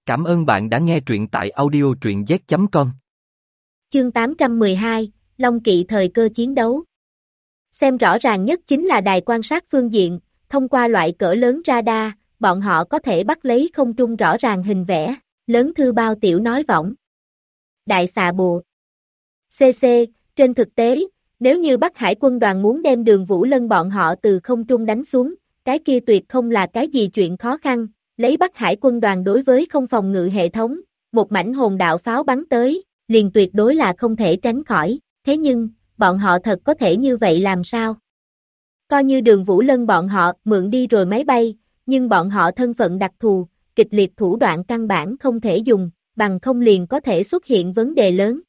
Cảm ơn bạn đã nghe truyện tại audio truyện z.com. Chương 812, Long Kỵ thời cơ chiến đấu. Xem rõ ràng nhất chính là đài quan sát phương diện, thông qua loại cỡ lớn radar, bọn họ có thể bắt lấy không trung rõ ràng hình vẽ, lớn thư bao tiểu nói võng. Đại xà bùa. CC, trên thực tế, nếu như Bắc Hải quân đoàn muốn đem Đường Vũ Lân bọn họ từ không trung đánh xuống, cái kia tuyệt không là cái gì chuyện khó khăn, lấy Bắc Hải quân đoàn đối với không phòng ngự hệ thống, một mảnh hồn đạo pháo bắn tới, liền tuyệt đối là không thể tránh khỏi, thế nhưng, bọn họ thật có thể như vậy làm sao? Coi như Đường Vũ Lân bọn họ mượn đi rồi máy bay, nhưng bọn họ thân phận đặc thù, kịch liệt thủ đoạn căn bản không thể dùng, bằng không liền có thể xuất hiện vấn đề lớn.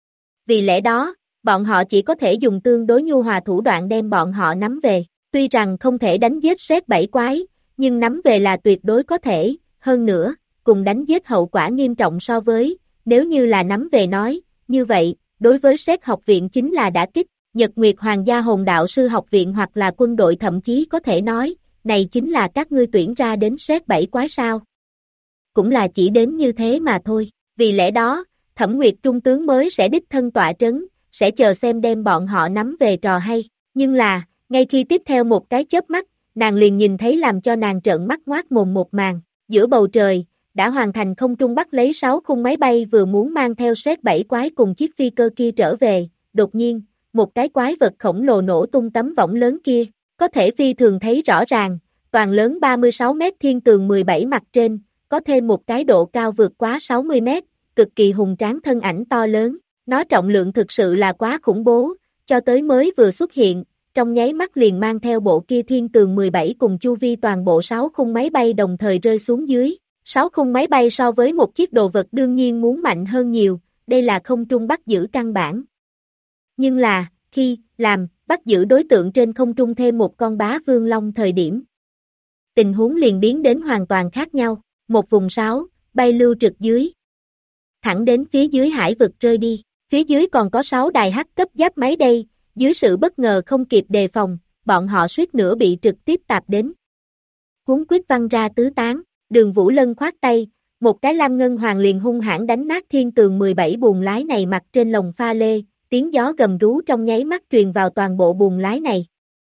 Vì lẽ đó, bọn họ chỉ có thể dùng tương đối nhu hòa thủ đoạn đem bọn họ nắm về, tuy rằng không thể đánh giết Sét 7 quái, nhưng nắm về là tuyệt đối có thể, hơn nữa, cùng đánh giết hậu quả nghiêm trọng so với, nếu như là nắm về nói, như vậy, đối với Sét học viện chính là đả kích, Nhật Nguyệt Hoàng gia hồn đạo sư học viện hoặc là quân đội thậm chí có thể nói, này chính là các ngươi tuyển ra đến Sét 7 quái sao. Cũng là chỉ đến như thế mà thôi, vì lẽ đó, Thẩm Nguyệt Trung tướng mới sẽ đích thân tọa trấn, sẽ chờ xem đem bọn họ nắm về trò hay, nhưng là, ngay khi tiếp theo một cái chớp mắt, nàng liền nhìn thấy làm cho nàng trợn mắt ngoác mồm một màn, giữa bầu trời, đã hoàn thành không trung bắt lấy 6 khung máy bay vừa muốn mang theo Sét 7 quái cùng chiếc phi cơ kia trở về, đột nhiên, một cái quái vật khổng lồ nổ tung tấm võng lớn kia, có thể phi thường thấy rõ ràng, toàn lớn 36 mét thiên tường 17 mặt trên, có thêm một cái độ cao vượt quá 60 mét, cực kỳ hùng tráng thân ảnh to lớn, nó trọng lượng thực sự là quá khủng bố, cho tới mới vừa xuất hiện, trong nháy mắt liền mang theo bộ kia thiên tường 17 cùng chu vi toàn bộ 6 khung máy bay đồng thời rơi xuống dưới. 6 khung máy bay so với một chiếc đồ vật đương nhiên muốn mạnh hơn nhiều, đây là không trung bắt giữ căn bản. Nhưng là, khi làm bắt giữ đối tượng trên không trung thêm một con bá vương long thời điểm, tình huống liền biến đến hoàn toàn khác nhau, một vùng 6, bay lưu trực dưới. Thẳng đến phía dưới hải vực rơi đi, phía dưới còn có 6 đài H cấp giáp máy đây, dưới sự bất ngờ không kịp đề phòng, bọn họ suýt nữa bị trực tiếp tạp đến. Cuốn quýt văng ra tứ tán. Đường Vũ Lân khoát tay, một cái lam ngân hoàng liền hung hãn đánh nát thiên tường 17 buồng lái này mặt trên lồng pha lê, tiếng gió gầm rú trong nháy mắt truyền vào toàn bộ buồng lái này.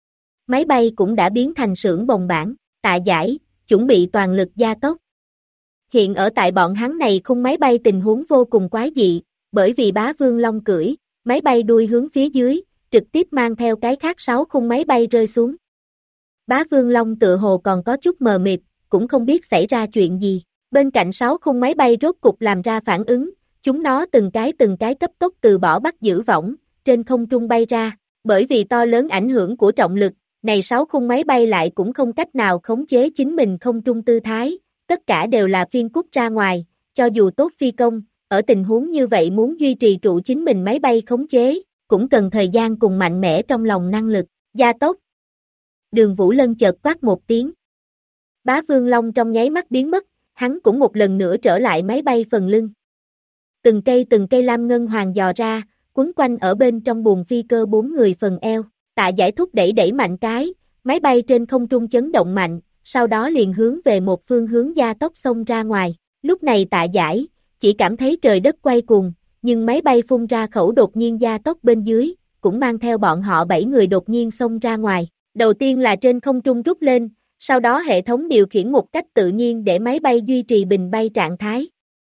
Máy bay cũng đã biến thành xưởng bồng bản, Tạ Giải, chuẩn bị toàn lực gia tốc. Hiện ở tại bọn hắn này khung máy bay tình huống vô cùng quái dị, bởi vì bá vương long cưỡi, máy bay đuôi hướng phía dưới, trực tiếp mang theo cái khác 6 khung máy bay rơi xuống. Bá vương long tựa hồ còn có chút mờ mịt, cũng không biết xảy ra chuyện gì. Bên cạnh 6 khung máy bay rốt cục làm ra phản ứng, chúng nó từng cái cấp tốc từ bỏ bắt giữ võng, trên không trung bay ra, bởi vì to lớn ảnh hưởng của trọng lực, này 6 khung máy bay lại cũng không cách nào khống chế chính mình không trung tư thái, tất cả đều là phiên cút ra ngoài, cho dù tốt phi công, ở tình huống như vậy muốn duy trì trụ chính mình máy bay khống chế, cũng cần thời gian cùng mạnh mẽ trong lòng năng lực, gia tốc. Đường Vũ Lân chợt quát một tiếng. Bá Vương Long trong nháy mắt biến mất, hắn cũng một lần nữa trở lại máy bay phần lưng. Từng cây lam ngân hoàng dò ra, quấn quanh ở bên trong buồng phi cơ 4 người phần eo, Tạ Giải thúc đẩy mạnh cái, máy bay trên không trung chấn động mạnh, sau đó liền hướng về một phương hướng gia tốc xông ra ngoài. Lúc này Tạ Giải, chỉ cảm thấy trời đất quay cuồng, nhưng máy bay phun ra khẩu đột nhiên gia tốc bên dưới, cũng mang theo bọn họ 7 người đột nhiên xông ra ngoài. Đầu tiên là trên không trung rút lên, sau đó hệ thống điều khiển một cách tự nhiên để máy bay duy trì bình bay trạng thái.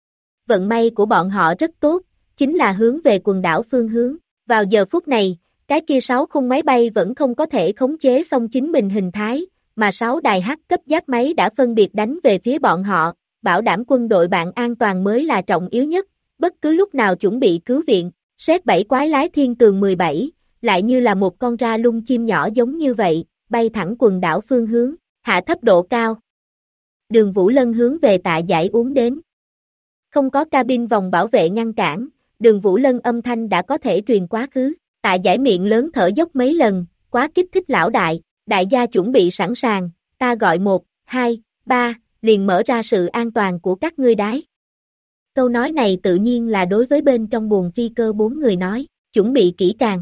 Vận may của bọn họ rất tốt, chính là hướng về quần đảo phương hướng. Vào giờ phút này, cái kia 6 khung máy bay vẫn không có thể khống chế xong chính mình hình thái, mà 6 đài H cấp giáp máy đã phân biệt đánh về phía bọn họ, bảo đảm quân đội bạn an toàn mới là trọng yếu nhất, bất cứ lúc nào chuẩn bị cứu viện. Sét 7 quái lái thiên tường 17, lại như là một con ra lung chim nhỏ giống như vậy, bay thẳng quần đảo phương hướng. Hạ thấp độ cao. Đường Vũ Lân hướng về Tạ Giải uống đến. Không có cabin vòng bảo vệ ngăn cản, Đường Vũ Lân âm thanh đã có thể truyền quá khứ. Tạ Giải miệng lớn thở dốc mấy lần, quá kích thích lão đại, đại gia chuẩn bị sẵn sàng, ta gọi 1, 2, 3, liền mở ra sự an toàn của các ngươi đái. Câu nói này tự nhiên là đối với bên trong buồng phi cơ 4 người nói, chuẩn bị kỹ càng.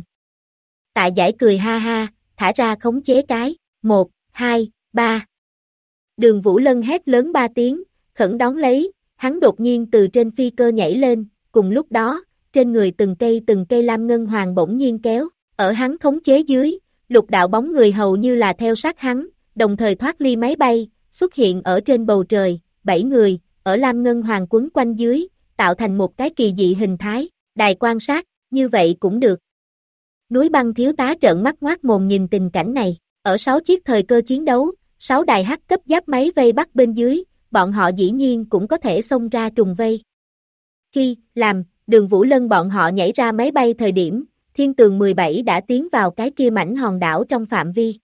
Tạ Giải cười ha ha, thả ra khống chế cái, 1, 2, 3. Đường Vũ Lân hét lớn 3 tiếng, khẩn đón lấy, hắn đột nhiên từ trên phi cơ nhảy lên, cùng lúc đó, trên người từng cây lam ngân hoàng bỗng nhiên kéo, ở hắn khống chế dưới, lục đạo bóng người hầu như là theo sát hắn, đồng thời thoát ly máy bay, xuất hiện ở trên bầu trời, 7 người, ở lam ngân hoàng quấn quanh dưới, tạo thành một cái kỳ dị hình thái, đài quan sát, như vậy cũng được. Núi băng thiếu tá trợn mắt ngoác mồm nhìn tình cảnh này, ở 6 chiếc thời cơ chiến đấu, 6 đài H cấp giáp máy vây bắt bên dưới, bọn họ dĩ nhiên cũng có thể xông ra trùng vây. Khi làm Đường Vũ Lân bọn họ nhảy ra máy bay thời điểm, Thiên Tường 17 đã tiến vào cái kia mảnh hòn đảo trong phạm vi.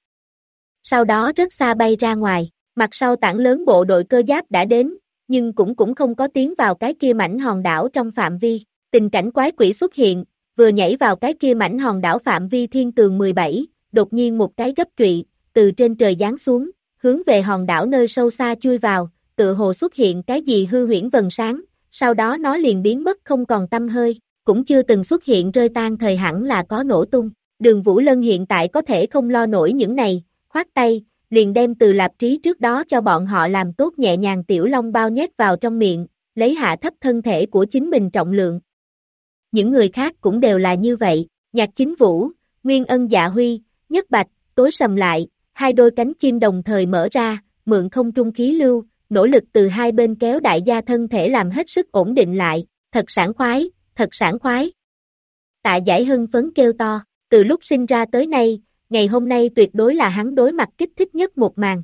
Sau đó rất xa bay ra ngoài, mặt sau tảng lớn bộ đội cơ giáp đã đến, nhưng cũng không có tiến vào cái kia mảnh hòn đảo trong phạm vi. Tình cảnh quái quỷ xuất hiện, vừa nhảy vào cái kia mảnh hòn đảo phạm vi Thiên Tường 17, đột nhiên một cái gấp trụy, từ trên trời giáng xuống, hướng về hòn đảo nơi sâu xa chui vào, tựa hồ xuất hiện cái gì hư huyễn vầng sáng, sau đó nó liền biến mất không còn tăm hơi, cũng chưa từng xuất hiện rơi tan thời hẳn là có nổ tung. Đường Vũ Lân hiện tại có thể không lo nổi những này, khoát tay, liền đem từ lạp trí trước đó cho bọn họ làm tốt nhẹ nhàng tiểu long bao nhét vào trong miệng, lấy hạ thấp thân thể của chính mình trọng lượng. Những người khác cũng đều là như vậy, Nhạc Chính Vũ, Nguyên Ân Dạ Huy, Nhất Bạch, tối sầm lại, hai đôi cánh chim đồng thời mở ra, mượn không trung khí lưu, nỗ lực từ hai bên kéo đại gia thân thể làm hết sức ổn định lại, thật sảng khoái, thật sảng khoái. Tạ Giải hưng phấn kêu to, từ lúc sinh ra tới nay, ngày hôm nay tuyệt đối là hắn đối mặt kích thích nhất một màn.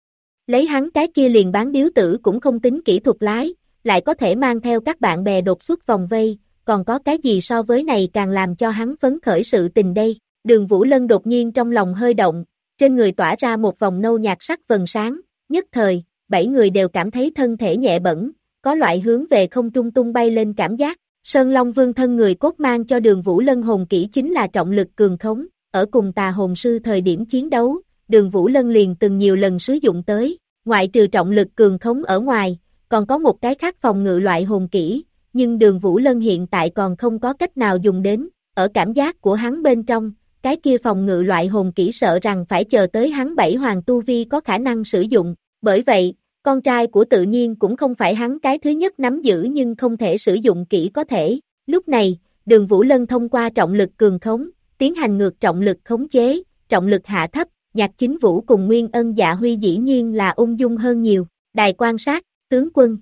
Lấy hắn cái kia liền bán điếu tử cũng không tính kỹ thuật lái, lại có thể mang theo các bạn bè đột xuất vòng vây, còn có cái gì so với này càng làm cho hắn phấn khởi sự tình đây. Đường Vũ Lân đột nhiên trong lòng hơi động, trên người tỏa ra một vòng nâu nhạt sắc vầng sáng, nhất thời, 7 người đều cảm thấy thân thể nhẹ bẫng, có loại hướng về không trung tung bay lên cảm giác. Sơn Long Vương thân người cốt mang cho Đường Vũ Lân hồn kỹ chính là trọng lực cường khống, ở cùng tà hồn sư thời điểm chiến đấu, Đường Vũ Lân liền từng nhiều lần sử dụng tới, ngoại trừ trọng lực cường khống ở ngoài, còn có một cái khác phòng ngự loại hồn kỹ, nhưng Đường Vũ Lân hiện tại còn không có cách nào dùng đến, ở cảm giác của hắn bên trong, cái kia phòng ngự loại hồn kỹ sợ rằng phải chờ tới hắn 7 hoàng tu vi có khả năng sử dụng, bởi vậy, con trai của tự nhiên cũng không phải hắn cái thứ nhất nắm giữ nhưng không thể sử dụng kỹ có thể. Lúc này, Đường Vũ Lân thông qua trọng lực cường khống, tiến hành ngược trọng lực khống chế, trọng lực hạ thấp, Nhạc Chính Vũ cùng Nguyên Ân Dạ Huy dĩ nhiên là ung dung hơn nhiều. Đài quan sát, tướng quân.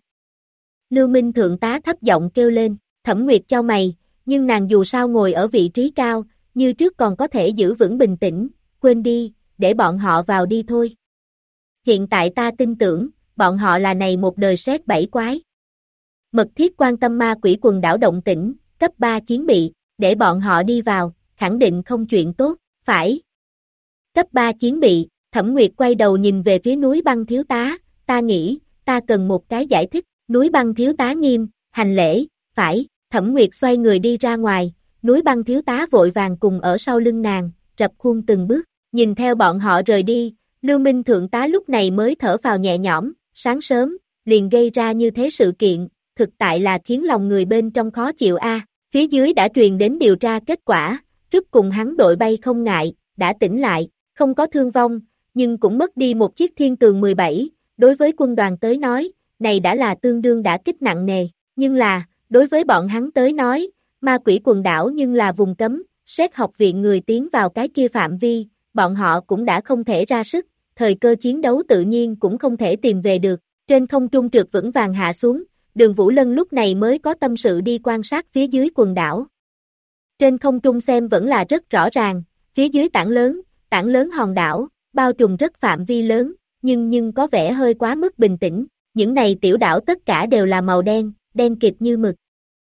Lưu Minh thượng tá thấp giọng kêu lên, Thẩm Nguyệt chau mày, nhưng nàng dù sao ngồi ở vị trí cao, như trước còn có thể giữ vững bình tĩnh, quên đi, để bọn họ vào đi thôi. Hiện tại ta tin tưởng, bọn họ là này một đời sét 7 quái. Mật thiết quan tâm ma quỷ quần đảo động tĩnh, cấp 3 chiến bị, để bọn họ đi vào, khẳng định không chuyện tốt, phải. Cấp 3 chiến bị, Thẩm Nguyệt quay đầu nhìn về phía núi băng thiếu tá, ta nghĩ, ta cần một cái giải thích, núi băng thiếu tá nghiêm, hành lễ, phải, Thẩm Nguyệt xoay người đi ra ngoài, núi băng thiếu tá vội vàng cùng ở sau lưng nàng, rập khuôn từng bước, nhìn theo bọn họ rời đi, Lưu Minh thượng tá lúc này mới thở phào nhẹ nhõm, sáng sớm, liền gây ra như thế sự kiện, thực tại là khiến lòng người bên trong khó chịu a. Phía dưới đã truyền đến điều tra kết quả, Trúc cùng hắn đội bay không ngại, đã tỉnh lại, không có thương vong, nhưng cũng mất đi một chiếc Thiên Tường 17, đối với quân đoàn tới nói, này đã là tương đương đả kích nặng nề, nhưng là, đối với bọn hắn tới nói, ma quỷ quần đảo nhưng là vùng cấm, xét học viện người tiến vào cái kia phạm vi, bọn họ cũng đã không thể ra sức, thời cơ chiến đấu tự nhiên cũng không thể tìm về được, trên không trung trượt vững vàng hạ xuống, Đường Vũ Lân lúc này mới có tâm sự đi quan sát phía dưới quần đảo. Trên không trung xem vẫn là rất rõ ràng, phía dưới tảng lớn hòn đảo, bao trùm rất phạm vi lớn, nhưng có vẻ hơi quá mức bình tĩnh, những này tiểu đảo tất cả đều là màu đen, đen kịt như mực.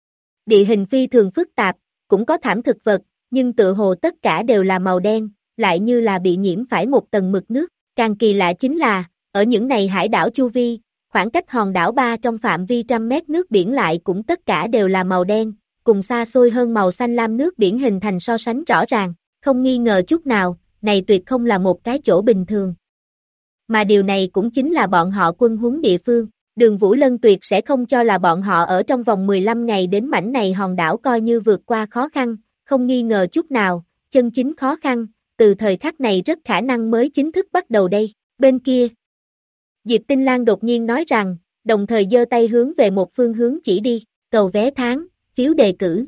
Địa hình phi thường phức tạp, cũng có thảm thực vật, nhưng tựa hồ tất cả đều là màu đen, lại như là bị nhiễm phải một tầng mực nước, càng kỳ lạ chính là, ở những này hải đảo chu vi, khoảng cách hòn đảo 3 trong phạm vi 100 mét nước biển lại cũng tất cả đều là màu đen, cùng xa xôi hơn màu xanh lam nước biển hình thành so sánh rõ ràng, không nghi ngờ chút nào, này tuyệt không là một cái chỗ bình thường. Mà điều này cũng chính là bọn họ quân huấn địa phương, Đường Vũ Lân tuyệt sẽ không cho là bọn họ ở trong vòng 15 ngày đến mảnh này hòn đảo coi như vượt qua khó khăn, không nghi ngờ chút nào, chân chính khó khăn, từ thời khắc này rất khả năng mới chính thức bắt đầu đây, bên kia. Diệp Tinh Lan đột nhiên nói rằng, đồng thời giơ tay hướng về một phương hướng chỉ đi, cầu vé tháng, phiếu đề cử.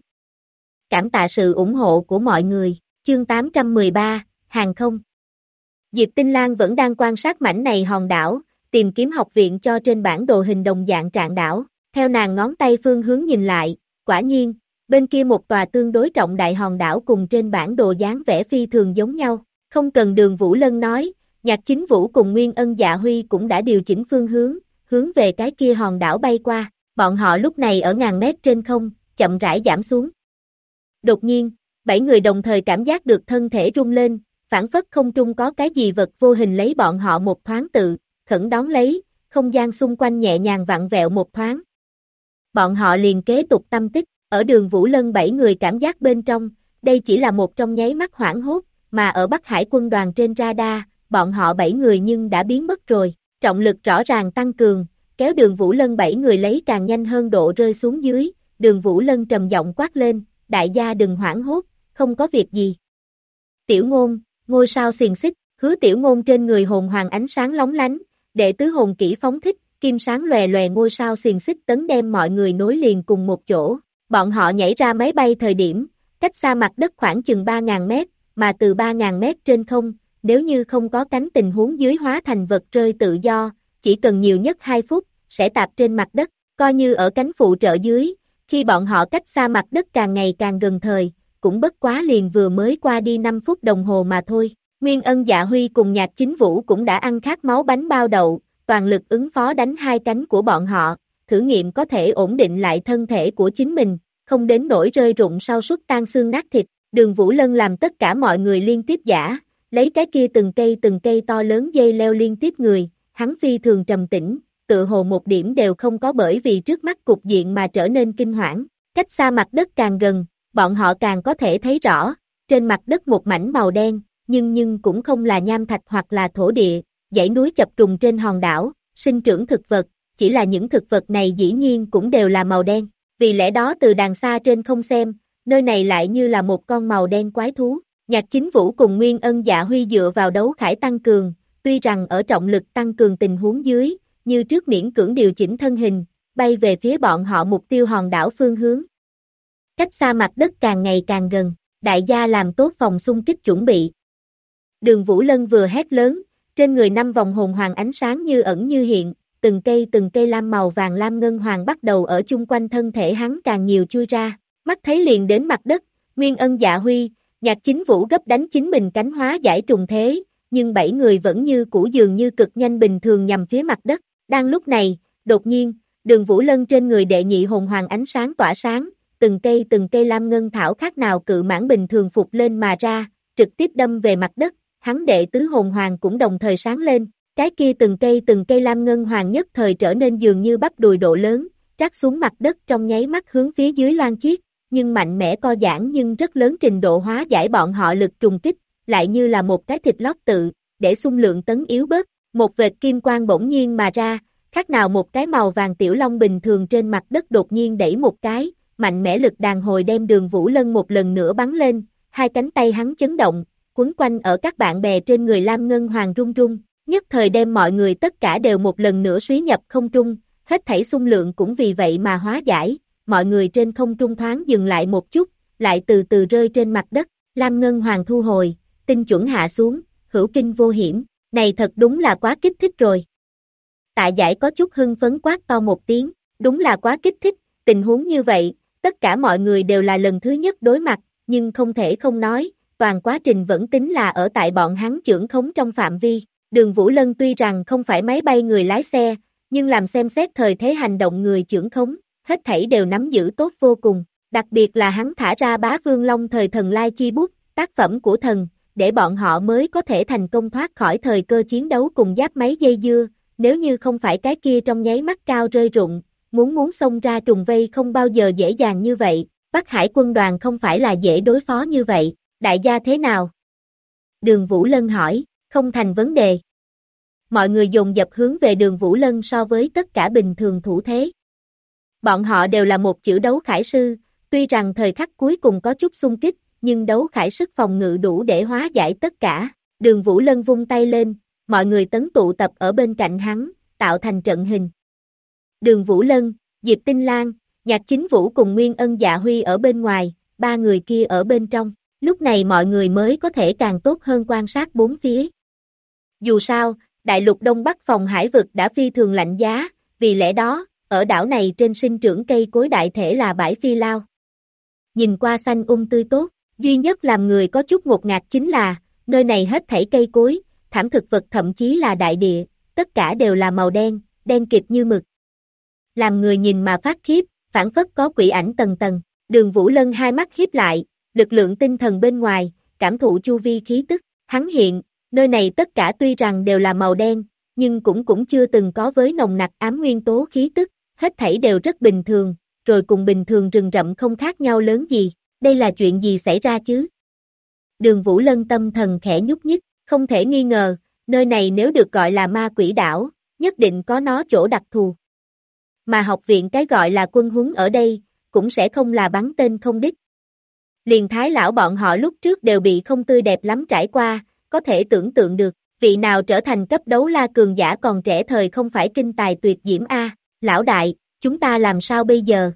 Cảm tạ sự ủng hộ của mọi người, chương 813, hàng không. Diệp Tinh Lan vẫn đang quan sát mảnh này hòn đảo, tìm kiếm học viện cho trên bản đồ hình đồng dạng trạng đảo, theo nàng ngón tay phương hướng nhìn lại, quả nhiên, bên kia một tòa tương đối trọng đại hòn đảo cùng trên bản đồ dáng vẽ phi thường giống nhau, không cần Đường Vũ Lân nói, Nhạc Chính Vũ cùng Nguyên Ân Dạ Huy cũng đã điều chỉnh phương hướng về cái kia hòn đảo bay qua, bọn họ lúc này ở ngàn mét trên không, chậm rãi giảm xuống. Đột nhiên, 7 người đồng thời cảm giác được thân thể rung lên, phảng phất không trung có cái gì vật vô hình lấy bọn họ một thoáng tự, khẩn đón lấy, không gian xung quanh nhẹ nhàng vặn vẹo một thoáng. Bọn họ liền kế tục tâm tích, ở Đường Vũ Lân 7 người cảm giác bên trong, đây chỉ là một trong nháy mắt hoảng hốt, mà ở Bắc Hải quân đoàn trên radar, bọn họ 7 người nhưng đã biến mất rồi, trọng lực rõ ràng tăng cường, kéo Đường Vũ Lân 7 người lấy càng nhanh hơn độ rơi xuống dưới, Đường Vũ Lân trầm giọng quát lên, đại gia đừng hoảng hốt, không có việc gì. Tiểu Ngôn, ngôi sao xiềng xích, Hứa Tiểu Ngôn trên người hồn hoàng ánh sáng lóng lánh, đệ tứ hồn kỹ phóng thích, kim sáng lòe lòe ngôi sao xiềng xích tấn đem mọi người nối liền cùng một chỗ. Bọn họ nhảy ra máy bay thời điểm, cách xa mặt đất khoảng chừng 3.000 mét, mà từ 3.000 mét trên không, nếu như không có cánh tình huống dưới hóa thành vật rơi tự do, chỉ cần nhiều nhất 2 phút, sẽ tạp trên mặt đất, coi như ở cánh phụ trợ dưới, khi bọn họ cách xa mặt đất càng ngày càng gần thời, cũng bất quá liền vừa mới qua đi 5 phút đồng hồ mà thôi. Nguyên Ân Dạ Huy cùng Nhạc Chính Vũ cũng đã ăn khát máu bánh bao đậu, toàn lực ứng phó đánh hai cánh của bọn họ, thử nghiệm có thể ổn định lại thân thể của chính mình, không đến nỗi rơi rụng sau suất tan xương nát thịt. Đường Vũ Lân làm tất cả mọi người liên tiếp giả, lấy cái kia từng cây to lớn dây leo liên tiếp người, hắn phi thường trầm tĩnh, tự hồ một điểm đều không có bởi vì trước mắt cục diện mà trở nên kinh hoảng. Cách xa mặt đất càng gần, bọn họ càng có thể thấy rõ, trên mặt đất một mảnh màu đen, nhưng cũng không là nham thạch hoặc là thổ địa, dãy núi chập trùng trên hòn đảo, sinh trưởng thực vật, chỉ là những thực vật này dĩ nhiên cũng đều là màu đen, vì lẽ đó từ đàng xa trên không xem, nơi này lại như là một con màu đen quái thú. Nhạc Chính Vũ cùng Nguyên Ân Dạ Huy dựa vào đấu khải tăng cường, tuy rằng ở trọng lực tăng cường tình huống dưới, như trước miễn cưỡng điều chỉnh thân hình, bay về phía bọn họ mục tiêu hòn đảo phương hướng. Cách xa mặt đất càng ngày càng gần, đại gia làm tốt phòng xung kích chuẩn bị. Đường Vũ Lân vừa hét lớn, trên người 5 vòng hồn hoàng ánh sáng như ẩn như hiện, từng cây lam màu vàng lam ngân hoàng bắt đầu ở chung quanh thân thể hắn càng nhiều chui ra, mắt thấy liền đến mặt đất, Nguyên Ân Dạ Huy, Nhạc Chính Vũ gấp đánh chính mình cánh hóa giải trùng thế, nhưng 7 người vẫn như cũ dường như cực nhanh bình thường nhằm phía mặt đất. Đang lúc này, đột nhiên, Đường Vũ Lân trên người đệ nhị hồn hoàng ánh sáng tỏa sáng, từng cây lam ngân thảo khác nào cự mãng bình thường phục lên mà ra, trực tiếp đâm về mặt đất, hắn đệ tứ hồn hoàng cũng đồng thời sáng lên, cái kia từng cây lam ngân hoàng nhất thời trở nên dường như bắp đùi độ lớn, trát xuống mặt đất trong nháy mắt hướng phía dưới loan chiếc, nhưng mạnh mẽ co giãn nhưng rất lớn trình độ hóa giải bọn họ lực trùng kích, lại như là một cái thịt lót tự, để xung lượng tấn yếu bớt, một vệt kim quang bỗng nhiên mà ra, khác nào một cái màu vàng tiểu long bình thường trên mặt đất đột nhiên đẩy một cái, mạnh mẽ lực đàn hồi đem Đường Vũ Lân một lần nữa bắn lên, hai cánh tay hắn chấn động, quấn quanh ở các bạn bè trên người lam ngân hoàng rung rung, nhất thời đem mọi người tất cả đều một lần nữa suy nhập không trung, hết thảy xung lượng cũng vì vậy mà hóa giải, mọi người trên không trung thoáng dừng lại một chút, lại từ từ rơi trên mặt đất, lam ngân hoàng thu hồi, tinh chuẩn hạ xuống, hữu kinh vô hiểm, này thật đúng là quá kích thích rồi. Tạ Giải có chút hưng phấn quát to một tiếng, đúng là quá kích thích, tình huống như vậy, tất cả mọi người đều là lần thứ nhất đối mặt, nhưng không thể không nói, toàn quá trình vẫn tính là ở tại bọn hắn chưởng khống trong phạm vi. Đường Vũ Lân tuy rằng không phải máy bay người lái xe, nhưng làm xem xét thời thế hành động người chưởng khống, hết thảy đều nắm giữ tốt vô cùng, đặc biệt là hắn thả ra Bá Vương Long thời thần lai chi bút, tác phẩm của thần, để bọn họ mới có thể thành công thoát khỏi thời cơ chiến đấu cùng giáp máy dây dưa, nếu như không phải cái kia trong nháy mắt cao rơi rụng, muốn xông ra trùng vây không bao giờ dễ dàng như vậy, Bắc Hải quân đoàn không phải là dễ đối phó như vậy, đại gia thế nào? Đường Vũ Lân hỏi, không thành vấn đề. Mọi người dồn dập hướng về Đường Vũ Lân so với tất cả bình thường thủ thế. Bọn họ đều là một chữ đấu khải sư, tuy rằng thời khắc cuối cùng có chút xung kích, nhưng đấu khải sức phòng ngự đủ để hóa giải tất cả. Đường Vũ Lân vung tay lên, mọi người tấn tụ tập ở bên cạnh hắn, tạo thành trận hình. Đường Vũ Lân, Diệp Tinh Lan, Nhạc Chính Vũ cùng Nguyên Ân Dạ Huy ở bên ngoài, ba người kia ở bên trong. Lúc này mọi người mới có thể càng tốt hơn quan sát bốn phía. Dù sao, đại lục Đông Bắc phòng hải vực đã phi thường lạnh giá, vì lẽ đó, ở đảo này trên sinh trưởng cây cối đại thể là bãi phi lao. Nhìn qua xanh tươi tốt, duy nhất làm người có chút ngột ngạt chính là, nơi này hết thảy cây cối, thảm thực vật thậm chí là đại địa, tất cả đều là màu đen, đen kịt như mực. Làm người nhìn mà phát khiếp, phảng phất có quỷ ảnh tầng tầng. Đường Vũ Lân hai mắt hiếp lại, lực lượng tinh thần bên ngoài, cảm thụ chu vi khí tức, hắn hiện, nơi này tất cả tuy rằng đều là màu đen, nhưng cũng chưa từng có với nồng nặc ám nguyên tố khí tức, hết thảy đều rất bình thường, rồi cùng bình thường rừng rậm không khác nhau lớn gì, đây là chuyện gì xảy ra chứ? Đường Vũ Lân tâm thần khẽ nhúc nhích, không thể nghi ngờ, nơi này nếu được gọi là ma quỷ đảo, nhất định có nó chỗ đặc thù. Mà học viện cái gọi là quân huấn ở đây, cũng sẽ không là bắn tên không đích. Liền Thái lão bọn họ lúc trước đều bị không tươi đẹp lắm trải qua, có thể tưởng tượng được, vị nào trở thành cấp đấu la cường giả còn trẻ thời không phải kinh tài tuyệt diễm a, lão đại, chúng ta làm sao bây giờ?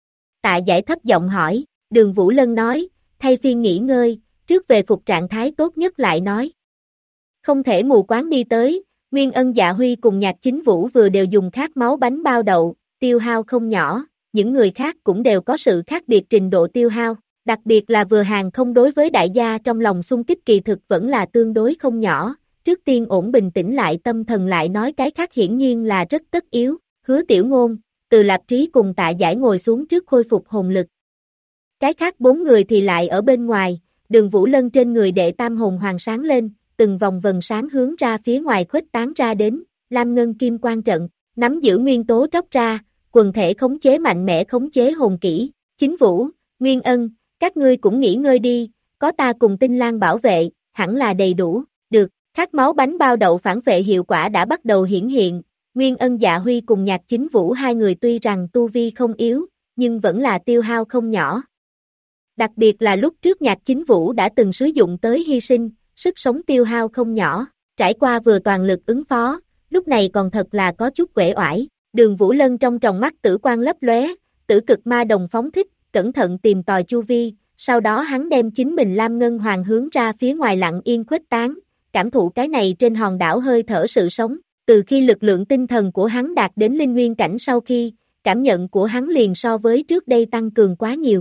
Tạ Giải thấp giọng hỏi, Đường Vũ Lân nói, thay phiên nghỉ ngơi, trước về phục trạng thái tốt nhất lại nói. Không thể mù quáng đi tới, Nguyên Ân Dạ Huy cùng Nhạc Chính Vũ vừa đều dùng khát máu bánh bao đậu, tiêu hao không nhỏ, những người khác cũng đều có sự khác biệt trình độ tiêu hao, đặc biệt là vừa hàng không đối với đại gia trong lòng xung kích kỳ thực vẫn là tương đối không nhỏ, trước tiên ổn bình tĩnh lại tâm thần lại nói cái khác hiển nhiên là rất tất yếu, Hứa Tiểu Ngôn, Từ Lạp Trí cùng Tạ Giải ngồi xuống trước khôi phục hồn lực. Cái khác bốn người thì lại ở bên ngoài, Đường Vũ Lân trên người đệ tam hồn hoàng sáng lên, từng vòng vần sáng hướng ra phía ngoài khuếch tán ra đến, Lam Ngân Kim Quang trận, nắm giữ nguyên tố tróc ra, quần thể khống chế mạnh mẽ khống chế hồn kỹ, Chính Vũ, Nguyên Ân, các ngươi cũng nghỉ ngơi đi, có ta cùng Tinh Lan bảo vệ, hẳn là đầy đủ, được, khát máu bánh bao đậu phản vệ hiệu quả đã bắt đầu hiển hiện, Nguyên Ân Dạ Huy cùng Nhạc Chính Vũ hai người tuy rằng tu vi không yếu, nhưng vẫn là tiêu hao không nhỏ. Đặc biệt là lúc trước Nhạc Chính Vũ đã từng sử dụng tới hy sinh, sức sống tiêu hao không nhỏ, trải qua vừa toàn lực ứng phó, lúc này còn thật là có chút uể oải. Đường Vũ Lân trong tròng mắt tử quang lấp lóe, tử cực ma đồng phóng thích, cẩn thận tìm tòi chu vi, sau đó hắn đem chính mình Lam Ngân Hoàng hướng ra phía ngoài lặng yên khuếch tán, cảm thụ cái này trên hòn đảo hơi thở sự sống, từ khi lực lượng tinh thần của hắn đạt đến linh nguyên cảnh sau khi, cảm nhận của hắn liền so với trước đây tăng cường quá nhiều.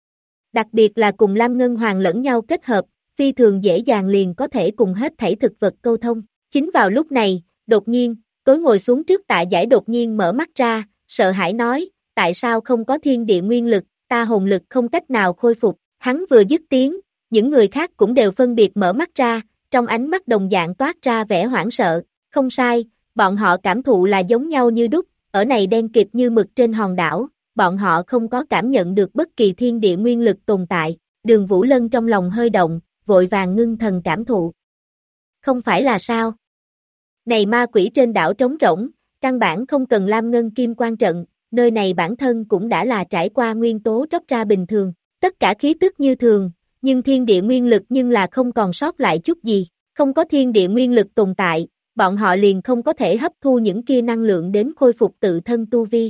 Đặc biệt là cùng Lam Ngân Hoàng lẫn nhau kết hợp, phi thường dễ dàng liền có thể cùng hết thảy thực vật câu thông. Chính vào lúc này, đột nhiên, tối ngồi xuống trước Tạ Giải đột nhiên mở mắt ra, sợ hãi nói, tại sao không có thiên địa nguyên lực, ta hồn lực không cách nào khôi phục, hắn vừa dứt tiếng, những người khác cũng đều phân biệt mở mắt ra, trong ánh mắt đồng dạng toát ra vẻ hoảng sợ, không sai, bọn họ cảm thụ là giống nhau như đúc, ở này đen kịt như mực trên hòn đảo, bọn họ không có cảm nhận được bất kỳ thiên địa nguyên lực tồn tại, Đường Vũ Lân trong lòng hơi động, vội vàng ngưng thần cảm thụ. Không phải là sao? Này ma quỷ trên đảo trống rỗng, căn bản không cần Lam Ngân Kim Quang trận, nơi này bản thân cũng đã là trải qua nguyên tố tróc ra bình thường, tất cả khí tức như thường, nhưng thiên địa nguyên lực nhưng là không còn sót lại chút gì, không có thiên địa nguyên lực tồn tại, bọn họ liền không có thể hấp thu những kia năng lượng đến khôi phục tự thân tu vi.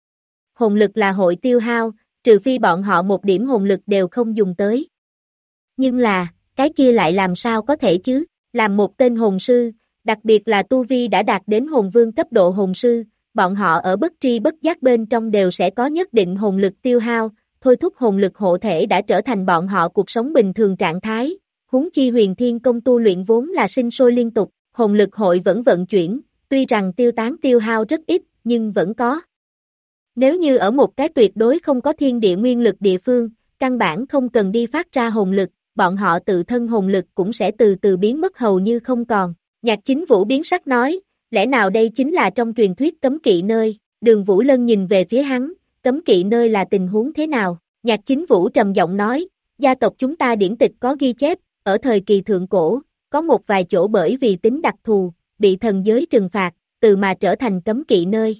Hồn lực là hội tiêu hao, trừ phi bọn họ một điểm hồn lực đều không dùng tới. Nhưng là, cái kia lại làm sao có thể chứ, làm một tên hồn sư, đặc biệt là tu vi đã đạt đến hồn vương cấp độ hồn sư, bọn họ ở bất tri bất giác bên trong đều sẽ có nhất định hồn lực tiêu hao, thôi thúc hồn lực hộ thể đã trở thành bọn họ cuộc sống bình thường trạng thái, huống chi Huyền Thiên Công tu luyện vốn là sinh sôi liên tục, hồn lực hội vẫn vận chuyển, tuy rằng tiêu tán tiêu hao rất ít, nhưng vẫn có. Nếu như ở một cái tuyệt đối không có thiên địa nguyên lực địa phương, căn bản không cần đi phát ra hồn lực, bọn họ tự thân hồn lực cũng sẽ từ từ biến mất hầu như không còn. Nhạc Chính Vũ biến sắc nói, lẽ nào đây chính là trong truyền thuyết cấm kỵ nơi, Đường Vũ Lân nhìn về phía hắn, cấm kỵ nơi là tình huống thế nào, Nhạc Chính Vũ trầm giọng nói, gia tộc chúng ta điển tịch có ghi chép, ở thời kỳ thượng cổ, có một vài chỗ bởi vì tính đặc thù, bị thần giới trừng phạt, từ mà trở thành cấm kỵ nơi.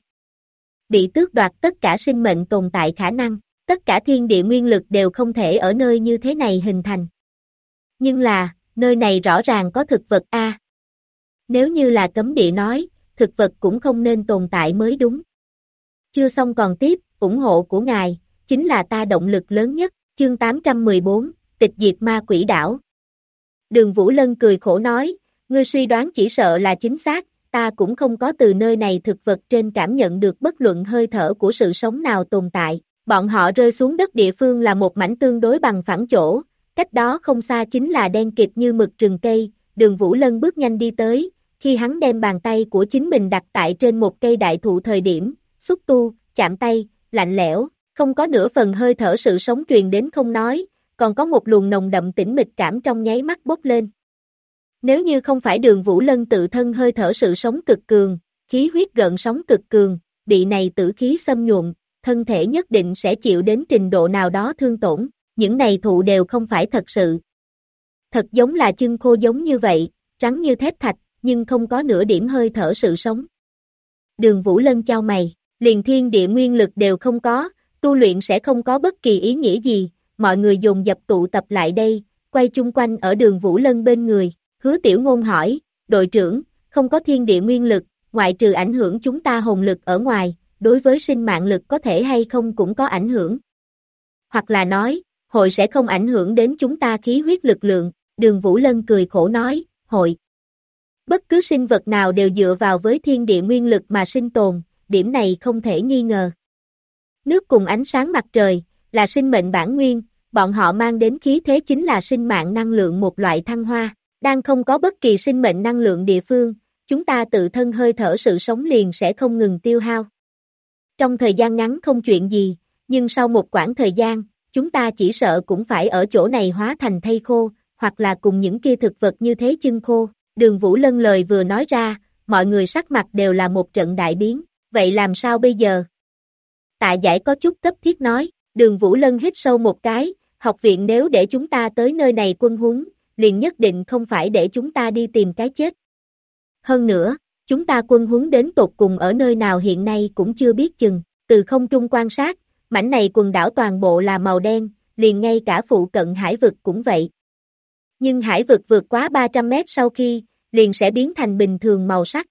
Bị tước đoạt tất cả sinh mệnh tồn tại khả năng, tất cả thiên địa nguyên lực đều không thể ở nơi như thế này hình thành. Nhưng là, nơi này rõ ràng có thực vật a. Nếu như là cấm địa nói, thực vật cũng không nên tồn tại mới đúng. Chưa xong còn tiếp, ủng hộ của ngài, chính là ta động lực lớn nhất, chương 814, tịch diệt ma quỷ đảo. Đường Vũ Lân cười khổ nói, ngươi suy đoán chỉ sợ là chính xác, ta cũng không có từ nơi này thực vật trên cảm nhận được bất luận hơi thở của sự sống nào tồn tại. Bọn họ rơi xuống đất địa phương là một mảnh tương đối bằng phẳng chỗ, cách đó không xa chính là đen kịt như mực rừng cây. Đường Vũ Lân bước nhanh đi tới, khi hắn đem bàn tay của chính mình đặt tại trên một cây đại thụ thời điểm, xúc tu, chạm tay, lạnh lẽo, không có nửa phần hơi thở sự sống truyền đến không nói, còn có một luồng nồng đậm tĩnh mịch cảm trong nháy mắt bốc lên. Nếu như không phải Đường Vũ Lân tự thân hơi thở sự sống cực cường, khí huyết gợn sóng cực cường, bị này tử khí xâm nhuộm, thân thể nhất định sẽ chịu đến trình độ nào đó thương tổn, những này thụ đều không phải thật sự. Thật giống là chân khô giống như vậy, trắng như thép thạch, nhưng không có nửa điểm hơi thở sự sống. Đường Vũ Lân chau mày, liền thiên địa nguyên lực đều không có, tu luyện sẽ không có bất kỳ ý nghĩa gì, mọi người dồn dập tụ tập lại đây, quay chung quanh ở Đường Vũ Lân bên người. Hứa Tiểu Ngôn hỏi, đội trưởng, không có thiên địa nguyên lực, ngoại trừ ảnh hưởng chúng ta hồn lực ở ngoài, đối với sinh mạng lực có thể hay không cũng có ảnh hưởng. Hoặc là nói, hội sẽ không ảnh hưởng đến chúng ta khí huyết lực lượng, Đường Vũ Lân cười khổ nói, hội. Bất cứ sinh vật nào đều dựa vào với thiên địa nguyên lực mà sinh tồn, điểm này không thể nghi ngờ. Nước cùng ánh sáng mặt trời, là sinh mệnh bản nguyên, bọn họ mang đến khí thế chính là sinh mạng năng lượng một loại thăng hoa. Đang không có bất kỳ sinh mệnh năng lượng địa phương, chúng ta tự thân hơi thở sự sống liền sẽ không ngừng tiêu hao. Trong thời gian ngắn không chuyện gì, nhưng sau một quãng thời gian, chúng ta chỉ sợ cũng phải ở chỗ này hóa thành thây khô, hoặc là cùng những kia thực vật như thế chân khô. Đường Vũ Lân lời vừa nói ra, mọi người sắc mặt đều là một trận đại biến, vậy làm sao bây giờ? Tạ Giải có chút cấp thiết nói, Đường Vũ Lân hít sâu một cái, học viện nếu để chúng ta tới nơi này quân huấn, liền nhất định không phải để chúng ta đi tìm cái chết. Hơn nữa, chúng ta quân huấn đến tột cùng ở nơi nào hiện nay cũng chưa biết chừng, từ không trung quan sát, mảnh này quần đảo toàn bộ là màu đen, liền ngay cả phụ cận hải vực cũng vậy. Nhưng hải vực vượt quá 300 mét sau khi, liền sẽ biến thành bình thường màu sắc.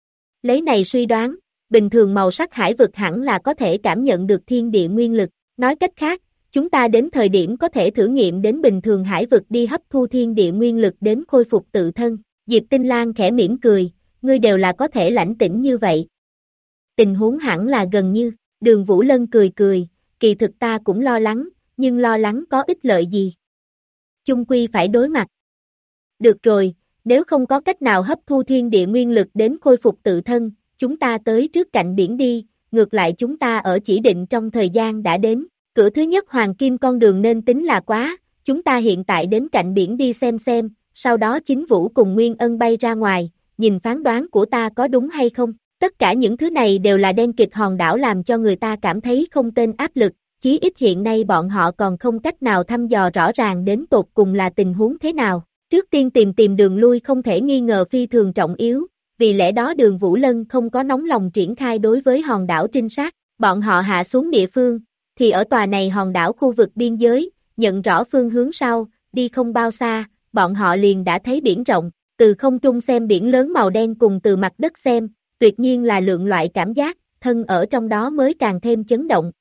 Lấy này suy đoán, bình thường màu sắc hải vực hẳn là có thể cảm nhận được thiên địa nguyên lực, nói cách khác, chúng ta đến thời điểm có thể thử nghiệm đến bình thường hải vực đi hấp thu thiên địa nguyên lực đến khôi phục tự thân. Diệp Tinh Lan khẽ mỉm cười, ngươi đều là có thể lãnh tĩnh như vậy. Tình huống hẳn là gần như, Đường Vũ Lân cười cười, kỳ thực ta cũng lo lắng, nhưng lo lắng có ích lợi gì. Chung quy phải đối mặt. Được rồi, nếu không có cách nào hấp thu thiên địa nguyên lực đến khôi phục tự thân, chúng ta tới trước cạnh biển đi, ngược lại chúng ta ở chỉ định trong thời gian đã đến. Cửa thứ nhất hoàng kim con đường nên tính là quá, chúng ta hiện tại đến cạnh biển đi xem, sau đó Chính Vũ cùng Nguyên Ân bay ra ngoài, nhìn phán đoán của ta có đúng hay không. Tất cả những thứ này đều là đen kịt hòn đảo làm cho người ta cảm thấy không tên áp lực, chí ít hiện nay bọn họ còn không cách nào thăm dò rõ ràng đến tột cùng là tình huống thế nào. Trước tiên tìm đường lui không thể nghi ngờ phi thường trọng yếu, vì lẽ đó Đường Vũ Lân không có nóng lòng triển khai đối với hòn đảo trinh sát, bọn họ hạ xuống địa phương. Thì ở tòa này hòn đảo khu vực biên giới, nhận rõ phương hướng sau, đi không bao xa, bọn họ liền đã thấy biển rộng, từ không trung xem biển lớn màu đen cùng từ mặt đất xem, tuyệt nhiên là lượng loại cảm giác, thân ở trong đó mới càng thêm chấn động.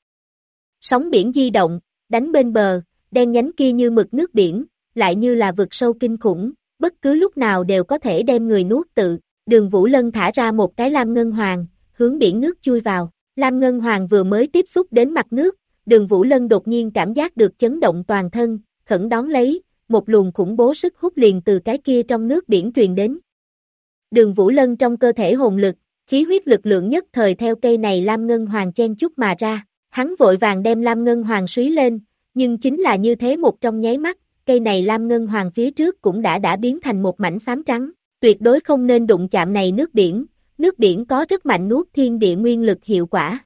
Sóng biển di động, đánh bên bờ, đen nhánh kia như mực nước biển, lại như là vực sâu kinh khủng, bất cứ lúc nào đều có thể đem người nuốt tự. Đường Vũ Lân thả ra một cái lam ngân hoàng, hướng biển nước chui vào, lam ngân hoàng vừa mới tiếp xúc đến mặt nước, Đường Vũ Lân đột nhiên cảm giác được chấn động toàn thân, khẩn đón lấy, một luồng khủng bố sức hút liền từ cái kia trong nước biển truyền đến. Đường Vũ Lân trong cơ thể hồn lực, khí huyết lực lượng nhất thời theo cây này lam ngân hoàng chen chúc mà ra, hắn vội vàng đem lam ngân hoàng súy lên, nhưng chính là như thế một trong nháy mắt, cây này lam ngân hoàng phía trước cũng đã biến thành một mảnh xám trắng, tuyệt đối không nên đụng chạm này nước biển có rất mạnh nuốt thiên địa nguyên lực hiệu quả.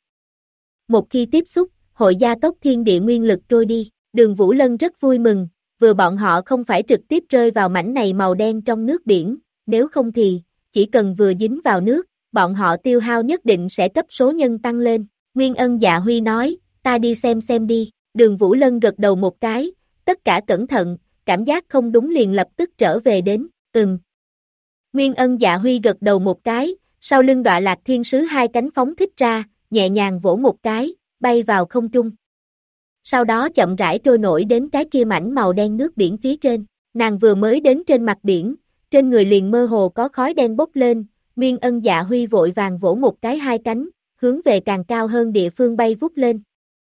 Một khi tiếp xúc, hội gia tốc thiên địa nguyên lực trôi đi, Đường Vũ Lân rất vui mừng, vừa bọn họ không phải trực tiếp rơi vào mảnh này màu đen trong nước biển, nếu không thì, chỉ cần vừa dính vào nước, bọn họ tiêu hao nhất định sẽ cấp số nhân tăng lên. Nguyên Ân Dạ Huy nói, ta đi xem đi, Đường Vũ Lân gật đầu một cái, tất cả cẩn thận, cảm giác không đúng liền lập tức trở về đến, Nguyên Ân Dạ Huy gật đầu một cái, sau lưng Đọa Lạc Thiên Sứ hai cánh phóng thích ra, nhẹ nhàng vỗ một cái, bay vào không trung. Sau đó chậm rãi trôi nổi đến cái kia mảnh màu đen nước biển phía trên. Nàng vừa mới đến trên mặt biển, trên người liền mơ hồ có khói đen bốc lên, Nguyên Ân Dạ Huy vội vàng vỗ một cái hai cánh, hướng về càng cao hơn địa phương bay vút lên.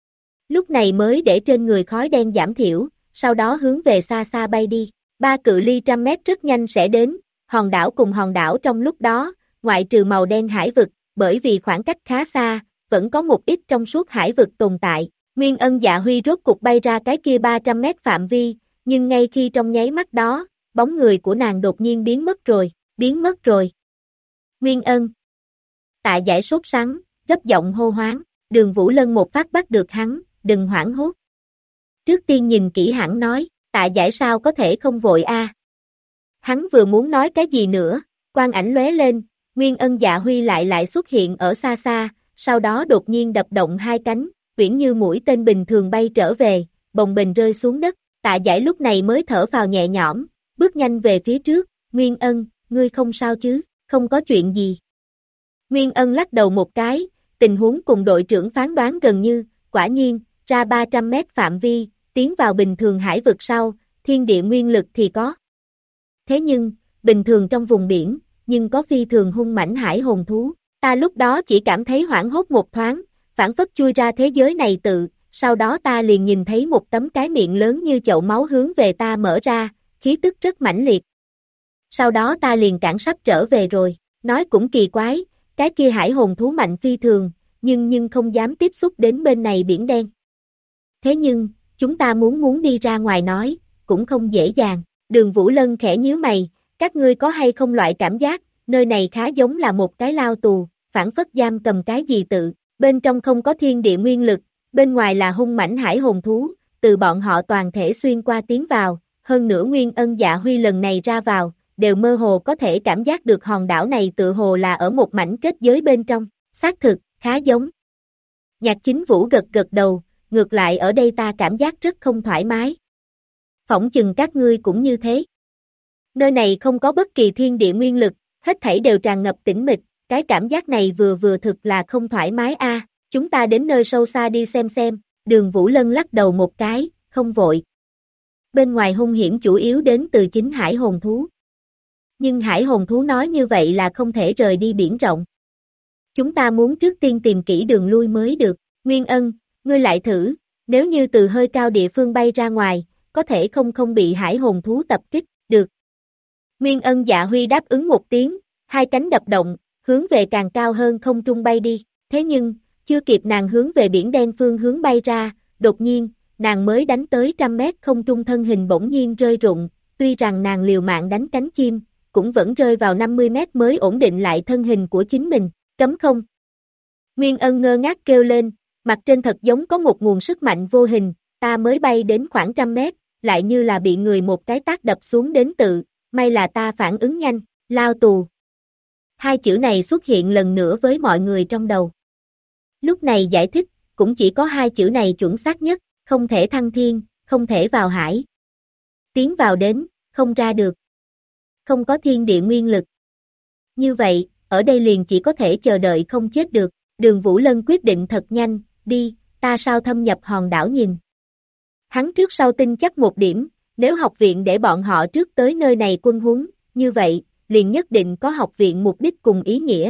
Lúc này mới để trên người khói đen giảm thiểu, sau đó hướng về xa xa bay đi. Ba cự ly 100 mét rất nhanh sẽ đến, hòn đảo cùng hòn đảo trong lúc đó, ngoại trừ màu đen hải vực, bởi vì khoảng cách khá xa, vẫn có một ít trong suốt hải vực tồn tại. Nguyên Ân Dạ Huy rốt cục bay ra cái kia 300 mét phạm vi, nhưng ngay khi trong nháy mắt đó, bóng người của nàng đột nhiên biến mất rồi. Nguyên Ân. Tạ Giải sốt sắng, gấp giọng hô hoáng, Đường Vũ Lân một phát bắt được hắn, đừng hoảng hốt. Trước tiên nhìn kỹ hẳn nói, Tạ Giải sao có thể không vội a? Hắn vừa muốn nói cái gì nữa, quang ảnh lóe lên, Nguyên Ân Dạ Huy lại xuất hiện ở xa xa, sau đó đột nhiên đập động hai cánh, uyển như mũi tên bình thường bay trở về, bồng bềnh rơi xuống đất. Tạ Giải lúc này mới thở phào nhẹ nhõm, bước nhanh về phía trước, Nguyên Ân, ngươi không sao chứ, không có chuyện gì. Nguyên Ân lắc đầu một cái, tình huống cùng đội trưởng phán đoán gần như, quả nhiên, ra 300 mét phạm vi, tiến vào bình thường hải vực sau, thiên địa nguyên lực thì có. Thế nhưng, bình thường trong vùng biển, nhưng có phi thường hung mãnh hải hồn thú, ta lúc đó chỉ cảm thấy hoảng hốt một thoáng, phản phất chui ra thế giới này tự, sau đó ta liền nhìn thấy một tấm cái miệng lớn như chậu máu hướng về ta mở ra, khí tức rất mãnh liệt. Sau đó ta liền cản sắp trở về rồi, nói cũng kỳ quái, cái kia hải hồn thú mạnh phi thường, nhưng không dám tiếp xúc đến bên này biển đen. Thế nhưng, chúng ta muốn đi ra ngoài nói, cũng không dễ dàng. Đường Vũ Lân khẽ nhíu mày, các ngươi có hay không loại cảm giác, nơi này khá giống là một cái lao tù, phản phất giam cầm cái gì tự, bên trong không có thiên địa nguyên lực, bên ngoài là hung mãnh hải hồn thú, từ bọn họ toàn thể xuyên qua tiến vào, hơn nữa Nguyên Ân Dạ Huy lần này ra vào, đều mơ hồ có thể cảm giác được hòn đảo này tựa hồ là ở một mảnh kết giới bên trong, xác thực, khá giống. Nhạc Chính Vũ gật gật đầu, ngược lại ở đây ta cảm giác rất không thoải mái. Phỏng chừng các ngươi cũng như thế. Nơi này không có bất kỳ thiên địa nguyên lực, hết thảy đều tràn ngập tĩnh mịch, cái cảm giác này vừa thực là không thoải mái a. Chúng ta đến nơi sâu xa đi xem, Đường Vũ Lân lắc đầu một cái, không vội. Bên ngoài hung hiểm chủ yếu đến từ chính hải hồn thú. Nhưng hải hồn thú nói như vậy là không thể rời đi biển rộng. Chúng ta muốn trước tiên tìm kỹ đường lui mới được. Nguyên Ân, ngươi lại thử, nếu như từ hơi cao địa phương bay ra ngoài, có thể không bị hải hồn thú tập kích, được. Nguyên Ân Dạ Huy đáp ứng một tiếng, hai cánh đập động, hướng về càng cao hơn không trung bay đi. Thế nhưng, chưa kịp nàng hướng về biển đen phương hướng bay ra, đột nhiên, nàng mới đánh tới 100 mét không trung thân hình bỗng nhiên rơi rụng, tuy rằng nàng liều mạng đánh cánh chim, cũng vẫn rơi vào 50 mét mới ổn định lại thân hình của chính mình, cấm không. Nguyên Ân ngơ ngác kêu lên, mặt trên thật giống có một nguồn sức mạnh vô hình, ta mới bay đến khoảng 100 mét, lại như là bị người một cái tát đập xuống đến tự, may là ta phản ứng nhanh, lao tù. Hai chữ này xuất hiện lần nữa với mọi người trong đầu. Lúc này giải thích, cũng chỉ có hai chữ này chuẩn xác nhất, không thể thăng thiên, không thể vào hải. Tiến vào đến, không ra được. Không có thiên địa nguyên lực. Như vậy, ở đây liền chỉ có thể chờ đợi không chết được. Đường Vũ Lân quyết định thật nhanh, đi, ta sao thâm nhập hòn đảo nhìn. Hắn trước sau tin chắc một điểm, nếu học viện để bọn họ trước tới nơi này quân huấn, như vậy, liền nhất định có học viện mục đích cùng ý nghĩa.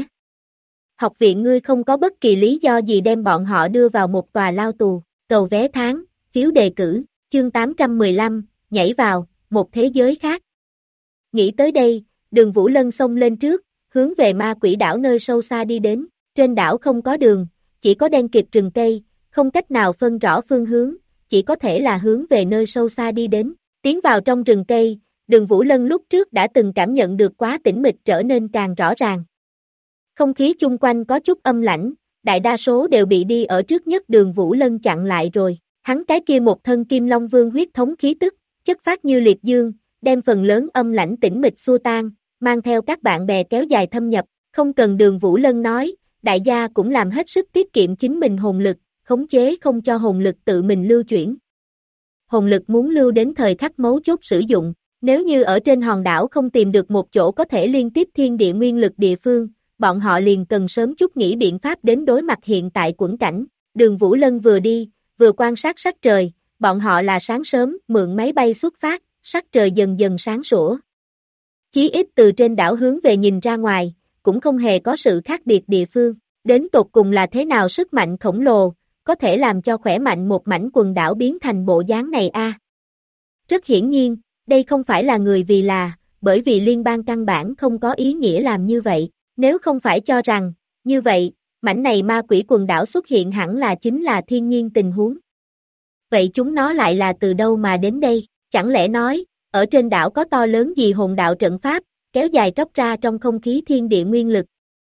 Học viện ngươi không có bất kỳ lý do gì đem bọn họ đưa vào một tòa lao tù, cầu vé tháng, phiếu đề cử, chương 815, nhảy vào, một thế giới khác. Nghĩ tới đây, Đường Vũ Lân xông lên trước, hướng về ma quỷ đảo nơi sâu xa đi đến, trên đảo không có đường, chỉ có đen kịt rừng cây, không cách nào phân rõ phương hướng, chỉ có thể là hướng về nơi sâu xa đi đến, tiến vào trong rừng cây, Đường Vũ Lân lúc trước đã từng cảm nhận được quá tĩnh mịch trở nên càng rõ ràng. Không khí chung quanh có chút âm lãnh, đại đa số đều bị đi ở trước nhất Đường Vũ Lân chặn lại rồi, hắn cái kia một thân Kim Long Vương huyết thống khí tức, chất phát như liệt dương, đem phần lớn âm lãnh tĩnh mịch xua tan, mang theo các bạn bè kéo dài thâm nhập, không cần Đường Vũ Lân nói, đại gia cũng làm hết sức tiết kiệm chính mình hồn lực, khống chế không cho hồn lực tự mình lưu chuyển. Hồn lực muốn lưu đến thời khắc mấu chốt sử dụng, nếu như ở trên hòn đảo không tìm được một chỗ có thể liên tiếp thiên địa nguyên lực địa phương, bọn họ liền cần sớm chút nghĩ biện pháp đến đối mặt hiện tại quẫn cảnh. Đường Vũ Lân vừa đi, vừa quan sát sắc trời, bọn họ là sáng sớm mượn máy bay xuất phát, sắc trời dần dần sáng sủa. Chí ít từ trên đảo hướng về nhìn ra ngoài, cũng không hề có sự khác biệt địa phương. Đến tột cùng là thế nào sức mạnh khổng lồ, có thể làm cho khỏe mạnh một mảnh quần đảo biến thành bộ dáng này a? Rất hiển nhiên, đây không phải là người vì là, bởi vì liên bang căn bản không có ý nghĩa làm như vậy. Nếu không phải cho rằng, như vậy, mảnh này ma quỷ quần đảo xuất hiện hẳn là chính là thiên nhiên tình huống. Vậy chúng nó lại là từ đâu mà đến đây? Chẳng lẽ nói, ở trên đảo có to lớn gì hồn đạo trận pháp, kéo dài tróc ra trong không khí thiên địa nguyên lực?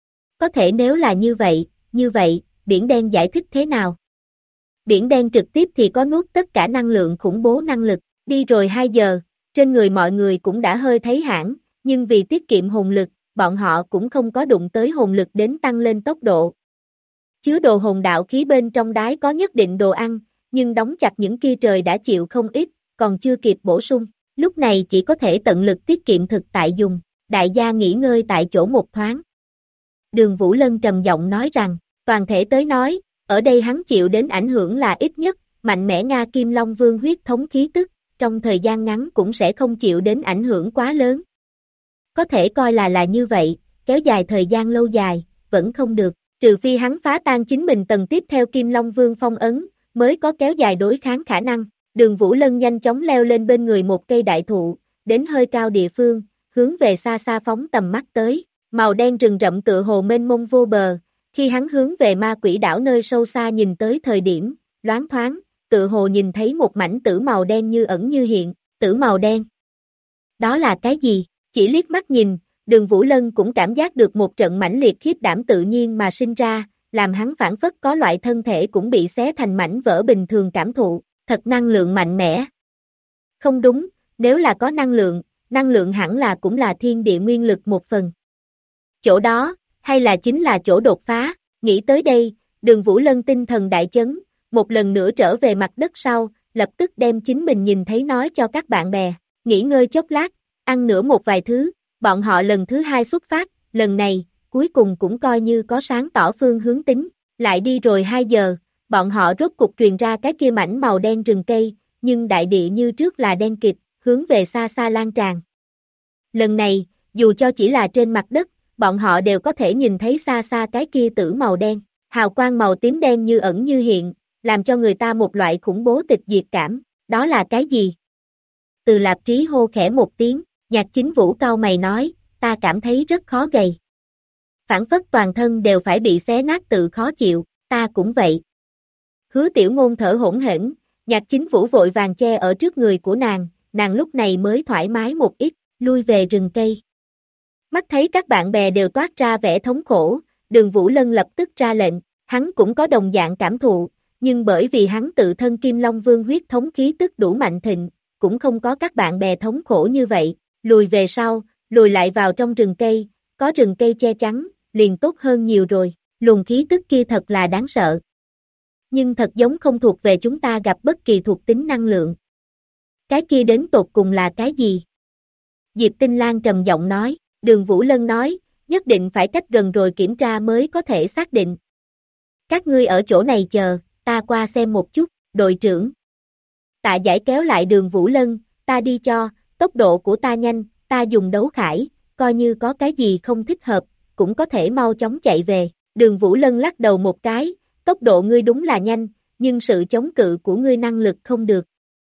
Có thể nếu là như vậy, biển đen giải thích thế nào? Biển đen trực tiếp thì có nuốt tất cả năng lượng khủng bố năng lực, đi rồi 2 giờ, trên người mọi người cũng đã hơi thấy hãn, nhưng vì tiết kiệm hồn lực, bọn họ cũng không có đụng tới hồn lực đến tăng lên tốc độ. Chứa đồ hồn đạo khí bên trong đáy có nhất định đồ ăn, nhưng đóng chặt những kia trời đã chịu không ít, còn chưa kịp bổ sung, lúc này chỉ có thể tận lực tiết kiệm thực tại dùng, đại gia nghỉ ngơi tại chỗ một thoáng. Đường Vũ Lân trầm giọng nói rằng, toàn thể tới nói, ở đây hắn chịu đến ảnh hưởng là ít nhất, mạnh mẽ Nga Kim Long Vương huyết thống khí tức, trong thời gian ngắn cũng sẽ không chịu đến ảnh hưởng quá lớn. Có thể coi là như vậy, kéo dài thời gian lâu dài, vẫn không được, trừ phi hắn phá tan chính mình tầng tiếp theo Kim Long Vương phong ấn, mới có kéo dài đối kháng khả năng. Đường Vũ Lân nhanh chóng leo lên bên người một cây đại thụ, đến hơi cao địa phương, hướng về xa xa phóng tầm mắt tới, màu đen rừng rậm tựa hồ mênh mông vô bờ, khi hắn hướng về ma quỷ đảo nơi sâu xa nhìn tới thời điểm, loáng thoáng, tựa hồ nhìn thấy một mảnh tử màu đen như ẩn như hiện, tử màu đen. Đó là cái gì? Chỉ liếc mắt nhìn, Đường Vũ Lân cũng cảm giác được một trận mãnh liệt khiếp đảm tự nhiên mà sinh ra, làm hắn phản phất có loại thân thể cũng bị xé thành mảnh vỡ bình thường cảm thụ, thật năng lượng mạnh mẽ. Không đúng, nếu là có năng lượng hẳn là cũng là thiên địa nguyên lực một phần. Chỗ đó, hay là chính là chỗ đột phá, nghĩ tới đây, Đường Vũ Lân tinh thần đại chấn, một lần nữa trở về mặt đất sau, lập tức đem chính mình nhìn thấy nói cho các bạn bè, nghỉ ngơi chốc lát, ăn nữa một vài thứ, bọn họ lần thứ 2 xuất phát, lần này, cuối cùng cũng coi như có sáng tỏ phương hướng tính, lại đi rồi 2 giờ, bọn họ rốt cục truyền ra cái kia mảnh màu đen rừng cây, nhưng đại địa như trước là đen kịt, hướng về xa xa lan tràn. Lần này, dù cho chỉ là trên mặt đất, bọn họ đều có thể nhìn thấy xa xa cái kia tử màu đen, hào quang màu tím đen như ẩn như hiện, làm cho người ta một loại khủng bố tịch diệt cảm, đó là cái gì? Từ Lạp Trí hô khẽ một tiếng, Nhạc Chính Vũ cau mày nói, ta cảm thấy rất khó gầy. Phản phất toàn thân đều phải bị xé nát tự khó chịu, ta cũng vậy. Hứa Tiểu Ngôn thở hổn hển, Nhạc Chính Vũ vội vàng che ở trước người của nàng lúc này mới thoải mái một ít, lui về rừng cây. Mắt thấy các bạn bè đều toát ra vẻ thống khổ, Đường Vũ Lân lập tức ra lệnh, hắn cũng có đồng dạng cảm thụ, nhưng bởi vì hắn tự thân Kim Long Vương huyết thống khí tức đủ mạnh thịnh, cũng không có các bạn bè thống khổ như vậy, lùi về sau, lùi lại vào trong rừng cây, có rừng cây che chắn, liền tốt hơn nhiều rồi, luồng khí tức kia thật là đáng sợ. Nhưng thật giống không thuộc về chúng ta gặp bất kỳ thuộc tính năng lượng. Cái kia đến tột cùng là cái gì? Diệp Tinh Lan trầm giọng nói, Đường Vũ Lân nói, nhất định phải cách gần rồi kiểm tra mới có thể xác định. Các ngươi ở chỗ này chờ, ta qua xem một chút, đội trưởng. Tạ Giải kéo lại Đường Vũ Lân, ta đi cho, tốc độ của ta nhanh, ta dùng đấu khải, coi như có cái gì không thích hợp, cũng có thể mau chóng chạy về. Đường Vũ Lân lắc đầu một cái, tốc độ ngươi đúng là nhanh, nhưng sự chống cự của ngươi năng lực không được.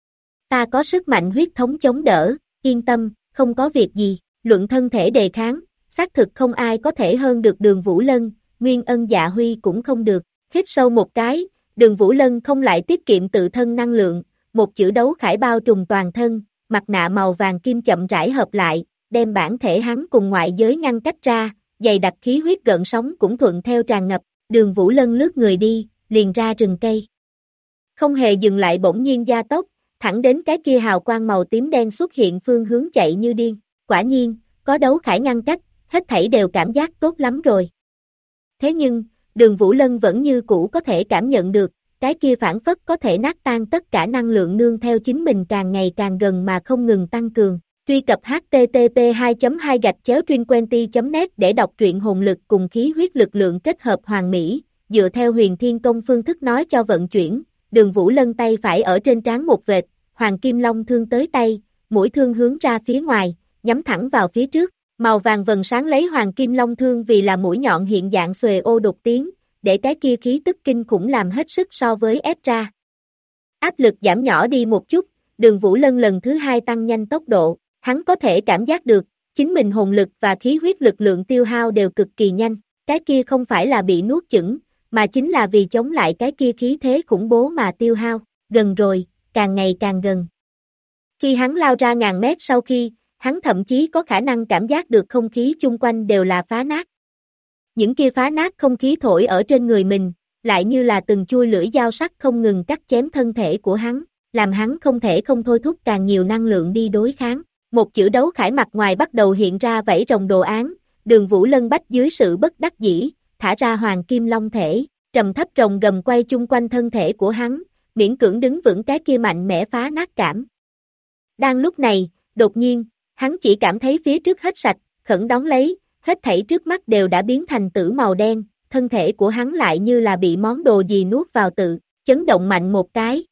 Ta có sức mạnh huyết thống chống đỡ, yên tâm, không có việc gì, luận thân thể đề kháng, xác thực không ai có thể hơn được Đường Vũ Lân, Nguyên Ân Dạ Huy cũng không được, hít sâu một cái, Đường Vũ Lân không lại tiết kiệm tự thân năng lượng, một chữ đấu khải bao trùm toàn thân, mặt nạ màu vàng kim chậm rãi hợp lại, đem bản thể hắn cùng ngoại giới ngăn cách ra, dày đặc khí huyết gợn sóng cũng thuận theo tràn ngập, Đường Vũ Lân lướt người đi, liền ra rừng cây. Không hề dừng lại bỗng nhiên gia tốc, thẳng đến cái kia hào quang màu tím đen xuất hiện phương hướng chạy như điên, quả nhiên, có đấu khải ngăn cách, hết thảy đều cảm giác tốt lắm rồi. Thế nhưng, Đường Vũ Lân vẫn như cũ có thể cảm nhận được, cái kia phản phất có thể nát tan tất cả năng lượng nương theo chính mình càng ngày càng gần mà không ngừng tăng cường, Truy cập http://2.2-2020.net để đọc truyện hồn lực cùng khí huyết lực lượng kết hợp hoàn mỹ, dựa theo Huyền Thiên Công phương thức nói cho vận chuyển. Đường Vũ Lân tay phải ở trên trán một vệt, Hoàng Kim Long thương tới tay, mũi thương hướng ra phía ngoài, nhắm thẳng vào phía trước. Màu vàng vần sáng lấy Hoàng Kim Long thương vì là mũi nhọn hiện dạng xuề ô đột tiến, để cái kia khí tức kinh khủng làm hết sức so với ép ra. Áp lực giảm nhỏ đi một chút, Đường Vũ Lân lần thứ hai tăng nhanh tốc độ, hắn có thể cảm giác được, chính mình hồn lực và khí huyết lực lượng tiêu hao đều cực kỳ nhanh, cái kia không phải là bị nuốt chửng, mà chính là vì chống lại cái kia khí thế khủng bố mà tiêu hao, gần rồi, càng ngày càng gần. Khi hắn lao ra ngàn mét sau khi, hắn thậm chí có khả năng cảm giác được không khí chung quanh đều là phá nát. Những kia phá nát không khí thổi ở trên người mình, lại như là từng chuôi lưỡi dao sắc không ngừng cắt chém thân thể của hắn, làm hắn không thể không thôi thúc càng nhiều năng lượng đi đối kháng. Một chữ đấu khải mặt ngoài bắt đầu hiện ra vảy rồng đồ án, Đường Vũ Lân bách dưới sự bất đắc dĩ, thả ra Hoàng Kim Long thể, trầm thấp rồng gầm quay chung quanh thân thể của hắn, miễn cưỡng đứng vững cái kia mạnh mẽ phá nát cảm. Đang lúc này, đột nhiên, hắn chỉ cảm thấy phía trước hết sạch, khẩn đón lấy, hết thảy trước mắt đều đã biến thành tử màu đen, thân thể của hắn lại như là bị món đồ gì nuốt vào tự, chấn động mạnh một cái.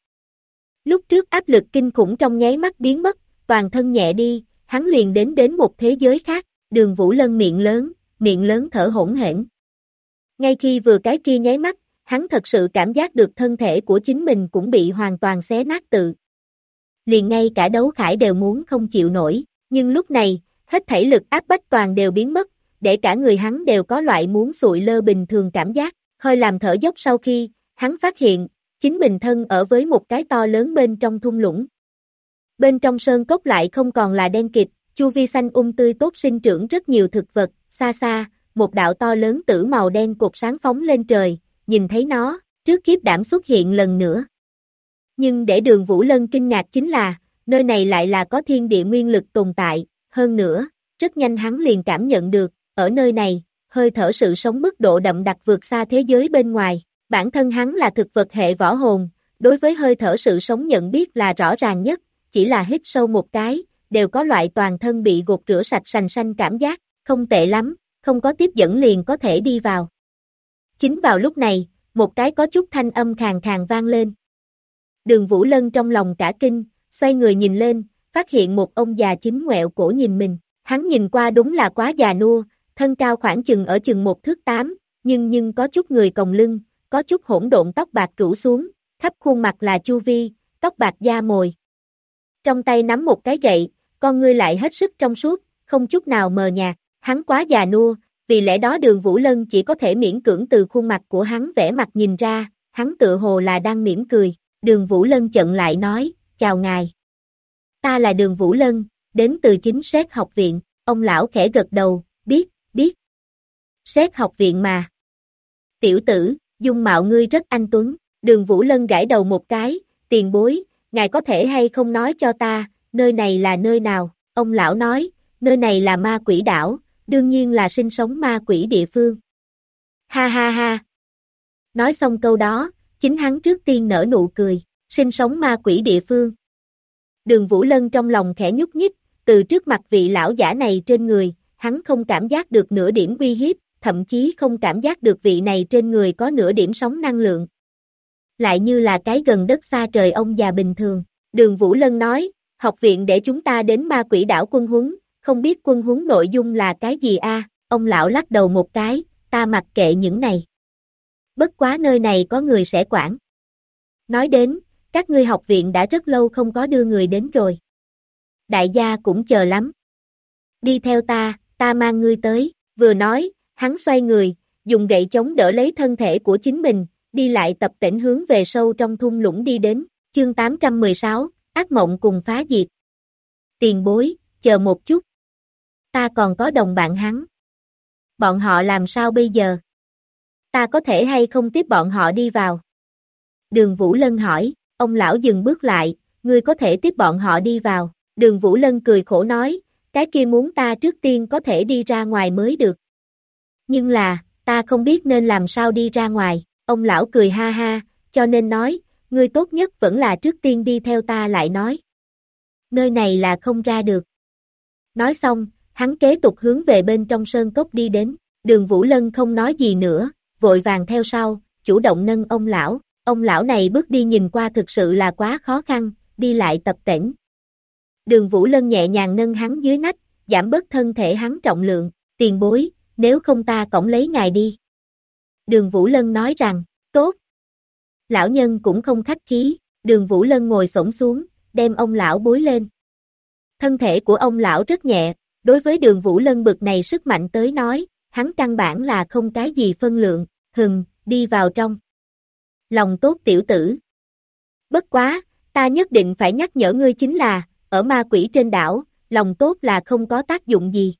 Lúc trước áp lực kinh khủng trong nháy mắt biến mất, toàn thân nhẹ đi, hắn liền đến một thế giới khác, Đường Vũ Lân miệng lớn thở hổn hển. Ngay khi vừa cái kia nháy mắt, hắn thật sự cảm giác được thân thể của chính mình cũng bị hoàn toàn xé nát tự. Liền ngay cả đấu khải đều muốn không chịu nổi, nhưng lúc này, hết thảy lực áp bách toàn đều biến mất, để cả người hắn đều có loại muốn sụi lơ bình thường cảm giác, hơi làm thở dốc sau khi, hắn phát hiện, chính mình thân ở với một cái to lớn bên trong thung lũng. Bên trong sơn cốc lại không còn là đen kịt, chu vi xanh tươi tốt sinh trưởng rất nhiều thực vật, xa xa, một đạo to lớn tử màu đen cột sáng phóng lên trời, nhìn thấy nó, trước khiếp đảm xuất hiện lần nữa. Nhưng để Đường Vũ Lân kinh ngạc chính là, nơi này lại là có thiên địa nguyên lực tồn tại, hơn nữa, rất nhanh hắn liền cảm nhận được, ở nơi này, hơi thở sự sống mức độ đậm đặc vượt xa thế giới bên ngoài, bản thân hắn là thực vật hệ võ hồn, đối với hơi thở sự sống nhận biết là rõ ràng nhất, chỉ là hít sâu một cái, đều có loại toàn thân bị gột rửa sạch sành xanh cảm giác, không tệ lắm, không có tiếp dẫn liền có thể đi vào. Chính vào lúc này, một cái có chút thanh âm khàn khàn vang lên. Đường Vũ Lân trong lòng cả kinh, xoay người nhìn lên, phát hiện một ông già chính ngoẹo cổ nhìn mình, hắn nhìn qua đúng là quá già nua, thân cao khoảng chừng ở chừng 1 thước 8, nhưng có chút người còng lưng, có chút hỗn độn tóc bạc rủ xuống, khắp khuôn mặt là chu vi, tóc bạc da mồi. Trong tay nắm một cái gậy, con ngươi lại hết sức trong suốt, không chút nào mờ nhạt, hắn quá già nua, vì lẽ đó Đường Vũ Lân chỉ có thể miễn cưỡng từ khuôn mặt của hắn vẽ mặt nhìn ra, hắn tựa hồ là đang mỉm cười. Đường Vũ Lân chận lại nói, chào ngài. Ta là Đường Vũ Lân, đến từ chính Sét học viện, ông lão khẽ gật đầu, biết. Sét học viện mà. Tiểu tử, dung mạo ngươi rất anh tuấn, Đường Vũ Lân gãi đầu một cái, tiền bối, ngài có thể hay không nói cho ta, nơi này là nơi nào, ông lão nói, nơi này là ma quỷ đảo, đương nhiên là sinh sống ma quỷ địa phương. Ha ha ha. Nói xong câu đó, chính hắn trước tiên nở nụ cười, sinh sống ma quỷ địa phương. Đường Vũ Lân trong lòng khẽ nhúc nhích, từ trước mặt vị lão giả này trên người, hắn không cảm giác được nửa điểm uy hiếp, thậm chí không cảm giác được vị này trên người có nửa điểm sóng năng lượng. Lại như là cái gần đất xa trời ông già bình thường. Đường Vũ Lân nói, học viện để chúng ta đến ma quỷ đảo quân huấn, không biết quân huấn nội dung là cái gì a? Ông lão lắc đầu một cái, ta mặc kệ những này. Bất quá nơi này có người sẽ quản. Nói đến, các ngươi học viện đã rất lâu không có đưa người đến rồi. Đại gia cũng chờ lắm. Đi theo ta mang ngươi tới, vừa nói, hắn xoay người, dùng gậy chống đỡ lấy thân thể của chính mình, đi lại tập tễnh hướng về sâu trong thung lũng đi đến, chương 816, ác mộng cùng phá diệt. Tiền bối, chờ một chút. Ta còn có đồng bạn hắn. Bọn họ làm sao bây giờ? Ta có thể hay không tiếp bọn họ đi vào? Đường Vũ Lân hỏi, ông lão dừng bước lại, ngươi có thể tiếp bọn họ đi vào. Đường Vũ Lân cười khổ nói, cái kia muốn ta trước tiên có thể đi ra ngoài mới được. Nhưng là, ta không biết nên làm sao đi ra ngoài. Ông lão cười ha ha, cho nên nói, ngươi tốt nhất vẫn là trước tiên đi theo ta lại nói. Nơi này là không ra được. Nói xong, hắn kế tục hướng về bên trong sơn cốc đi đến, Đường Vũ Lân không nói gì nữa, vội vàng theo sau, chủ động nâng ông lão này bước đi nhìn qua thực sự là quá khó khăn, đi lại tập tễnh. Đường Vũ Lân nhẹ nhàng nâng hắn dưới nách, giảm bớt thân thể hắn trọng lượng, tiền bối, nếu không ta cõng lấy ngài đi. Đường Vũ Lân nói rằng, tốt. Lão nhân cũng không khách khí, Đường Vũ Lân ngồi xổm xuống, đem ông lão bối lên. Thân thể của ông lão rất nhẹ, đối với Đường Vũ Lân bực này sức mạnh tới nói, hắn căn bản là không cái gì phân lượng, đi vào trong. Lòng tốt tiểu tử. Bất quá, ta nhất định phải nhắc nhở ngươi chính là, ở ma quỷ trên đảo, lòng tốt là không có tác dụng gì.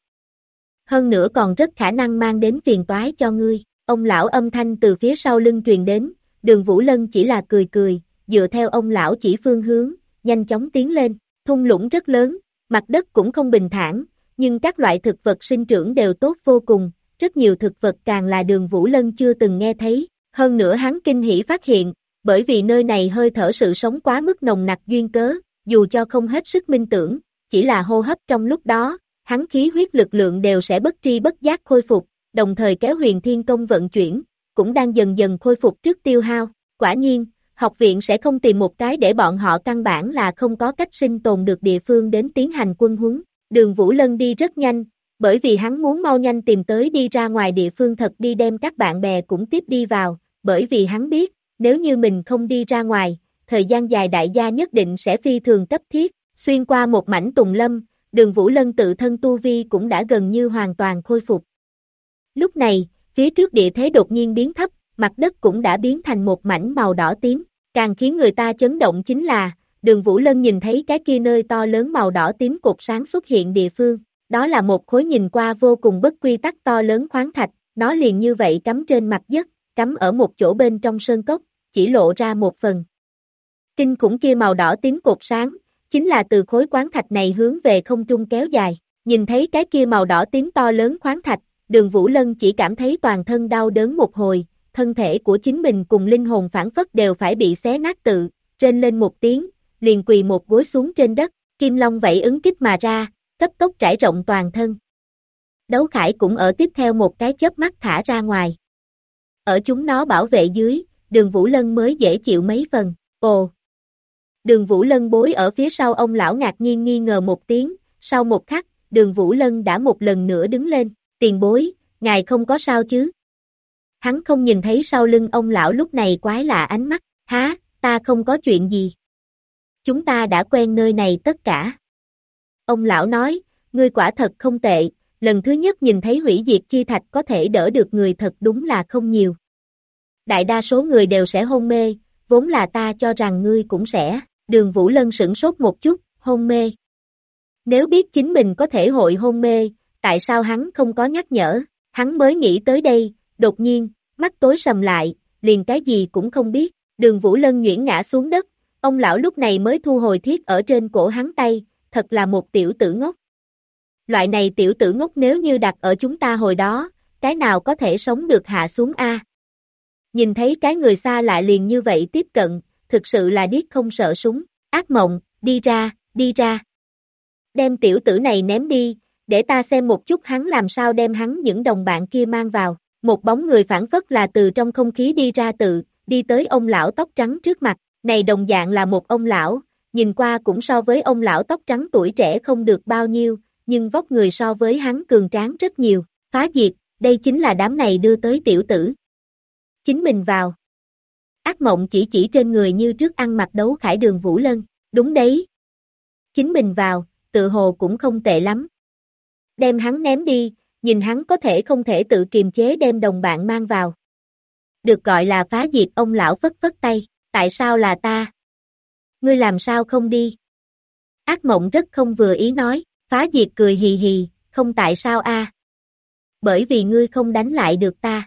Hơn nữa còn rất khả năng mang đến phiền toái cho ngươi. Ông lão âm thanh từ phía sau lưng truyền đến, Đường Vũ Lân chỉ là cười cười, dựa theo ông lão chỉ phương hướng, nhanh chóng tiến lên. Thung lũng rất lớn, mặt đất cũng không bình thản, nhưng các loại thực vật sinh trưởng đều tốt vô cùng, rất nhiều thực vật càng là Đường Vũ Lân chưa từng nghe thấy. Hơn nữa hắn kinh hỉ phát hiện, bởi vì nơi này hơi thở sự sống quá mức nồng nặc duyên cớ, dù cho không hết sức minh tưởng, chỉ là hô hấp trong lúc đó, hắn khí huyết lực lượng đều sẽ bất tri bất giác khôi phục, đồng thời kéo Huyền Thiên Công vận chuyển, cũng đang dần dần khôi phục trước tiêu hao. Quả nhiên, học viện sẽ không tìm một cái để bọn họ căn bản là không có cách sinh tồn được địa phương đến tiến hành quân huấn. Đường Vũ Lân đi rất nhanh, bởi vì hắn muốn mau nhanh tìm tới đi ra ngoài địa phương thật đi đem các bạn bè cũng tiếp đi vào, bởi vì hắn biết, nếu như mình không đi ra ngoài, thời gian dài đại gia nhất định sẽ phi thường cấp thiết. Xuyên qua một mảnh tùng lâm, Đường Vũ Lân tự thân tu vi cũng đã gần như hoàn toàn khôi phục. Lúc này, phía trước địa thế đột nhiên biến thấp, mặt đất cũng đã biến thành một mảnh màu đỏ tím. Càng khiến người ta chấn động chính là, Đường Vũ Lân nhìn thấy cái kia nơi to lớn màu đỏ tím cột sáng xuất hiện địa phương. Đó là một khối nhìn qua vô cùng bất quy tắc to lớn khoáng thạch, nó liền như vậy cắm trên mặt đất, cắm ở một chỗ bên trong sơn cốc, chỉ lộ ra một phần. Kinh khủng kia màu đỏ tím cột sáng, chính là từ khối khoáng thạch này hướng về không trung kéo dài. Nhìn thấy cái kia màu đỏ tím to lớn khoáng thạch, Đường Vũ Lân chỉ cảm thấy toàn thân đau đớn một hồi, thân thể của chính mình cùng linh hồn phản phất đều phải bị xé nát tự, rên lên một tiếng, liền quỳ một gối xuống trên đất, kim long vảy ứng kích mà ra, cấp tốc trải rộng toàn thân. Đấu khải cũng ở tiếp theo một cái chớp mắt thả ra ngoài. Ở chúng nó bảo vệ dưới, Đường Vũ Lân mới dễ chịu mấy phần. Ồ! Đường Vũ Lân bối ở phía sau ông lão ngạc nhiên nghi ngờ một tiếng, sau một khắc, Đường Vũ Lân đã một lần nữa đứng lên, tiền bối, ngài không có sao chứ? Hắn không nhìn thấy sau lưng ông lão lúc này quái lạ ánh mắt, há, ta không có chuyện gì. Chúng ta đã quen nơi này tất cả. Ông lão nói, ngươi quả thật không tệ, lần thứ nhất nhìn thấy hủy diệt chi thạch có thể đỡ được người thật đúng là không nhiều. Đại đa số người đều sẽ hôn mê, vốn là ta cho rằng ngươi cũng sẽ. Đường Vũ Lân sửng sốt một chút, hôn mê. Nếu biết chính mình có thể hội hôn mê, tại sao hắn không có nhắc nhở, hắn mới nghĩ tới đây, đột nhiên, mắt tối sầm lại, liền cái gì cũng không biết. Đường Vũ Lân nhuyễn ngã xuống đất, ông lão lúc này mới thu hồi thiết ở trên cổ hắn tay, thật là một tiểu tử ngốc. Loại này tiểu tử ngốc nếu như đặt ở chúng ta hồi đó, cái nào có thể sống được hạ xuống a? Nhìn thấy cái người xa lạ liền như vậy tiếp cận, thực sự là điếc không sợ súng. Ác mộng, đi ra, đi ra. Đem tiểu tử này ném đi, để ta xem một chút hắn làm sao đem hắn những đồng bạn kia mang vào. Một bóng người phản phất là từ trong không khí đi ra đi tới ông lão tóc trắng trước mặt. Này đồng dạng là một ông lão, nhìn qua cũng so với ông lão tóc trắng tuổi trẻ không được bao nhiêu, nhưng vóc người so với hắn cường tráng rất nhiều. Phá diệt, đây chính là đám này đưa tới tiểu tử. Chính mình vào. Ác mộng chỉ trên người như trước ăn mặc đấu khải Đường Vũ Lân, đúng đấy. Chính mình vào, tự hồ cũng không tệ lắm. Đem hắn ném đi, nhìn hắn có thể không thể tự kiềm chế đem đồng bạn mang vào. Được gọi là phá diệt ông lão phất phất tay, tại sao là ta? Ngươi làm sao không đi? Ác mộng rất không vừa ý nói, phá diệt cười hì hì, không tại sao a? Bởi vì ngươi không đánh lại được ta.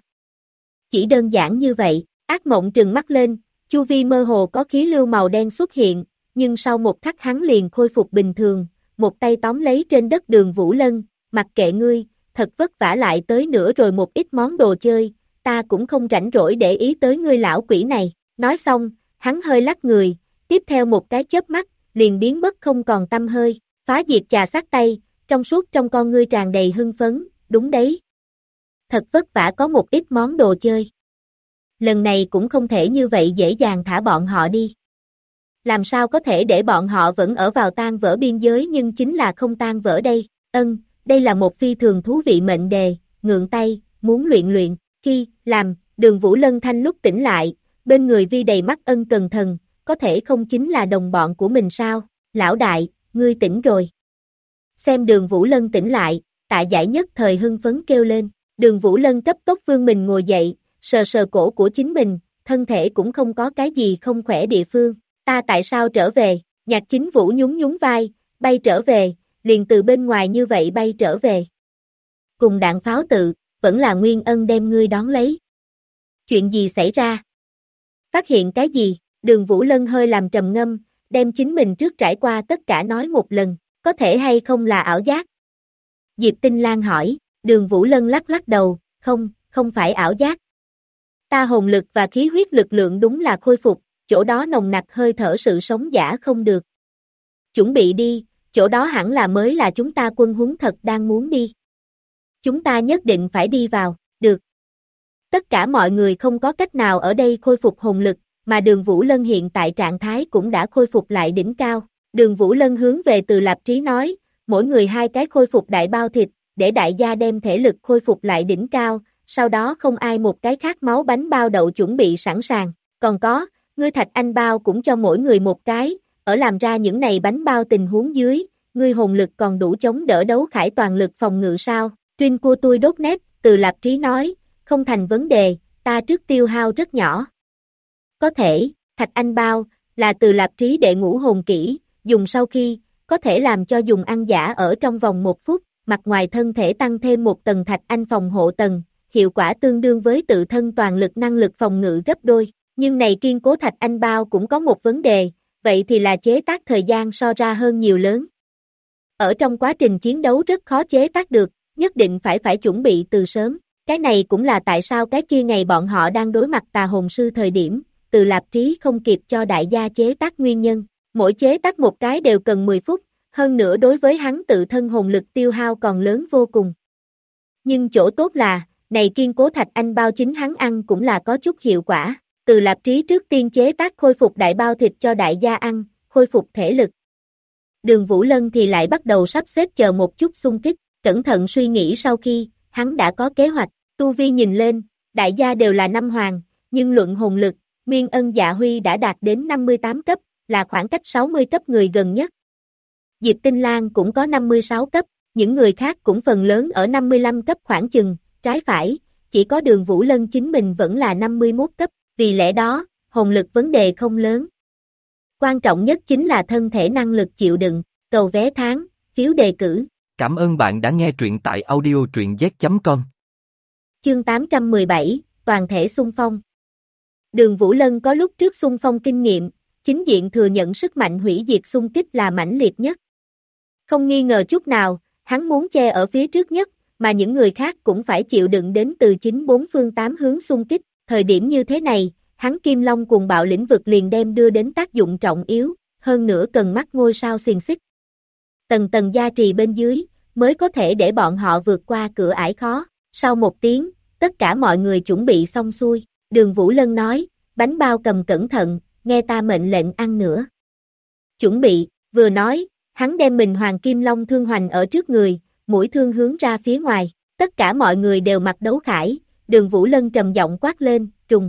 Chỉ đơn giản như vậy. Ác mộng trừng mắt lên, chu vi mơ hồ có khí lưu màu đen xuất hiện, nhưng sau một khắc hắn liền khôi phục bình thường, một tay tóm lấy trên đất Đường Vũ Lân, mặc kệ ngươi, thật vất vả lại tới nữa rồi một ít món đồ chơi, ta cũng không rảnh rỗi để ý tới ngươi lão quỷ này. Nói xong, hắn hơi lắc người, tiếp theo một cái chớp mắt, liền biến mất không còn tăm hơi. Phá diệt chà sát tay, trong suốt trong con ngươi tràn đầy hưng phấn, đúng đấy. Thật vất vả có một ít món đồ chơi. Lần này cũng không thể như vậy dễ dàng thả bọn họ đi. Làm sao có thể để bọn họ vẫn ở vào tan vỡ biên giới nhưng chính là không tan vỡ đây. Đây là một phi thường thú vị mệnh đề, ngượng tay, muốn luyện. Khi làm, Đường Vũ Lân Thanh lúc tỉnh lại, bên người Vi đầy mắt ân cần thần, có thể không chính là đồng bọn của mình sao? Lão đại, ngươi tỉnh rồi. Xem Đường Vũ Lân tỉnh lại, Tạ Giải nhất thời hưng phấn kêu lên. Đường Vũ Lân cấp tốc vươn mình ngồi dậy, sờ sờ cổ của chính mình, thân thể cũng không có cái gì không khỏe địa phương. Ta tại sao trở về? Nhạc Chính Vũ nhún nhún vai, bay trở về, liền từ bên ngoài như vậy bay trở về. Cùng đạn pháo tự, vẫn là Nguyên Ân đem ngươi đón lấy. Chuyện gì xảy ra? Phát hiện cái gì? Đường Vũ Lân hơi làm trầm ngâm, đem chính mình trước trải qua tất cả nói một lần, có thể hay không là ảo giác? Diệp Tinh Lan hỏi, Đường Vũ Lân lắc lắc đầu, không phải ảo giác. Ta hồn lực và khí huyết lực lượng đúng là khôi phục, chỗ đó nồng nặc hơi thở sự sống giả không được. Chuẩn bị đi, chỗ đó hẳn là mới là chúng ta quân huấn thật đang muốn đi. Chúng ta nhất định phải đi vào, được. Tất cả mọi người không có cách nào ở đây khôi phục hồn lực, mà Đường Vũ Lân hiện tại trạng thái cũng đã khôi phục lại đỉnh cao. Đường Vũ Lân hướng về Từ Lạp Trí nói, mỗi người 2 cái khôi phục đại bao thịt, để đại gia đem thể lực khôi phục lại đỉnh cao, sau đó không ai một cái khác máu bánh bao đậu chuẩn bị sẵn sàng. Còn có, ngươi Thạch Anh bao cũng cho mỗi người một cái, ở làm ra những này bánh bao tình huống dưới, ngươi hồn lực còn đủ chống đỡ đấu khải toàn lực phòng ngự sao? Trinh của tôi đốt nét, Từ Lạp Trí nói, không thành vấn đề, ta trước tiêu hao rất nhỏ. Có thể, Thạch Anh bao, là Từ Lạp Trí đệ ngũ hồn kỹ, dùng sau khi, có thể làm cho dùng ăn giả ở trong vòng 1 phút, mặt ngoài thân thể tăng thêm 1 tầng Thạch Anh phòng hộ tầng, hiệu quả tương đương với tự thân toàn lực năng lực phòng ngự gấp đôi. Nhưng này kiên cố Thạch Anh bao cũng có một vấn đề, vậy thì là chế tác thời gian so ra hơn nhiều lớn. Ở trong quá trình chiến đấu rất khó chế tác được, nhất định phải chuẩn bị từ sớm. Cái này cũng là tại sao cái kia ngày bọn họ đang đối mặt tà hồn sư thời điểm, Từ Lạp Trí không kịp cho đại gia chế tác nguyên nhân. Mỗi chế tác một cái đều cần 10 phút, hơn nữa đối với hắn tự thân hồn lực tiêu hao còn lớn vô cùng. Nhưng chỗ tốt là, này kiên cố Thạch Anh bao chính hắn ăn cũng là có chút hiệu quả. Từ Lạp Trí trước tiên chế tác khôi phục đại bao thịt cho đại gia ăn, khôi phục thể lực. Đường Vũ Lân thì lại bắt đầu sắp xếp chờ một chút xung kích, cẩn thận suy nghĩ sau khi, hắn đã có kế hoạch, tu vi nhìn lên, đại gia đều là 5 hoàng, nhưng luận hồn lực, Nguyên Ân Dạ Huy đã đạt đến 58 cấp, là khoảng cách 60 cấp người gần nhất. Diệp Tinh Lan cũng có 56 cấp, những người khác cũng phần lớn ở 55 cấp khoảng chừng, trái phải, chỉ có Đường Vũ Lân chính mình vẫn là 51 cấp, vì lẽ đó, hồn lực vấn đề không lớn. Quan trọng nhất chính là thân thể năng lực chịu đựng, cầu vé tháng, phiếu đề cử. Cảm ơn bạn đã nghe truyện tại audio truyện z.com. Chương 817, toàn thể xung phong. Đường Vũ Lân có lúc trước xung phong kinh nghiệm, chính diện thừa nhận sức mạnh hủy diệt xung kích là mãnh liệt nhất. Không nghi ngờ chút nào, hắn muốn che ở phía trước nhất, mà những người khác cũng phải chịu đựng đến từ 4 phương 8 hướng xung kích. Thời điểm như thế này, hắn Kim Long cuồng bạo lĩnh vực liền đem đưa đến tác dụng trọng yếu, hơn nữa cần mắt ngôi sao xiềng xích. Tầng tầng gia trì bên dưới, mới có thể để bọn họ vượt qua cửa ải khó. Sau 1 tiếng, tất cả mọi người chuẩn bị xong xuôi. Đường Vũ Lân nói, bánh bao cầm cẩn thận, nghe ta mệnh lệnh ăn nữa. Chuẩn bị, vừa nói, hắn đem mình Hoàng Kim Long thương hoành ở trước người, mũi thương hướng ra phía ngoài. Tất cả mọi người đều mặc đấu khải, Đường Vũ Lân trầm giọng quát lên, trùng.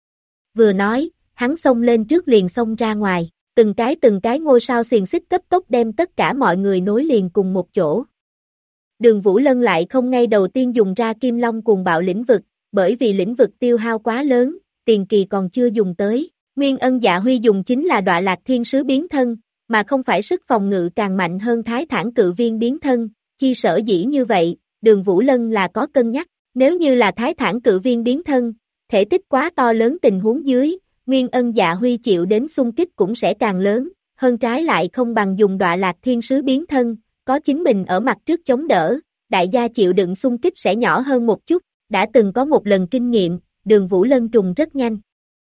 Vừa nói, hắn xông lên trước liền xông ra ngoài, từng cái ngôi sao xiềng xích cấp tốc đem tất cả mọi người nối liền cùng một chỗ. Đường Vũ Lân lại không ngay đầu tiên dùng ra Kim Long cuồng bạo lĩnh vực, bởi vì lĩnh vực tiêu hao quá lớn, tiền kỳ còn chưa dùng tới. Nguyên Ân Dạ Huy dùng chính là Đọa Lạc Thiên Sứ biến thân, mà không phải sức phòng ngự càng mạnh hơn Thái Thản Cự Viên biến thân, chi sở dĩ như vậy, Đường Vũ Lân là có cân nhắc, nếu như là Thái Thản Cự Viên biến thân, thể tích quá to lớn tình huống dưới, Nguyên Ân Dạ Huy chịu đến xung kích cũng sẽ càng lớn, hơn trái lại không bằng dùng Đọa Lạc Thiên Sứ biến thân, có chính mình ở mặt trước chống đỡ, đại gia chịu đựng xung kích sẽ nhỏ hơn một chút, đã từng có một lần kinh nghiệm, Đường Vũ Lân trùng rất nhanh.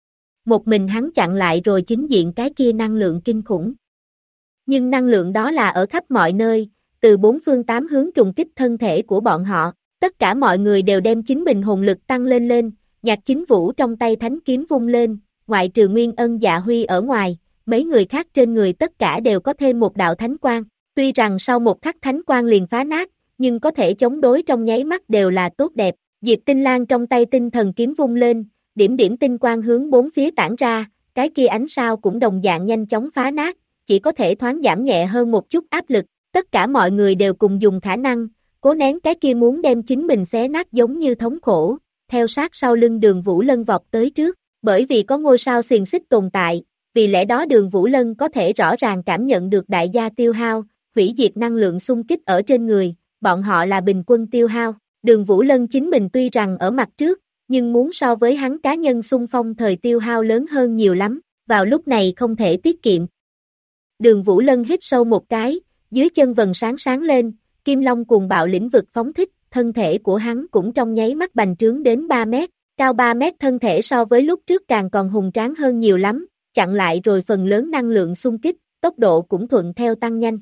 Một mình hắn chặn lại rồi chính diện cái kia năng lượng kinh khủng. Nhưng năng lượng đó là ở khắp mọi nơi, từ bốn phương tám hướng trùng kích thân thể của bọn họ. Tất cả mọi người đều đem chính mình hồn lực tăng lên, Nhạc Chính Vũ trong tay thánh kiếm vung lên, ngoại trừ Nguyên Ân Dạ Huy ở ngoài, mấy người khác trên người tất cả đều có thêm một đạo thánh quang. Tuy rằng sau một khắc thánh quang liền phá nát, nhưng có thể chống đối trong nháy mắt đều là tốt đẹp. Diệp Tinh Lang trong tay tinh thần kiếm vung lên, điểm điểm tinh quang hướng bốn phía tản ra, cái kia ánh sao cũng đồng dạng nhanh chóng phá nát, chỉ có thể thoáng giảm nhẹ hơn một chút áp lực. Tất cả mọi người đều cùng dùng khả năng, cố nén cái kia muốn đem chính mình xé nát giống như thống khổ, theo sát sau lưng Đường Vũ Lân vọt tới trước, bởi vì có ngôi sao xiềng xích tồn tại, vì lẽ đó Đường Vũ Lân có thể rõ ràng cảm nhận được đại gia tiêu hao, hủy diệt năng lượng xung kích ở trên người, bọn họ là bình quân tiêu hao. Đường Vũ Lân chính mình tuy rằng ở mặt trước, nhưng muốn so với hắn cá nhân xung phong thời tiêu hao lớn hơn nhiều lắm, vào lúc này không thể tiết kiệm. Đường Vũ Lân hít sâu một cái, dưới chân vầng sáng sáng lên, Kim Long cuồng bạo lĩnh vực phóng thích, thân thể của hắn cũng trong nháy mắt bành trướng đến 3 mét, cao 3 mét thân thể so với lúc trước càng còn hùng tráng hơn nhiều lắm, chặn lại rồi phần lớn năng lượng xung kích, tốc độ cũng thuận theo tăng nhanh.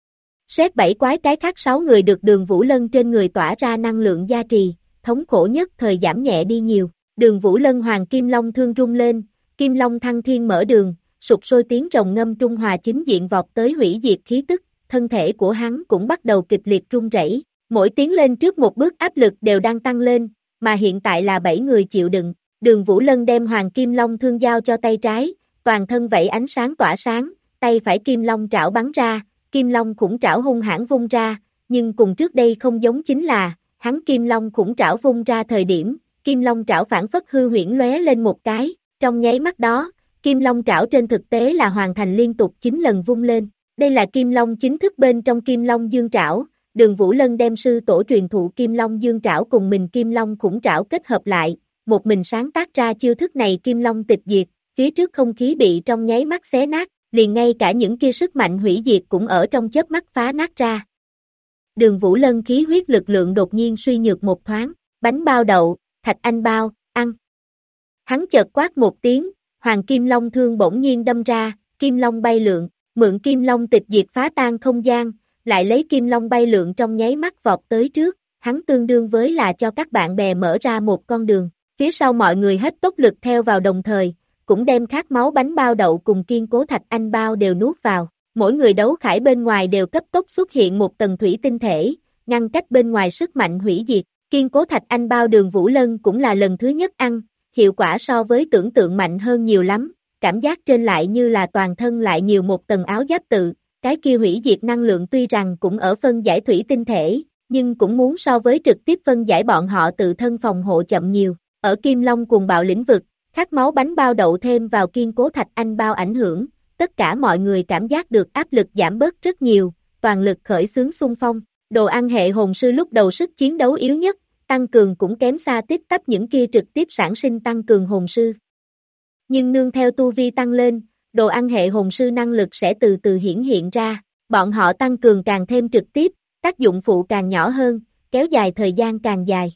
Xét 7 quái cái khác 6 người được Đường Vũ Lân trên người tỏa ra năng lượng gia trì, thống khổ nhất thời giảm nhẹ đi nhiều. Đường Vũ Lân Hoàng Kim Long thương rung lên, Kim Long thăng thiên mở đường, sụp sôi tiếng rồng ngâm trung hòa chính diện vọt tới hủy diệt khí tức, thân thể của hắn cũng bắt đầu kịch liệt rung rẩy. Mỗi tiến lên trước một bước áp lực đều đang tăng lên, mà hiện tại là 7 người chịu đựng. Đường Vũ Lân đem Hoàng Kim Long thương giao cho tay trái, toàn thân vẫy ánh sáng tỏa sáng, tay phải Kim Long trảo bắn ra, Kim Long khủng trảo hung hãn vung ra, nhưng cùng trước đây không giống chính là, hắn Kim Long khủng trảo vung ra thời điểm, Kim Long trảo phản phất hư huyễn lóe lên một cái, trong nháy mắt đó, Kim Long trảo trên thực tế là hoàn thành liên tục 9 lần vung lên. Đây là Kim Long chính thức bên trong Kim Long Dương trảo, Đường Vũ Lân đem sư tổ truyền thụ Kim Long Dương trảo cùng mình Kim Long khủng trảo kết hợp lại, một mình sáng tác ra chiêu thức này Kim Long tịch diệt, phía trước không khí bị trong nháy mắt xé nát, liền ngay cả những kia sức mạnh hủy diệt cũng ở trong chớp mắt phá nát ra. Đường Vũ Lân khí huyết lực lượng đột nhiên suy nhược một thoáng, bánh bao đậu, thạch anh bao, ăn. Hắn chợt quát một tiếng, Hoàng Kim Long thương bỗng nhiên đâm ra, Kim Long bay lượn, mượn Kim Long tịch diệt phá tan không gian, lại lấy Kim Long bay lượn trong nháy mắt vọt tới trước, hắn tương đương với là cho các bạn bè mở ra một con đường, phía sau mọi người hết tốc lực theo vào đồng thời, cũng đem khát máu bánh bao đậu cùng kiên cố thạch anh bao đều nuốt vào, mỗi người đấu khải bên ngoài đều cấp tốc xuất hiện một tầng thủy tinh thể, ngăn cách bên ngoài sức mạnh hủy diệt, kiên cố thạch anh bao Đường Vũ Lân cũng là lần thứ nhất ăn, hiệu quả so với tưởng tượng mạnh hơn nhiều lắm, cảm giác trên lại như là toàn thân lại nhiều một tầng áo giáp tự, cái kia hủy diệt năng lượng tuy rằng cũng ở phân giải thủy tinh thể, nhưng cũng muốn so với trực tiếp phân giải bọn họ tự thân phòng hộ chậm nhiều, ở Kim Long cuồng bạo lĩnh vực, khát máu bánh bao đậu thêm vào kiên cố thạch anh bao ảnh hưởng, tất cả mọi người cảm giác được áp lực giảm bớt rất nhiều, toàn lực khởi xướng xung phong, đồ ăn hệ hồn sư lúc đầu sức chiến đấu yếu nhất, tăng cường cũng kém xa tiếp tắp những kia trực tiếp sản sinh tăng cường hồn sư. Nhưng nương theo tu vi tăng lên, đồ ăn hệ hồn sư năng lực sẽ từ từ hiển hiện ra, bọn họ tăng cường càng thêm trực tiếp, tác dụng phụ càng nhỏ hơn, kéo dài thời gian càng dài.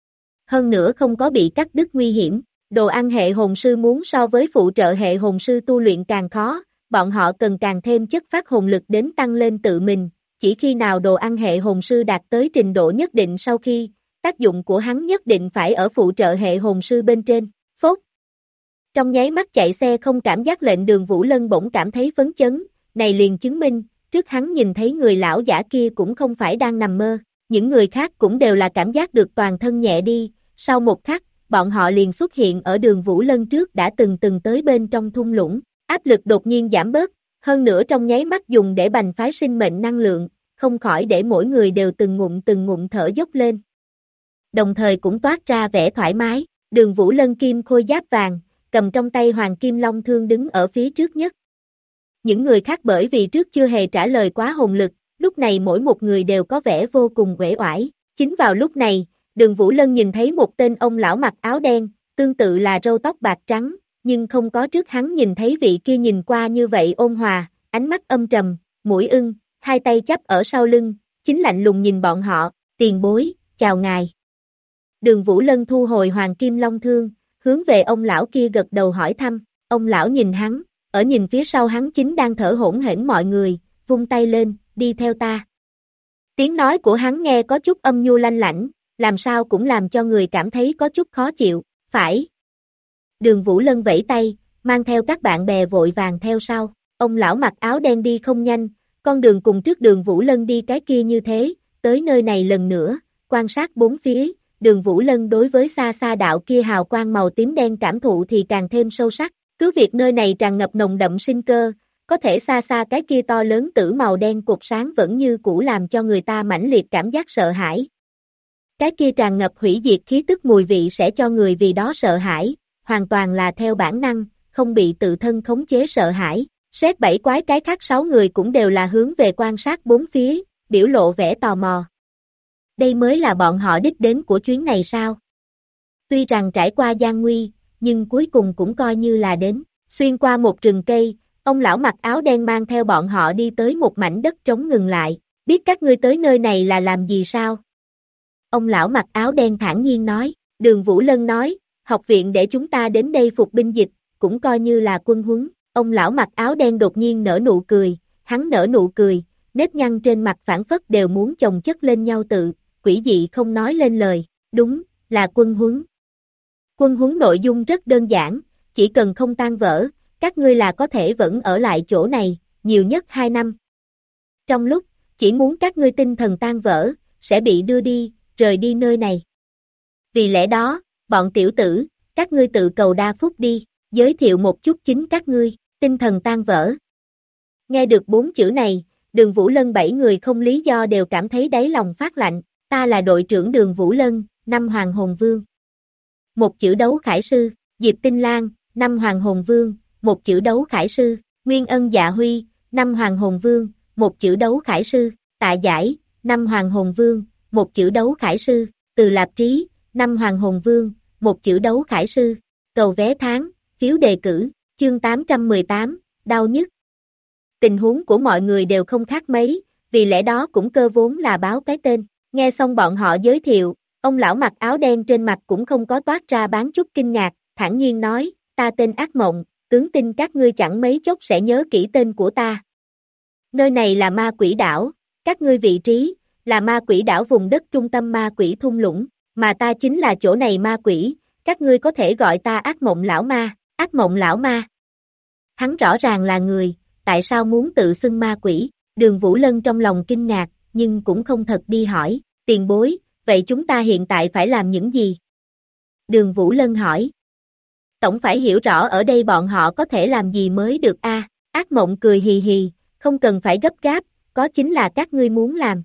Hơn nữa không có bị cắt đứt nguy hiểm, đồ ăn hệ hồn sư muốn so với phụ trợ hệ hồn sư tu luyện càng khó, bọn họ cần càng thêm chất phát hồn lực đến tăng lên tự mình, chỉ khi nào đồ ăn hệ hồn sư đạt tới trình độ nhất định sau khi, tác dụng của hắn nhất định phải ở phụ trợ hệ hồn sư bên trên, phốt. Trong nháy mắt chạy xe không cảm giác lệnh Đường Vũ Lân bỗng cảm thấy phấn chấn, này liền chứng minh, trước hắn nhìn thấy người lão giả kia cũng không phải đang nằm mơ, những người khác cũng đều là cảm giác được toàn thân nhẹ đi, sau một khắc, bọn họ liền xuất hiện ở Đường Vũ Lân trước đã từng tới bên trong thung lũng, áp lực đột nhiên giảm bớt, hơn nữa trong nháy mắt dùng để bành phái sinh mệnh năng lượng, không khỏi để mỗi người đều từng ngụm thở dốc lên. Đồng thời cũng toát ra vẻ thoải mái, Đường Vũ Lân kim khôi giáp vàng, cầm trong tay Hoàng Kim Long thương đứng ở phía trước nhất. Những người khác bởi vì trước chưa hề trả lời quá hồn lực, lúc này mỗi một người đều có vẻ vô cùng uể oải. Chính vào lúc này, Đường Vũ Lân nhìn thấy một tên ông lão mặc áo đen, tương tự là râu tóc bạc trắng, nhưng không có trước hắn nhìn thấy vị kia nhìn qua như vậy ôn hòa, ánh mắt âm trầm, mũi ưng, hai tay chắp ở sau lưng, chính lạnh lùng nhìn bọn họ, tiền bối, chào ngài. Đường Vũ Lân thu hồi Hoàng Kim Long thương, hướng về ông lão kia gật đầu hỏi thăm, ông lão nhìn hắn, ở nhìn phía sau hắn chính đang thở hổn hển mọi người, vung tay lên, đi theo ta. Tiếng nói của hắn nghe có chút âm nhu lanh lảnh, làm sao cũng làm cho người cảm thấy có chút khó chịu, phải. Đường Vũ Lân vẫy tay, mang theo các bạn bè vội vàng theo sau, ông lão mặc áo đen đi không nhanh, con đường cùng trước Đường Vũ Lân đi cái kia như thế, tới nơi này lần nữa, quan sát bốn phía, Đường Vũ Lân đối với xa xa đạo kia hào quang màu tím đen cảm thụ thì càng thêm sâu sắc, cứ việc nơi này tràn ngập nồng đậm sinh cơ, có thể xa xa cái kia to lớn tử màu đen cột sáng vẫn như cũ làm cho người ta mãnh liệt cảm giác sợ hãi. Cái kia tràn ngập hủy diệt khí tức mùi vị sẽ cho người vì đó sợ hãi, hoàn toàn là theo bản năng, không bị tự thân khống chế sợ hãi. Sét bảy quái cái khác 6 người cũng đều là hướng về quan sát bốn phía, biểu lộ vẻ tò mò. Đây mới là bọn họ đích đến của chuyến này sao? Tuy rằng trải qua gian nguy, nhưng cuối cùng cũng coi như là đến, xuyên qua một rừng cây, ông lão mặc áo đen mang theo bọn họ đi tới một mảnh đất trống ngừng lại, biết các ngươi tới nơi này là làm gì sao? Ông lão mặc áo đen thản nhiên nói, Đường Vũ Lân nói, học viện để chúng ta đến đây phục binh dịch, cũng coi như là quân huấn. Ông lão mặc áo đen đột nhiên nở nụ cười, hắn nở nụ cười, nếp nhăn trên mặt phản phất đều muốn chồng chất lên nhau tự, quỷ dị không nói lên lời, đúng, là quân huấn. Quân huấn nội dung rất đơn giản, chỉ cần không tan vỡ, các ngươi là có thể vẫn ở lại chỗ này, nhiều nhất 2 năm. Trong lúc, chỉ muốn các ngươi tinh thần tan vỡ, sẽ bị đưa đi, rời đi nơi này. Vì lẽ đó, bọn tiểu tử, các ngươi tự cầu đa phúc đi, giới thiệu một chút chính các ngươi, tinh thần tan vỡ. Nghe được 4 chữ này, Đường Vũ Lân 7 người không lý do đều cảm thấy đáy lòng phát lạnh, ta là đội trưởng Đường Vũ Lân, 5 Hoàng Hồn Vương. Một chữ đấu khải sư, Diệp Tinh Lan, 5 Hoàng Hồn Vương, một chữ đấu khải sư, Nguyên Ân Dạ Huy, 5 Hoàng Hồn Vương, một chữ đấu khải sư, Tạ Giải, 5 Hoàng Hồn Vương, một chữ đấu khải sư, Từ Lạp Trí, 5 Hoàng Hồn Vương, một chữ đấu khải sư, cầu vé tháng, phiếu đề cử, chương 818, đau nhất. Tình huống của mọi người đều không khác mấy, vì lẽ đó cũng cơ vốn là báo cái tên, nghe xong bọn họ giới thiệu, ông lão mặc áo đen trên mặt cũng không có toát ra bán chút kinh ngạc, thản nhiên nói, ta tên Ác Mộng, tướng tin các ngươi chẳng mấy chốc sẽ nhớ kỹ tên của ta. Nơi này là ma quỷ đảo, các ngươi vị trí, là ma quỷ đảo vùng đất trung tâm ma quỷ thung lũng, mà ta chính là chỗ này ma quỷ, các ngươi có thể gọi ta Ác Mộng lão ma, Ác Mộng lão ma. Hắn rõ ràng là người, tại sao muốn tự xưng ma quỷ, Đường Vũ Lân trong lòng kinh ngạc, nhưng cũng không thật đi hỏi, tiền bối, vậy chúng ta hiện tại phải làm những gì? Đường Vũ Lân hỏi. Tổng phải hiểu rõ ở đây bọn họ có thể làm gì mới được a. Ác Mộng cười hì hì, không cần phải gấp gáp, có chính là các ngươi muốn làm.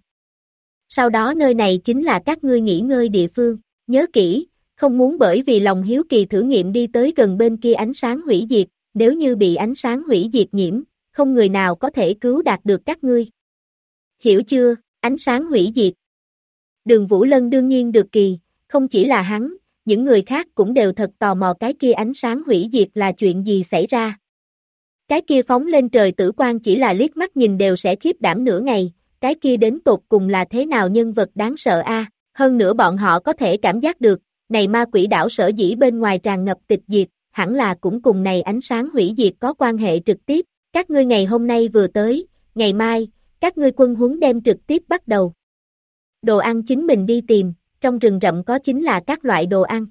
Sau đó nơi này chính là các ngươi nghỉ ngơi địa phương, nhớ kỹ, không muốn bởi vì lòng hiếu kỳ thử nghiệm đi tới gần bên kia ánh sáng hủy diệt, nếu như bị ánh sáng hủy diệt nhiễm, không người nào có thể cứu đạt được các ngươi. Hiểu chưa, ánh sáng hủy diệt. Đường Vũ Lân đương nhiên được kỳ, không chỉ là hắn, những người khác cũng đều thật tò mò cái kia ánh sáng hủy diệt là chuyện gì xảy ra. Cái kia phóng lên trời tử quang chỉ là liếc mắt nhìn đều sẽ khiếp đảm nửa ngày, cái kia đến tột cùng là thế nào nhân vật đáng sợ a? Hơn nữa bọn họ có thể cảm giác được, này ma quỷ đảo sở dĩ bên ngoài tràn ngập tịch diệt, hẳn là cũng cùng này ánh sáng hủy diệt có quan hệ trực tiếp, các ngươi ngày hôm nay vừa tới, ngày mai, các ngươi quân huấn đem trực tiếp bắt đầu. Đồ ăn chính mình đi tìm, trong rừng rậm có chính là các loại đồ ăn.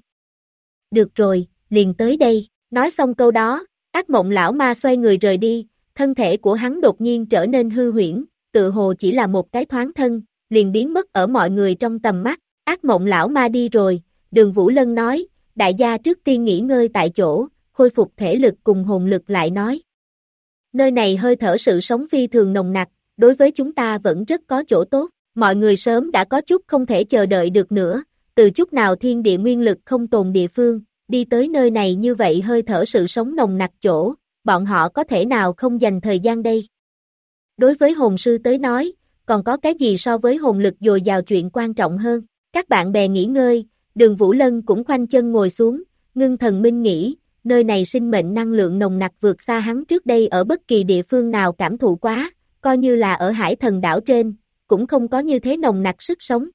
Được rồi, liền tới đây, nói xong câu đó, Ác Mộng lão ma xoay người rời đi, thân thể của hắn đột nhiên trở nên hư huyễn, tự hồ chỉ là một cái thoáng thân, liền biến mất ở mọi người trong tầm mắt, Ác Mộng lão ma đi rồi, Đường Vũ Lân nói, đại gia trước tiên nghỉ ngơi tại chỗ, khôi phục thể lực cùng hồn lực lại nói. Nơi này hơi thở sự sống phi thường nồng nặc, đối với chúng ta vẫn rất có chỗ tốt, mọi người sớm đã có chút không thể chờ đợi được nữa, từ chút nào thiên địa nguyên lực không tồn địa phương, đi tới nơi này như vậy hơi thở sự sống nồng nặc chỗ, bọn họ có thể nào không dành thời gian đây. Đối với hồn sư tới nói, còn có cái gì so với hồn lực dồi dào chuyện quan trọng hơn, các bạn bè nghỉ ngơi, Đường Vũ Lân cũng khoanh chân ngồi xuống, ngưng thần minh nghĩ, nơi này sinh mệnh năng lượng nồng nặc vượt xa hắn trước đây ở bất kỳ địa phương nào cảm thụ quá, coi như là ở Hải Thần đảo trên, cũng không có như thế nồng nặc sức sống,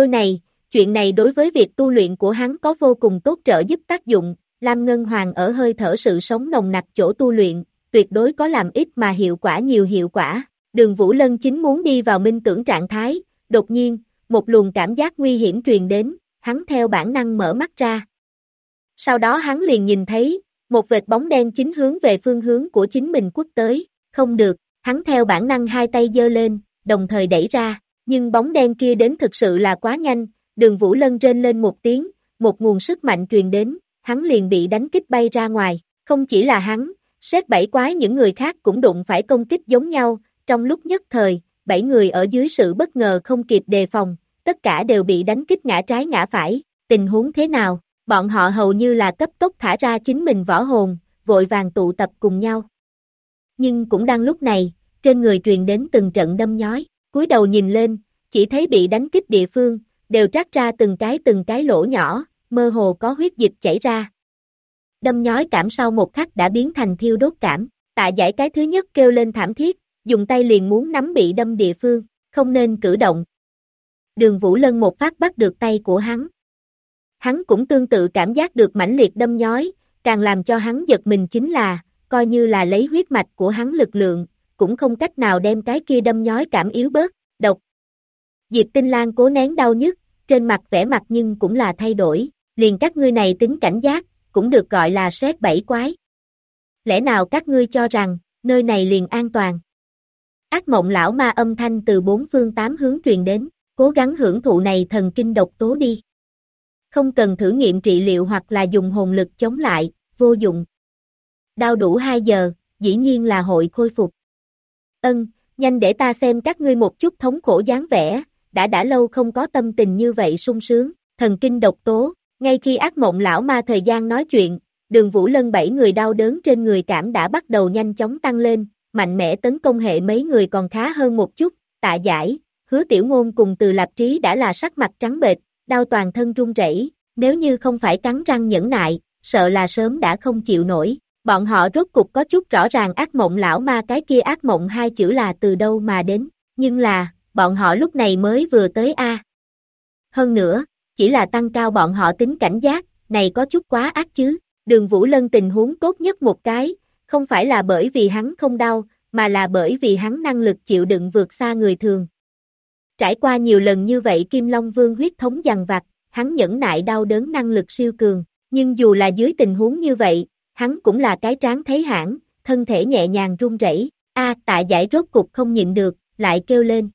chuyện này đối với việc tu luyện của hắn có vô cùng tốt trợ giúp tác dụng, Lam Ngân Hoàng ở hơi thở sự sống nồng nặc chỗ tu luyện, tuyệt đối có làm ít mà hiệu quả nhiều hiệu quả, Đường Vũ Lân chính muốn đi vào minh tưởng trạng thái, đột nhiên, một luồng cảm giác nguy hiểm truyền đến, hắn theo bản năng mở mắt ra. Sau đó hắn liền nhìn thấy, một vệt bóng đen chính hướng về phương hướng của chính mình quất tới, không được, hắn theo bản năng hai tay giơ lên, đồng thời đẩy ra, nhưng bóng đen kia đến thực sự là quá nhanh, Đường Vũ Lân rên lên một tiếng, một nguồn sức mạnh truyền đến, hắn liền bị đánh kích bay ra ngoài, không chỉ là hắn, Sét bảy quái những người khác cũng đụng phải công kích giống nhau, trong lúc nhất thời, 7 người ở dưới sự bất ngờ không kịp đề phòng, tất cả đều bị đánh kích ngã trái ngã phải, tình huống thế nào, bọn họ hầu như là cấp tốc thả ra chính mình võ hồn, vội vàng tụ tập cùng nhau. Nhưng cũng đang lúc này, trên người truyền đến từng trận đâm nhói, cúi đầu nhìn lên, chỉ thấy bị đánh kích địa phương, đều trát ra từng cái lỗ nhỏ, mơ hồ có huyết dịch chảy ra. Đâm nhói cảm sau một khắc đã biến thành thiêu đốt cảm, Tạ Giải cái thứ nhất kêu lên thảm thiết, dùng tay liền muốn nắm bị đâm địa phương, không nên cử động. Đường Vũ Lân một phát bắt được tay của hắn. Hắn cũng tương tự cảm giác được mãnh liệt đâm nhói, càng làm cho hắn giật mình chính là, coi như là lấy huyết mạch của hắn lực lượng, cũng không cách nào đem cái kia đâm nhói cảm yếu bớt, độc. Diệp Tinh Lang cố nén đau nhức, trên mặt vẻ mặt nhưng cũng là thay đổi, liền các ngươi này tính cảnh giác, cũng được gọi là Sét bảy quái. Lẽ nào các ngươi cho rằng, nơi này liền an toàn? Ác mộng lão ma âm thanh từ bốn phương tám hướng truyền đến, cố gắng hưởng thụ này thần kinh độc tố đi. Không cần thử nghiệm trị liệu hoặc là dùng hồn lực chống lại, vô dụng. Đau đủ 2 giờ, dĩ nhiên là hội khôi phục. Nhanh để ta xem các ngươi một chút thống khổ dáng vẻ, đã lâu không có tâm tình như vậy sung sướng, thần kinh độc tố, ngay khi ác mộng lão ma thời gian nói chuyện, Đường Vũ Lân 7 người đau đớn trên người cảm đã bắt đầu nhanh chóng tăng lên, mạnh mẽ tấn công hệ mấy người còn khá hơn một chút, Tạ Giải, Hứa Tiểu Ngôn cùng Từ Lạp Trí đã là sắc mặt trắng bệch, đau toàn thân run rẩy, nếu như không phải cắn răng nhẫn nại, sợ là sớm đã không chịu nổi. Bọn họ rốt cục có chút rõ ràng ác mộng lão ma cái kia ác mộng 2 chữ là từ đâu mà đến, nhưng là, bọn họ lúc này mới vừa tới a. Hơn nữa, chỉ là tăng cao bọn họ tính cảnh giác, này có chút quá ác chứ. Đường Vũ Lân tình huống tốt nhất một cái, không phải là bởi vì hắn không đau, mà là bởi vì hắn năng lực chịu đựng vượt xa người thường. Trải qua nhiều lần như vậy Kim Long Vương huyết thống dằn vặt, hắn nhẫn nại đau đớn năng lực siêu cường, nhưng dù là dưới tình huống như vậy, hắn cũng là cái tráng thấy hãn, thân thể nhẹ nhàng run rẩy. Tạ Giải rốt cục không nhịn được, lại kêu lên.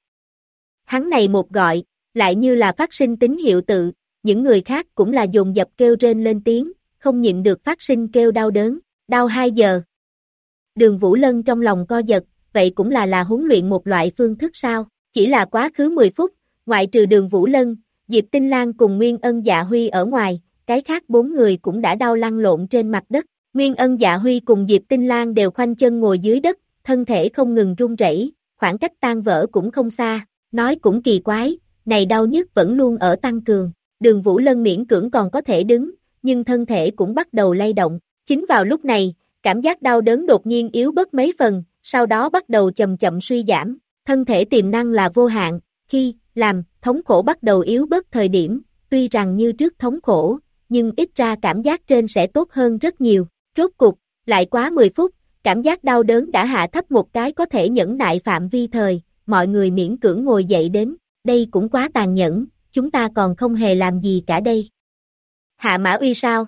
Hắn này một gọi, lại như là phát sinh tín hiệu tự, những người khác cũng là dồn dập kêu rên lên tiếng, không nhịn được phát sinh kêu đau đớn, đau 2 giờ. Đường Vũ Lân trong lòng co giật, vậy cũng là huấn luyện một loại phương thức sao, chỉ là quá khứ 10 phút, ngoại trừ Đường Vũ Lân, Diệp Tinh Lang cùng Nguyên Ân Dạ Huy ở ngoài, cái khác 4 người cũng đã đau lăn lộn trên mặt đất. Nguyên Ân Dạ Huy cùng Diệp Tinh Lang đều khoanh chân ngồi dưới đất, thân thể không ngừng run rẩy, khoảng cách tan vỡ cũng không xa, nói cũng kỳ quái, này đau nhức vẫn luôn ở tăng cường. Đường Vũ Lân miễn cưỡng còn có thể đứng, nhưng thân thể cũng bắt đầu lay động. Chính vào lúc này, cảm giác đau đớn đột nhiên yếu bớt mấy phần, sau đó bắt đầu chậm chậm suy giảm. Thân thể tiềm năng là vô hạn, khi làm thống khổ bắt đầu yếu bớt thời điểm, tuy rằng như trước thống khổ, nhưng ít ra cảm giác trên sẽ tốt hơn rất nhiều. Rốt cục, lại quá 10 phút, cảm giác đau đớn đã hạ thấp một cái có thể nhẫn nại phạm vi thời, mọi người miễn cưỡng ngồi dậy đến, đây cũng quá tàn nhẫn, chúng ta còn không hề làm gì cả đây. Hạ Mã Uy sao?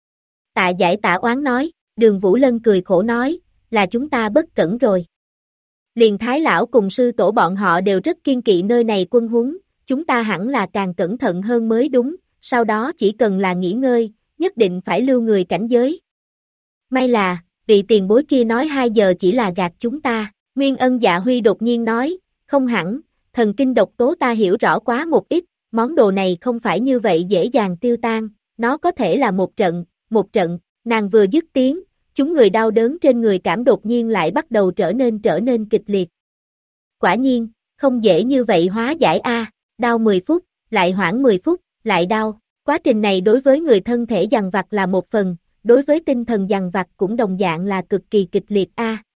Tạ Giải Tạ oán nói, Đường Vũ Lân cười khổ nói, là chúng ta bất cẩn rồi. Liền Thái Lão cùng sư tổ bọn họ đều rất kiên kỵ nơi này quân huấn, chúng ta hẳn là càng cẩn thận hơn mới đúng, sau đó chỉ cần là nghỉ ngơi, nhất định phải lưu người cảnh giới. May là, vị tiền bối kia nói 2 giờ chỉ là gạt chúng ta, Nguyên Ân Dạ Huy đột nhiên nói, không hẳn, thần kinh độc tố ta hiểu rõ quá một ít, món đồ này không phải như vậy dễ dàng tiêu tan, nó có thể là một trận, nàng vừa dứt tiếng, chúng người đau đớn trên người cảm đột nhiên lại bắt đầu trở nên kịch liệt. Quả nhiên, không dễ như vậy hóa giải đau 10 phút, lại hoãn 10 phút, lại đau, quá trình này đối với người thân thể dằn vặt là một phần, đối với tinh thần dằn vặt cũng đồng dạng là cực kỳ kịch liệt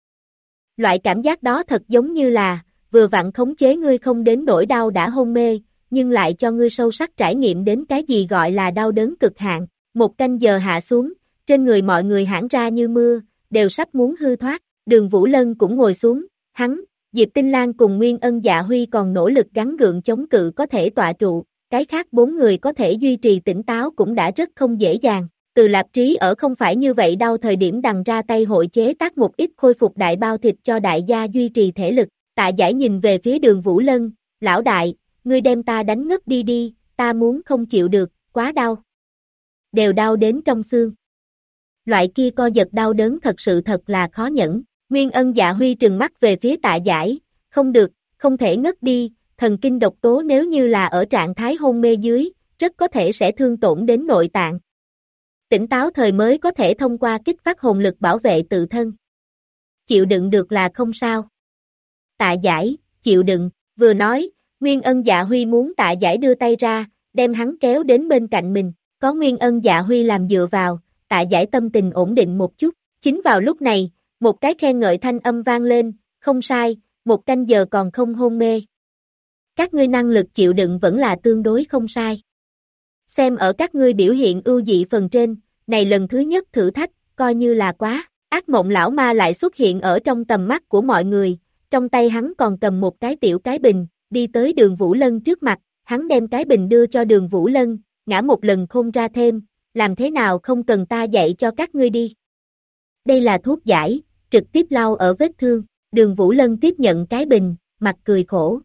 Loại cảm giác đó thật giống như là, vừa vặn khống chế ngươi không đến nỗi đau đã hôn mê, nhưng lại cho ngươi sâu sắc trải nghiệm đến cái gì gọi là đau đớn cực hạn. 1 canh giờ hạ xuống, trên người mọi người hãn ra như mưa, đều sắp muốn hư thoát, Đường Vũ Lân cũng ngồi xuống, hắn, Diệp Tinh Lan cùng Nguyên Ân Dạ Huy còn nỗ lực gắng gượng chống cự có thể tọa trụ, cái khác 4 người có thể duy trì tỉnh táo cũng đã rất không dễ dàng. Từ Lạp Trí ở không phải như vậy đau thời điểm đằng ra tay hội chế tác một ít khôi phục đại bao thịt cho đại gia duy trì thể lực. Tạ Giải nhìn về phía Đường Vũ Lân, lão đại, ngươi đem ta đánh ngất đi đi, ta muốn không chịu được, quá đau. Đều đau đến trong xương. Loại kia co giật đau đớn thật sự thật là khó nhẫn. Nguyên Ân Dạ Huy trừng mắt về phía Tạ Giải, không được, không thể ngất đi, thần kinh độc tố nếu như là ở trạng thái hôn mê dưới, rất có thể sẽ thương tổn đến nội tạng. Tỉnh táo thời mới có thể thông qua kích phát hồn lực bảo vệ tự thân. Chịu đựng được là không sao. Tạ Giải, chịu đựng, vừa nói, Nguyên Ân Dạ Huy muốn Tạ Giải đưa tay ra, đem hắn kéo đến bên cạnh mình, có Nguyên Ân Dạ Huy làm dựa vào, Tạ Giải tâm tình ổn định một chút, chính vào lúc này, một cái khen ngợi thanh âm vang lên, không sai, 1 canh giờ còn không hôn mê. Các ngươi năng lực chịu đựng vẫn là tương đối không sai. Xem ở các ngươi biểu hiện ưu dị phần trên, này lần thứ nhất thử thách, coi như là quá, ác mộng lão ma lại xuất hiện ở trong tầm mắt của mọi người, trong tay hắn còn cầm một cái tiểu cái bình, đi tới Đường Vũ Lân trước mặt, hắn đem cái bình đưa cho Đường Vũ Lân, ngã một lần khôn ra thêm, làm thế nào không cần ta dạy cho các ngươi đi. Đây là thuốc giải, trực tiếp lau ở vết thương, Đường Vũ Lân tiếp nhận cái bình, mặt cười khổ.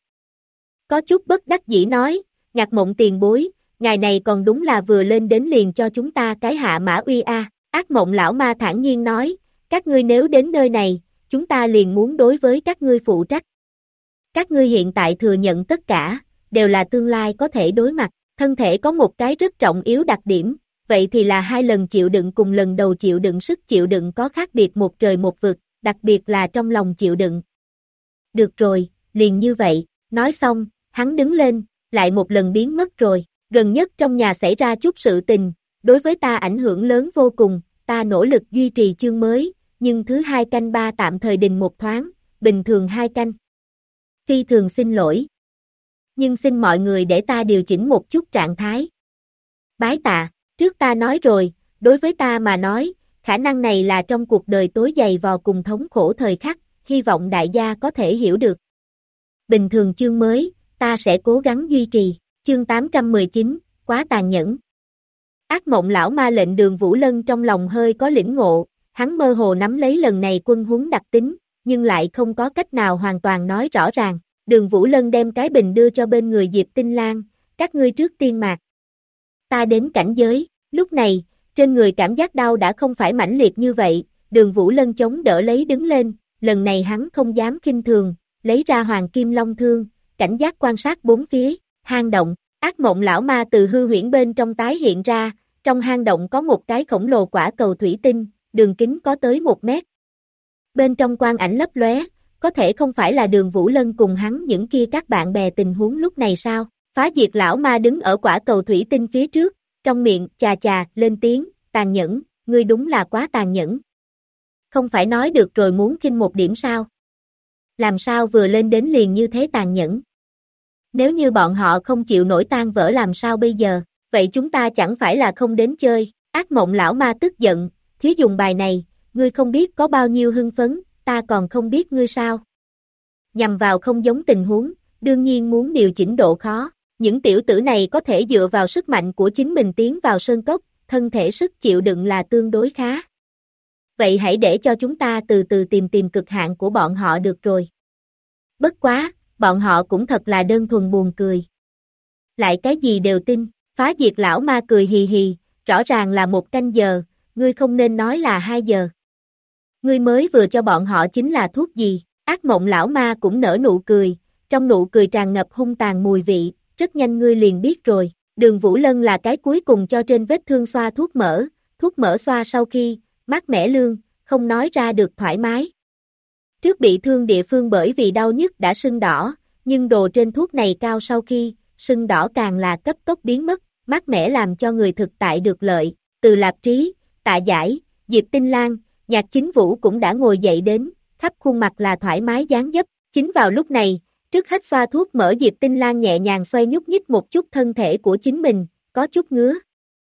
Có chút bất đắc dĩ nói, Ngạc Mộng tiền bối, ngài này còn đúng là vừa lên đến liền cho chúng ta cái hạ mã uy a. Ác Mộng lão ma thản nhiên nói, các ngươi nếu đến nơi này, chúng ta liền muốn đối với các ngươi phụ trách. Các ngươi hiện tại thừa nhận tất cả, đều là tương lai có thể đối mặt, thân thể có một cái rất trọng yếu đặc điểm, vậy thì là 2 lần chịu đựng cùng lần đầu chịu đựng sức chịu đựng có khác biệt một trời một vực, đặc biệt là trong lòng chịu đựng. Được rồi, liền như vậy, nói xong, hắn đứng lên, lại một lần biến mất rồi, gần nhất trong nhà xảy ra chút sự tình, đối với ta ảnh hưởng lớn vô cùng, ta nỗ lực duy trì chương mới, nhưng thứ 2 canh 3 tạm thời đình một thoáng, bình thường 2 canh. Phi thường xin lỗi. Nhưng xin mọi người để ta điều chỉnh một chút trạng thái. Bái tạ, trước ta nói rồi, đối với ta mà nói, khả năng này là trong cuộc đời tối dày vò cùng thống khổ thời khắc, hy vọng đại gia có thể hiểu được. Bình thường chương mới, ta sẽ cố gắng duy trì, chương 819, quá tàn nhẫn. Ác mộng lão ma lệnh Đường Vũ Lân trong lòng hơi có lĩnh ngộ, hắn mơ hồ nắm lấy lần này quân huống đặc tính, nhưng lại không có cách nào hoàn toàn nói rõ ràng. Đường Vũ Lân đem cái bình đưa cho bên người Diệp Tinh Lan, các ngươi trước tiên mạc. Ta đến cảnh giới, lúc này, trên người cảm giác đau đã không phải mãnh liệt như vậy, Đường Vũ Lân chống đỡ lấy đứng lên, lần này hắn không dám khinh thường, lấy ra hoàng kim long thương, cảnh giác quan sát bốn phía, hang động, ác mộng lão ma từ hư huyễn bên trong tái hiện ra, trong hang động có một cái khổng lồ quả cầu thủy tinh, đường kính có tới 1 mét. Bên trong quang ảnh lấp lóe, có thể không phải là Đường Vũ Lân cùng hắn những kia các bạn bè tình huống lúc này sao? Phá diệt lão ma đứng ở quả cầu thủy tinh phía trước, trong miệng chà chà lên tiếng, tàn nhẫn, ngươi đúng là quá tàn nhẫn. Không phải nói được rồi muốn khinh một điểm sao? Làm sao vừa lên đến liền như thế tàn nhẫn? Nếu như bọn họ không chịu nổi tan vỡ làm sao bây giờ? Vậy chúng ta chẳng phải là không đến chơi? Ác mộng lão ma tức giận, thí dùng bài này, ngươi không biết có bao nhiêu hưng phấn, ta còn không biết ngươi sao? Nhằm vào không giống tình huống, đương nhiên muốn điều chỉnh độ khó. Những tiểu tử này có thể dựa vào sức mạnh của chính mình tiến vào sơn cốc, thân thể sức chịu đựng là tương đối khá. Vậy hãy để cho chúng ta từ từ tìm cực hạn của bọn họ được rồi. Bất quá, bọn họ cũng thật là đơn thuần buồn cười. Lại cái gì đều tin, phá diệt lão ma cười hì hì, rõ ràng là 1 canh giờ, ngươi không nên nói là 2 giờ. Ngươi mới vừa cho bọn họ chính là thuốc gì, ác mộng lão ma cũng nở nụ cười, trong nụ cười tràn ngập hung tàn mùi vị, rất nhanh ngươi liền biết rồi. Đường Vũ Lân là cái cuối cùng cho trên vết thương xoa thuốc mỡ xoa sau khi, mát mẻ lương, không nói ra được thoải mái. Trước bị thương địa phương bởi vì đau nhức đã sưng đỏ, nhưng đồ trên thuốc này cao sau khi, sưng đỏ càng là cấp tốc biến mất, mát mẻ làm cho người thực tại được lợi. Từ Lạp Trí, Tạ Giải, Diệp Tinh Lan, Nhạc Chính Vũ cũng đã ngồi dậy đến, khắp khuôn mặt là thoải mái dáng dấp. Chính vào lúc này, trước hết xoa thuốc mỡ Diệp Tinh Lan nhẹ nhàng xoay nhúc nhích một chút thân thể của chính mình, có chút ngứa.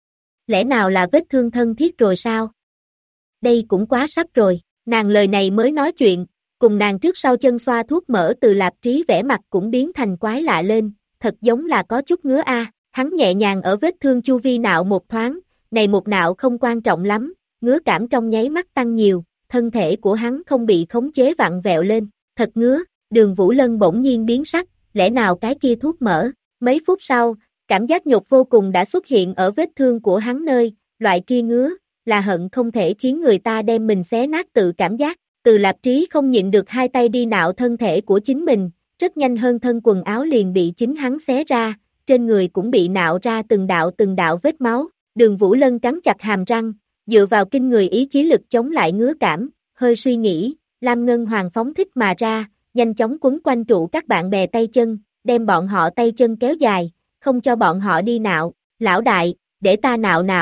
Lẽ nào là vết thương thân thiết rồi sao? Đây cũng quá sắp rồi, nàng lời này mới nói chuyện, cùng nàng trước sau chân xoa thuốc mỡ Từ Lạp Trí vẻ mặt cũng biến thành quái lạ lên, thật giống là có chút ngứa hắn nhẹ nhàng ở vết thương chu vi nạo một thoáng, này một nạo không quan trọng lắm, ngứa cảm trong nháy mắt tăng nhiều, thân thể của hắn không bị khống chế vặn vẹo lên, thật ngứa, Đường Vũ Lân bỗng nhiên biến sắc, lẽ nào cái kia thuốc mỡ, mấy phút sau, cảm giác nhục vô cùng đã xuất hiện ở vết thương của hắn nơi, loại kia ngứa, là hận không thể khiến người ta đem mình xé nát tự cảm giác, Từ Lạp Trí không nhịn được hai tay đi nạo thân thể của chính mình, rất nhanh hơn thân quần áo liền bị chính hắn xé ra, trên người cũng bị nạo ra từng đạo vết máu, Đường Vũ Lân cắn chặt hàm răng, dựa vào kinh người ý chí lực chống lại ngứa cảm, hơi suy nghĩ, Lam Ngân Hoàng phóng thích mà ra, nhanh chóng quấn quanh trụ các bạn bè tay chân, đem bọn họ tay chân kéo dài, không cho bọn họ đi nạo, lão đại, để ta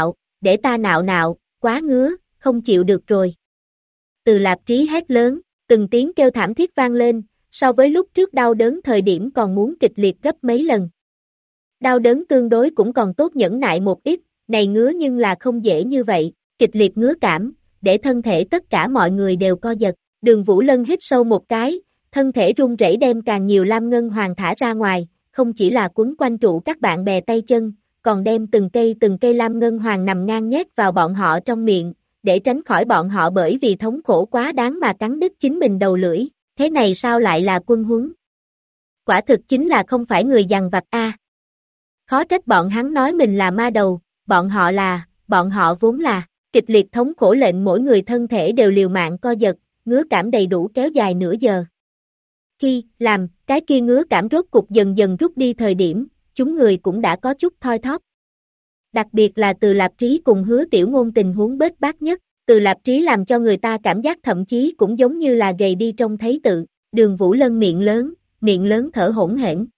nạo nạo, quá ngứa, không chịu được rồi. Từ Lạp Trí hét lớn, từng tiếng kêu thảm thiết vang lên, so với lúc trước đau đớn thời điểm còn muốn kịch liệt gấp mấy lần. Đau đớn tương đối cũng còn tốt nhẫn nại một ít, này ngứa nhưng là không dễ như vậy, kịch liệt ngứa cảm, để thân thể tất cả mọi người đều co giật, Đường Vũ Lân hít sâu một cái, thân thể run rẩy đem càng nhiều Lam Ngân Hoàng thả ra ngoài, không chỉ là quấn quanh trụ các bạn bè tay chân, còn đem từng cây Lam Ngân Hoàng nằm ngang nhét vào bọn họ trong miệng, để tránh khỏi bọn họ bởi vì thống khổ quá đáng mà cắn đứt chính mình đầu lưỡi, thế này sao lại là quân huấn? Quả thực chính là không phải người dằn vặt Khó trách bọn hắn nói mình là ma đầu, bọn họ vốn là, kịch liệt thống khổ lệnh mỗi người thân thể đều liều mạng co giật, ngứa cảm đầy đủ kéo dài nửa giờ. Khi làm, cái kia ngứa cảm rốt cục dần dần rút đi thời điểm, chúng người cũng đã có chút thoi thóp. Đặc biệt là Từ Lạp Trí cùng Hứa Tiểu Ngôn tình huống bết bát nhất, Từ Lạp Trí làm cho người ta cảm giác thậm chí cũng giống như là gầy đi trông thấy tự, Đường Vũ Lân miệng lớn thở hổn hển.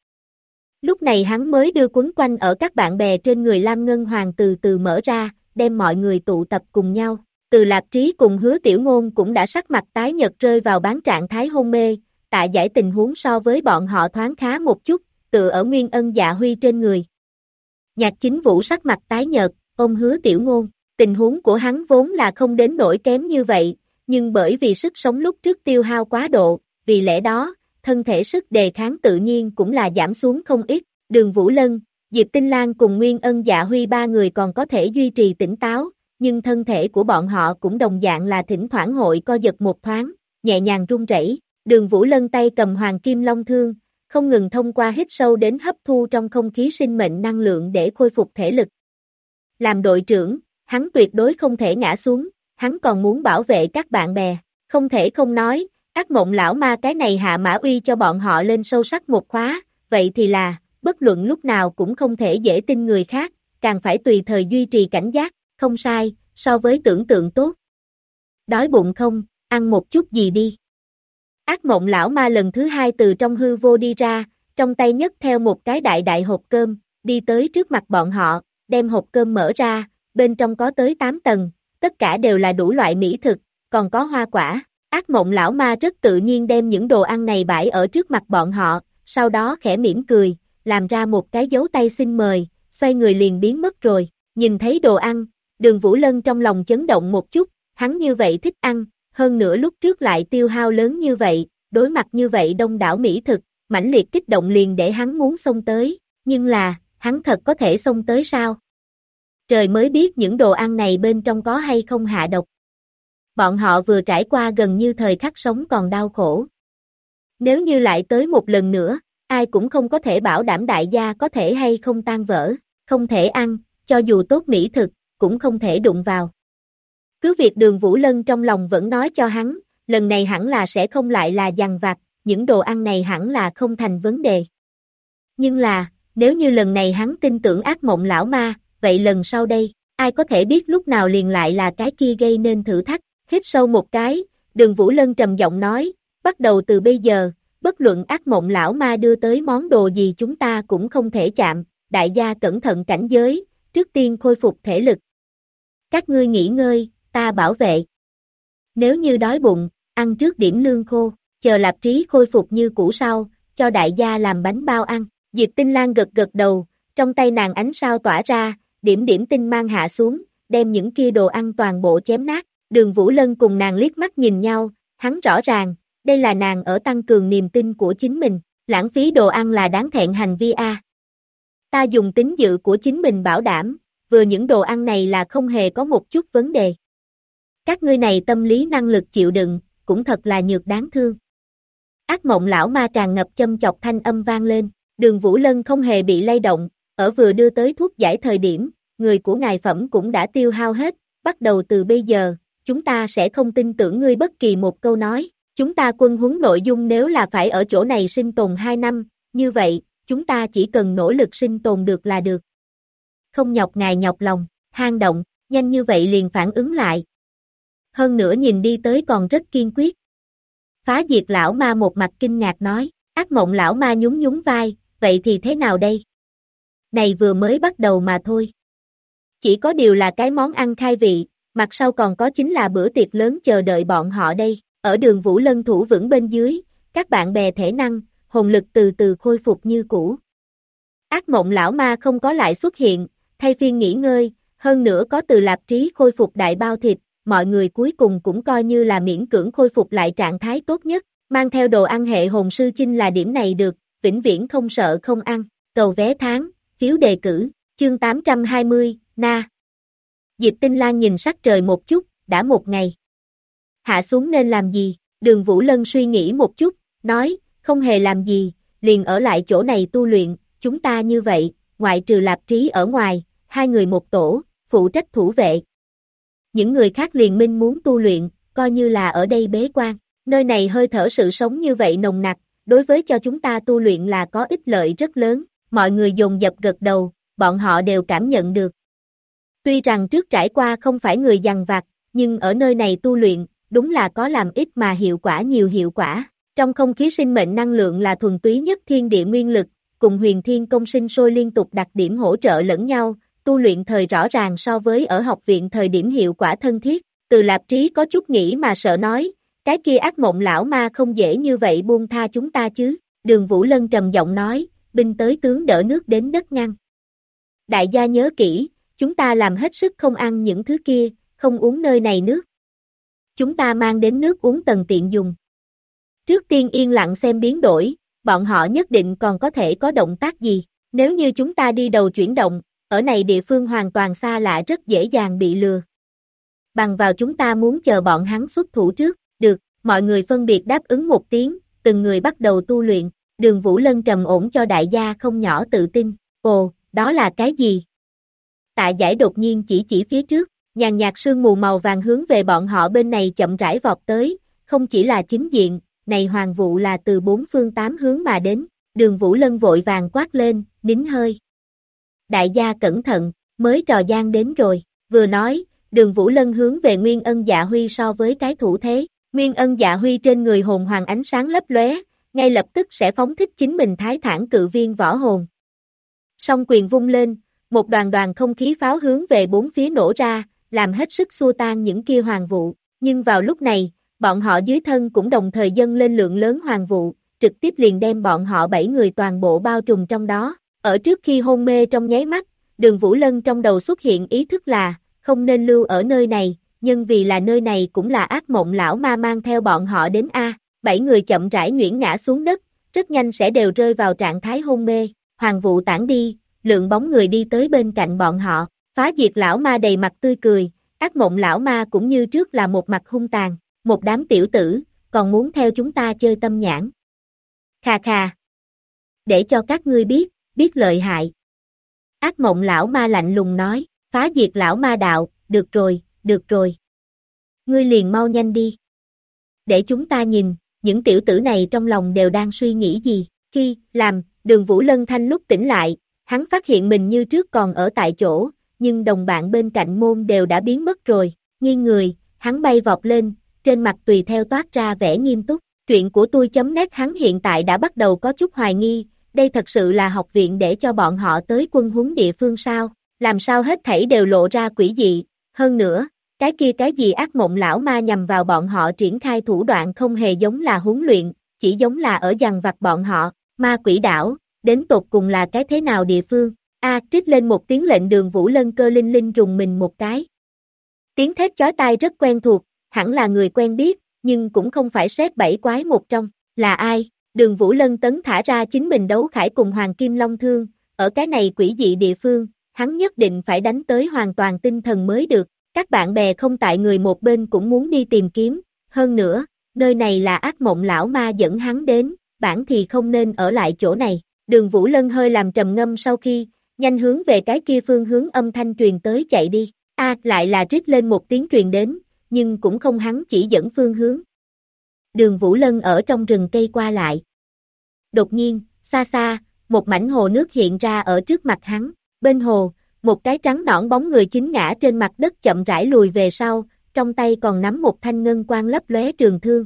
Lúc này hắn mới đưa quấn quanh ở các bạn bè trên người Lam Ngân Hoàng từ từ mở ra, đem mọi người tụ tập cùng nhau. Từ Lạp Trí cùng Hứa Tiểu Ngôn cũng đã sắc mặt tái nhợt rơi vào bán trạng thái hôn mê, Tạ Giải tình huống so với bọn họ thoáng khá một chút, tựa ở Nguyên Ân Dạ Huy trên người. Nhạc Chính Vũ sắc mặt tái nhợt, ôm Hứa Tiểu Ngôn, tình huống của hắn vốn là không đến nỗi kém như vậy, nhưng bởi vì sức sống lúc trước tiêu hao quá độ, vì lẽ đó, thân thể sức đề kháng tự nhiên cũng là giảm xuống không ít, Đường Vũ Lân, Diệp Tinh Lan cùng Nguyên Ân Dạ Huy ba người còn có thể duy trì tỉnh táo, nhưng thân thể của bọn họ cũng đồng dạng là thỉnh thoảng hội co giật một thoáng, nhẹ nhàng run rẩy. Đường Vũ Lân tay cầm Hoàng Kim Long Thương, không ngừng thông qua hít sâu đến hấp thu trong không khí sinh mệnh năng lượng để khôi phục thể lực. Làm đội trưởng, hắn tuyệt đối không thể ngã xuống, hắn còn muốn bảo vệ các bạn bè, không thể không nói, ác mộng lão ma cái này hạ mã uy cho bọn họ lên sâu sắc một khóa, vậy thì là, bất luận lúc nào cũng không thể dễ tin người khác, càng phải tùy thời duy trì cảnh giác, không sai, so với tưởng tượng tốt. Đói bụng không, ăn một chút gì đi. Ác mộng lão ma lần thứ hai từ trong hư vô đi ra, trong tay nhấc theo một cái đại hộp cơm, đi tới trước mặt bọn họ, đem hộp cơm mở ra, bên trong có tới 8 tầng, tất cả đều là đủ loại mỹ thực, còn có hoa quả. Ác mộng lão ma rất tự nhiên đem những đồ ăn này bãi ở trước mặt bọn họ, sau đó khẽ mỉm cười, làm ra một cái dấu tay xin mời, xoay người liền biến mất rồi, nhìn thấy đồ ăn, Đường Vũ Lân trong lòng chấn động một chút, hắn như vậy thích ăn, hơn nữa lúc trước lại tiêu hao lớn như vậy, đối mặt như vậy đông đảo mỹ thực, mãnh liệt kích động liền để hắn muốn xông tới, nhưng là, hắn thật có thể xông tới sao? Trời mới biết những đồ ăn này bên trong có hay không hạ độc. Bọn họ vừa trải qua gần như thời khắc sống còn đau khổ. Nếu như lại tới một lần nữa, ai cũng không có thể bảo đảm đại gia có thể hay không tan vỡ, không thể ăn, cho dù tốt mỹ thực, cũng không thể đụng vào. Cứ việc Đường Vũ Lân trong lòng vẫn nói cho hắn, lần này hẳn là sẽ không lại là dằn vặt, những đồ ăn này hẳn là không thành vấn đề. Nhưng là, nếu như lần này hắn tin tưởng ác mộng lão ma, vậy lần sau đây, ai có thể biết lúc nào liền lại là cái kia gây nên thử thách, hít sâu một cái, Đường Vũ Lân trầm giọng nói, bắt đầu từ bây giờ, bất luận ác mộng lão ma đưa tới món đồ gì chúng ta cũng không thể chạm, đại gia cẩn thận cảnh giới, trước tiên khôi phục thể lực. Các ngươi nghỉ ngơi, ta bảo vệ. Nếu như đói bụng, ăn trước điểm lương khô, chờ Lạp Trí khôi phục như cũ sau, cho đại gia làm bánh bao ăn. Diệp Tinh Lan gật gật đầu, trong tay nàng ánh sao tỏa ra, điểm tinh mang hạ xuống, đem những kia đồ ăn toàn bộ chém nát. Đường Vũ Lân cùng nàng liếc mắt nhìn nhau, hắn rõ ràng, đây là nàng ở tăng cường niềm tin của chính mình, lãng phí đồ ăn là đáng thẹn hành vi a. Ta dùng tín dự của chính mình bảo đảm, vừa những đồ ăn này là không hề có một chút vấn đề. Các ngươi này tâm lý năng lực chịu đựng, cũng thật là nhược đáng thương. Ác mộng lão ma tràn ngập châm chọc thanh âm vang lên, Đường Vũ Lân không hề bị lay động, ở vừa đưa tới thuốc giải thời điểm, người của ngài phẩm cũng đã tiêu hao hết, bắt đầu từ bây giờ, chúng ta sẽ không tin tưởng ngươi bất kỳ một câu nói, chúng ta quân huấn nội dung nếu là phải ở chỗ này sinh tồn 2 năm, như vậy, chúng ta chỉ cần nỗ lực sinh tồn được là được. Không nhọc ngài nhọc lòng, hang động, nhanh như vậy liền phản ứng lại. Hơn nữa nhìn đi tới còn rất kiên quyết. Phá diệt lão ma một mặt kinh ngạc nói, ác mộng lão ma nhún nhún vai, vậy thì thế nào đây? Này vừa mới bắt đầu mà thôi. Chỉ có điều là cái món ăn khai vị, mặt sau còn có chính là bữa tiệc lớn chờ đợi bọn họ đây. Ở Đường Vũ Lân thủ vững bên dưới, các bạn bè thể năng, hồn lực từ từ khôi phục như cũ. Ác mộng lão ma không có lại xuất hiện, thay phiên nghỉ ngơi, hơn nữa có Từ Lạp Trí khôi phục đại bao thịt, mọi người cuối cùng cũng coi như là miễn cưỡng khôi phục lại trạng thái tốt nhất, mang theo đồ ăn hệ hồn sư chinh là điểm này được, vĩnh viễn không sợ không ăn, cầu vé tháng, phiếu đề cử, chương 820, na. Diệp Tinh Lan nhìn sắc trời một chút, đã một ngày. Hạ xuống nên làm gì? Đường Vũ Lân suy nghĩ một chút, nói, không hề làm gì, liền ở lại chỗ này tu luyện, chúng ta như vậy, ngoại trừ Lạp Trí ở ngoài, 2 người một tổ, phụ trách thủ vệ. Những người khác liền minh muốn tu luyện, coi như là ở đây bế quan, nơi này hơi thở sự sống như vậy nồng nặc, đối với cho chúng ta tu luyện là có ích lợi rất lớn, mọi người dồn dập gật đầu, bọn họ đều cảm nhận được. Tuy rằng trước trải qua không phải người dằn vặt, nhưng ở nơi này tu luyện, đúng là có làm ít mà hiệu quả nhiều hiệu quả. Trong không khí sinh mệnh năng lượng là thuần túy nhất thiên địa nguyên lực, cùng huyền thiên công sinh sôi liên tục đặc điểm hỗ trợ lẫn nhau, tu luyện thời rõ ràng so với ở học viện thời điểm hiệu quả thân thiết. Từ Lạp Trí có chút nghĩ mà sợ nói, cái kia ác mộng lão ma không dễ như vậy buông tha chúng ta chứ. Đường Vũ Lân trầm giọng nói, binh tới tướng đỡ nước đến đất ngăn. Đại gia nhớ kỹ, chúng ta làm hết sức không ăn những thứ kia, không uống nơi này nước. Chúng ta mang đến nước uống tần tiện dùng. Trước tiên yên lặng xem biến đổi, bọn họ nhất định còn có thể có động tác gì. Nếu như chúng ta đi đầu chuyển động, ở này địa phương hoàn toàn xa lạ rất dễ dàng bị lừa. Bằng vào chúng ta muốn chờ bọn hắn xuất thủ trước, được, mọi người phân biệt đáp ứng một tiếng, từng người bắt đầu tu luyện. Đường Vũ Lân trầm ổn cho đại gia không nhỏ tự tin. Ồ, đó là cái gì? Tạ Giải đột nhiên chỉ phía trước, nhàn nhạt sương mù màu vàng hướng về bọn họ bên này chậm rãi vọt tới, không chỉ là chính diện, này hoàng vụ là từ 4 phương 8 hướng mà đến, Đường Vũ Lân vội vàng quát lên, nín hơi. Đại gia cẩn thận, mới trò gian đến rồi, vừa nói, Đường Vũ Lân hướng về Nguyên Ân Dạ Huy so với cái thủ thế, Nguyên Ân Dạ Huy trên người hồn hoàng ánh sáng lấp lóe, ngay lập tức sẽ phóng thích chính mình thái thản cự viên võ hồn. Song quyền vung lên, một đoàn đoàn không khí pháo hướng về 4 phía nổ ra, làm hết sức xua tan những kia hoàng vụ, nhưng vào lúc này, bọn họ dưới thân cũng đồng thời dâng lên lượng lớn hoàng vụ, trực tiếp liền đem bọn họ 7 người toàn bộ bao trùm trong đó. Ở trước khi hôn mê trong nháy mắt, Đường Vũ Lân trong đầu xuất hiện ý thức là, không nên lưu ở nơi này, nhưng vì là nơi này cũng là ác mộng lão ma mang theo bọn họ đến A, 7 người chậm rãi nhuyễn ngã xuống đất, rất nhanh sẽ đều rơi vào trạng thái hôn mê, hoàng vụ tản đi, lượng bóng người đi tới bên cạnh bọn họ, Phá Diệt lão ma đầy mặt tươi cười, ác mộng lão ma cũng như trước là một mặt hung tàn, một đám tiểu tử, còn muốn theo chúng ta chơi tâm nhãn. Khà khà. Để cho các ngươi biết lợi hại. Ác mộng lão ma lạnh lùng nói, Phá Diệt lão ma đạo, được rồi. Ngươi liền mau nhanh đi. Để chúng ta nhìn, những tiểu tử này trong lòng đều đang suy nghĩ gì, khi, làm, Đường Vũ Lân thanh lúc tỉnh lại, hắn phát hiện mình như trước còn ở tại chỗ, nhưng đồng bạn bên cạnh môn đều đã biến mất rồi, nghiêng người, hắn bay vọt lên, trên mặt tùy theo toát ra vẻ nghiêm túc, truyện của tôi.net hắn hiện tại đã bắt đầu có chút hoài nghi, đây thật sự là học viện để cho bọn họ tới quân huấn địa phương sao, làm sao hết thảy đều lộ ra quỷ dị, hơn nữa, cái gì ác mộng lão ma nhằm vào bọn họ triển khai thủ đoạn không hề giống là huấn luyện, chỉ giống là ở dằn vặt bọn họ, ma quỷ đảo, đến tột cùng là cái thế nào địa phương, trích lên một tiếng lệnh Đường Vũ Lân cơ linh linh rùng mình một cái. Tiếng thét chói tai rất quen thuộc, hẳn là người quen biết, nhưng cũng không phải xếp bảy quái một trong. Là ai? Đường Vũ Lân tấn thả ra chính mình đấu khải cùng Hoàng Kim Long Thương, ở cái này quỷ dị địa phương, hắn nhất định phải đánh tới hoàn toàn tinh thần mới được. Các bạn bè không tại người một bên cũng muốn đi tìm kiếm, hơn nữa, nơi này là ác mộng lão ma dẫn hắn đến, bản thì không nên ở lại chỗ này. Đường Vũ Lân hơi làm trầm ngâm sau khi, nhanh hướng về cái kia phương hướng âm thanh truyền tới chạy đi. Lại là rít lên một tiếng truyền đến, nhưng cũng không hắn chỉ dẫn phương hướng. Đường Vũ Lân ở trong rừng cây qua lại. Đột nhiên, xa xa, một mảnh hồ nước hiện ra ở trước mặt hắn. Bên hồ, một cái trắng nõn bóng người chính ngã trên mặt đất chậm rãi lùi về sau, trong tay còn nắm một thanh ngân quang lấp lóe trường thương.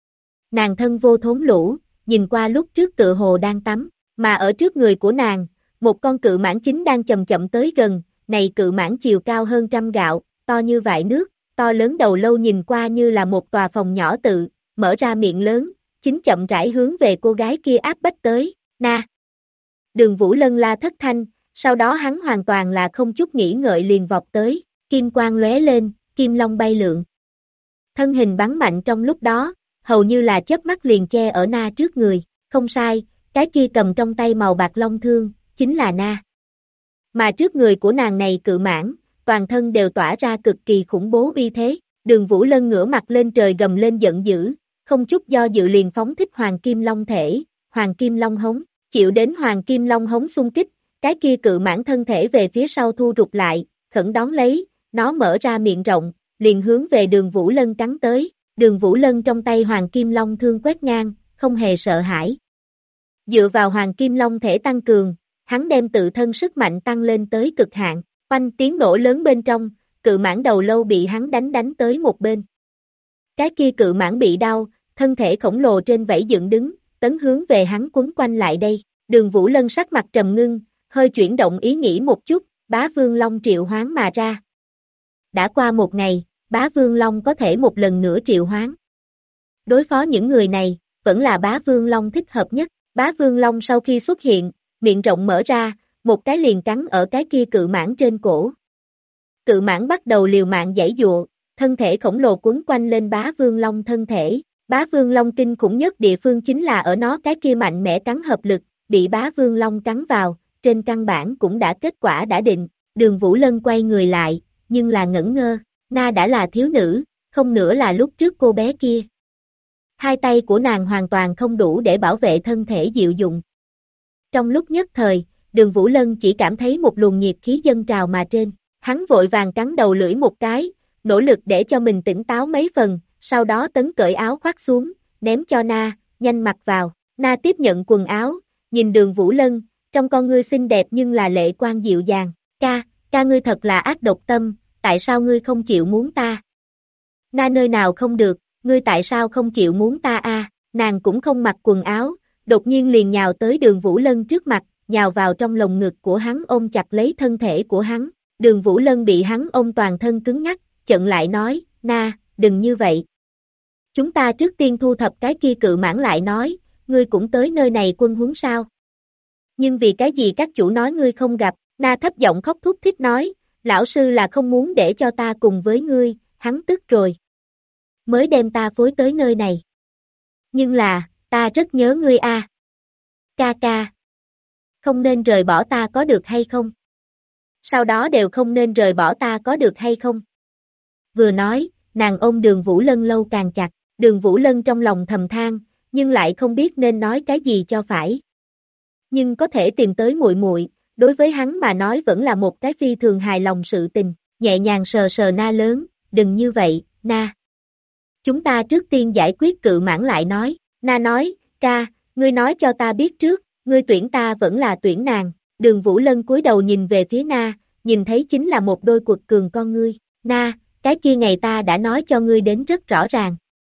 Nàng thân vô thốn lũ, nhìn qua lúc trước tựa hồ đang tắm, mà ở trước người của nàng, một con cự mãng chính đang chậm chậm tới gần, này cự mãng chiều cao hơn 100 gạo, to như vại nước, to lớn đầu lâu nhìn qua như là một tòa phòng nhỏ tự, mở ra miệng lớn, chính chậm rãi hướng về cô gái kia áp bách tới, na. Đường Vũ Lân la thất thanh, sau đó hắn hoàn toàn là không chút nghĩ ngợi liền vọt tới, kim quang lóe lên, kim long bay lượn. Thân hình bắn mạnh trong lúc đó, hầu như là chớp mắt liền che ở na trước người, không sai, cái kia cầm trong tay màu bạc long thương, chính là na. Mà trước người của nàng này cự mãng, toàn thân đều tỏa ra cực kỳ khủng bố uy thế, Đường Vũ Lân ngửa mặt lên trời gầm lên giận dữ, không chút do dự liền phóng thích Hoàng Kim Long thể, Hoàng Kim Long hống, chịu đến Hoàng Kim Long hống xung kích, cái kia cự mãng thân thể về phía sau thu rụt lại, khẩn đón lấy, nó mở ra miệng rộng, liền hướng về Đường Vũ Lân cắn tới, Đường Vũ Lân trong tay Hoàng Kim Long thương quét ngang, không hề sợ hãi. Dựa vào Hoàng Kim Long thể tăng cường, hắn đem tự thân sức mạnh tăng lên tới cực hạn, oanh tiếng nổ lớn bên trong, cự mãng đầu lâu bị hắn đánh tới một bên. Cái kia cự mãng bị đau, thân thể khổng lồ trên vảy dựng đứng, tấn hướng về hắn quấn quanh lại đây, Đường Vũ Lân sắc mặt trầm ngưng, hơi chuyển động ý nghĩ một chút, Bá Vương Long triệu hoán mà ra. Đã qua một ngày, Bá Vương Long có thể một lần nữa triệu hoán. Đối phó những người này, vẫn là Bá Vương Long thích hợp nhất. Bá Vương Long sau khi xuất hiện, miệng rộng mở ra, một cái liền cắn ở cái kia cự mãng trên cổ. Cự mãng bắt đầu liều mạng giãy giụa, thân thể khổng lồ quấn quanh lên Bá Vương Long thân thể. Bá Vương Long kinh khủng nhất địa phương chính là ở nó cái kia mạnh mẽ cắn hợp lực, bị Bá Vương Long cắn vào, trên căn bản cũng đã kết quả đã định. Đường Vũ Lân quay người lại, nhưng là ngẩn ngơ, na đã là thiếu nữ, không nữa là lúc trước cô bé kia. Hai tay của nàng hoàn toàn không đủ để bảo vệ thân thể dịu dụng. Trong lúc nhất thời, Đường Vũ Lân chỉ cảm thấy một luồng nhiệt khí dâng trào mà trên, hắn vội vàng cắn đầu lưỡi một cái, nỗ lực để cho mình tỉnh táo mấy phần, sau đó tấn cởi áo khoác xuống, ném cho na, nhanh mặc vào, na tiếp nhận quần áo, nhìn Đường Vũ Lân, trong con ngươi xinh đẹp nhưng là lệ quan dịu dàng, ca ngươi thật là ác độc tâm, tại sao ngươi không chịu muốn ta? Na nơi nào không được, ngươi tại sao không chịu muốn ta a? Nàng cũng không mặc quần áo, đột nhiên liền nhào tới Đường Vũ Lân trước mặt, nhào vào trong lồng ngực của hắn ôm chặt lấy thân thể của hắn, Đường Vũ Lân bị hắn ôm toàn thân cứng ngắc, chận lại nói, na, đừng như vậy. Chúng ta trước tiên thu thập cái kia cự mãng lại nói, ngươi cũng tới nơi này quân huấn sao? Nhưng vì cái gì các chủ nói ngươi không gặp, na thấp giọng khóc thút thít nói, lão sư là không muốn để cho ta cùng với ngươi, hắn tức rồi. Mới đem ta phối tới nơi này. Nhưng là, ta rất nhớ ngươi a. Ca. Không nên rời bỏ ta có được hay không? Sau đó đều không nên rời bỏ ta có được hay không? Vừa nói, nàng ôm Đường Vũ Lân lâu càng chặt, Đường Vũ Lân trong lòng thầm than, nhưng lại không biết nên nói cái gì cho phải. Nhưng có thể tìm tới muội muội, đối với hắn mà nói vẫn là một cái phi thường hài lòng sự tình, nhẹ nhàng sờ sờ na lớn, đừng như vậy, na. Chúng ta trước tiên giải quyết cự mãng lại nói, na nói, ca, ngươi nói cho ta biết trước, ngươi tuyển ta vẫn là tuyển nàng, Đường Vũ Lân cúi đầu nhìn về phía na, nhìn thấy chính là một đôi quật cường con ngươi, na, cái kia ngày ta đã nói cho ngươi đến rất rõ ràng.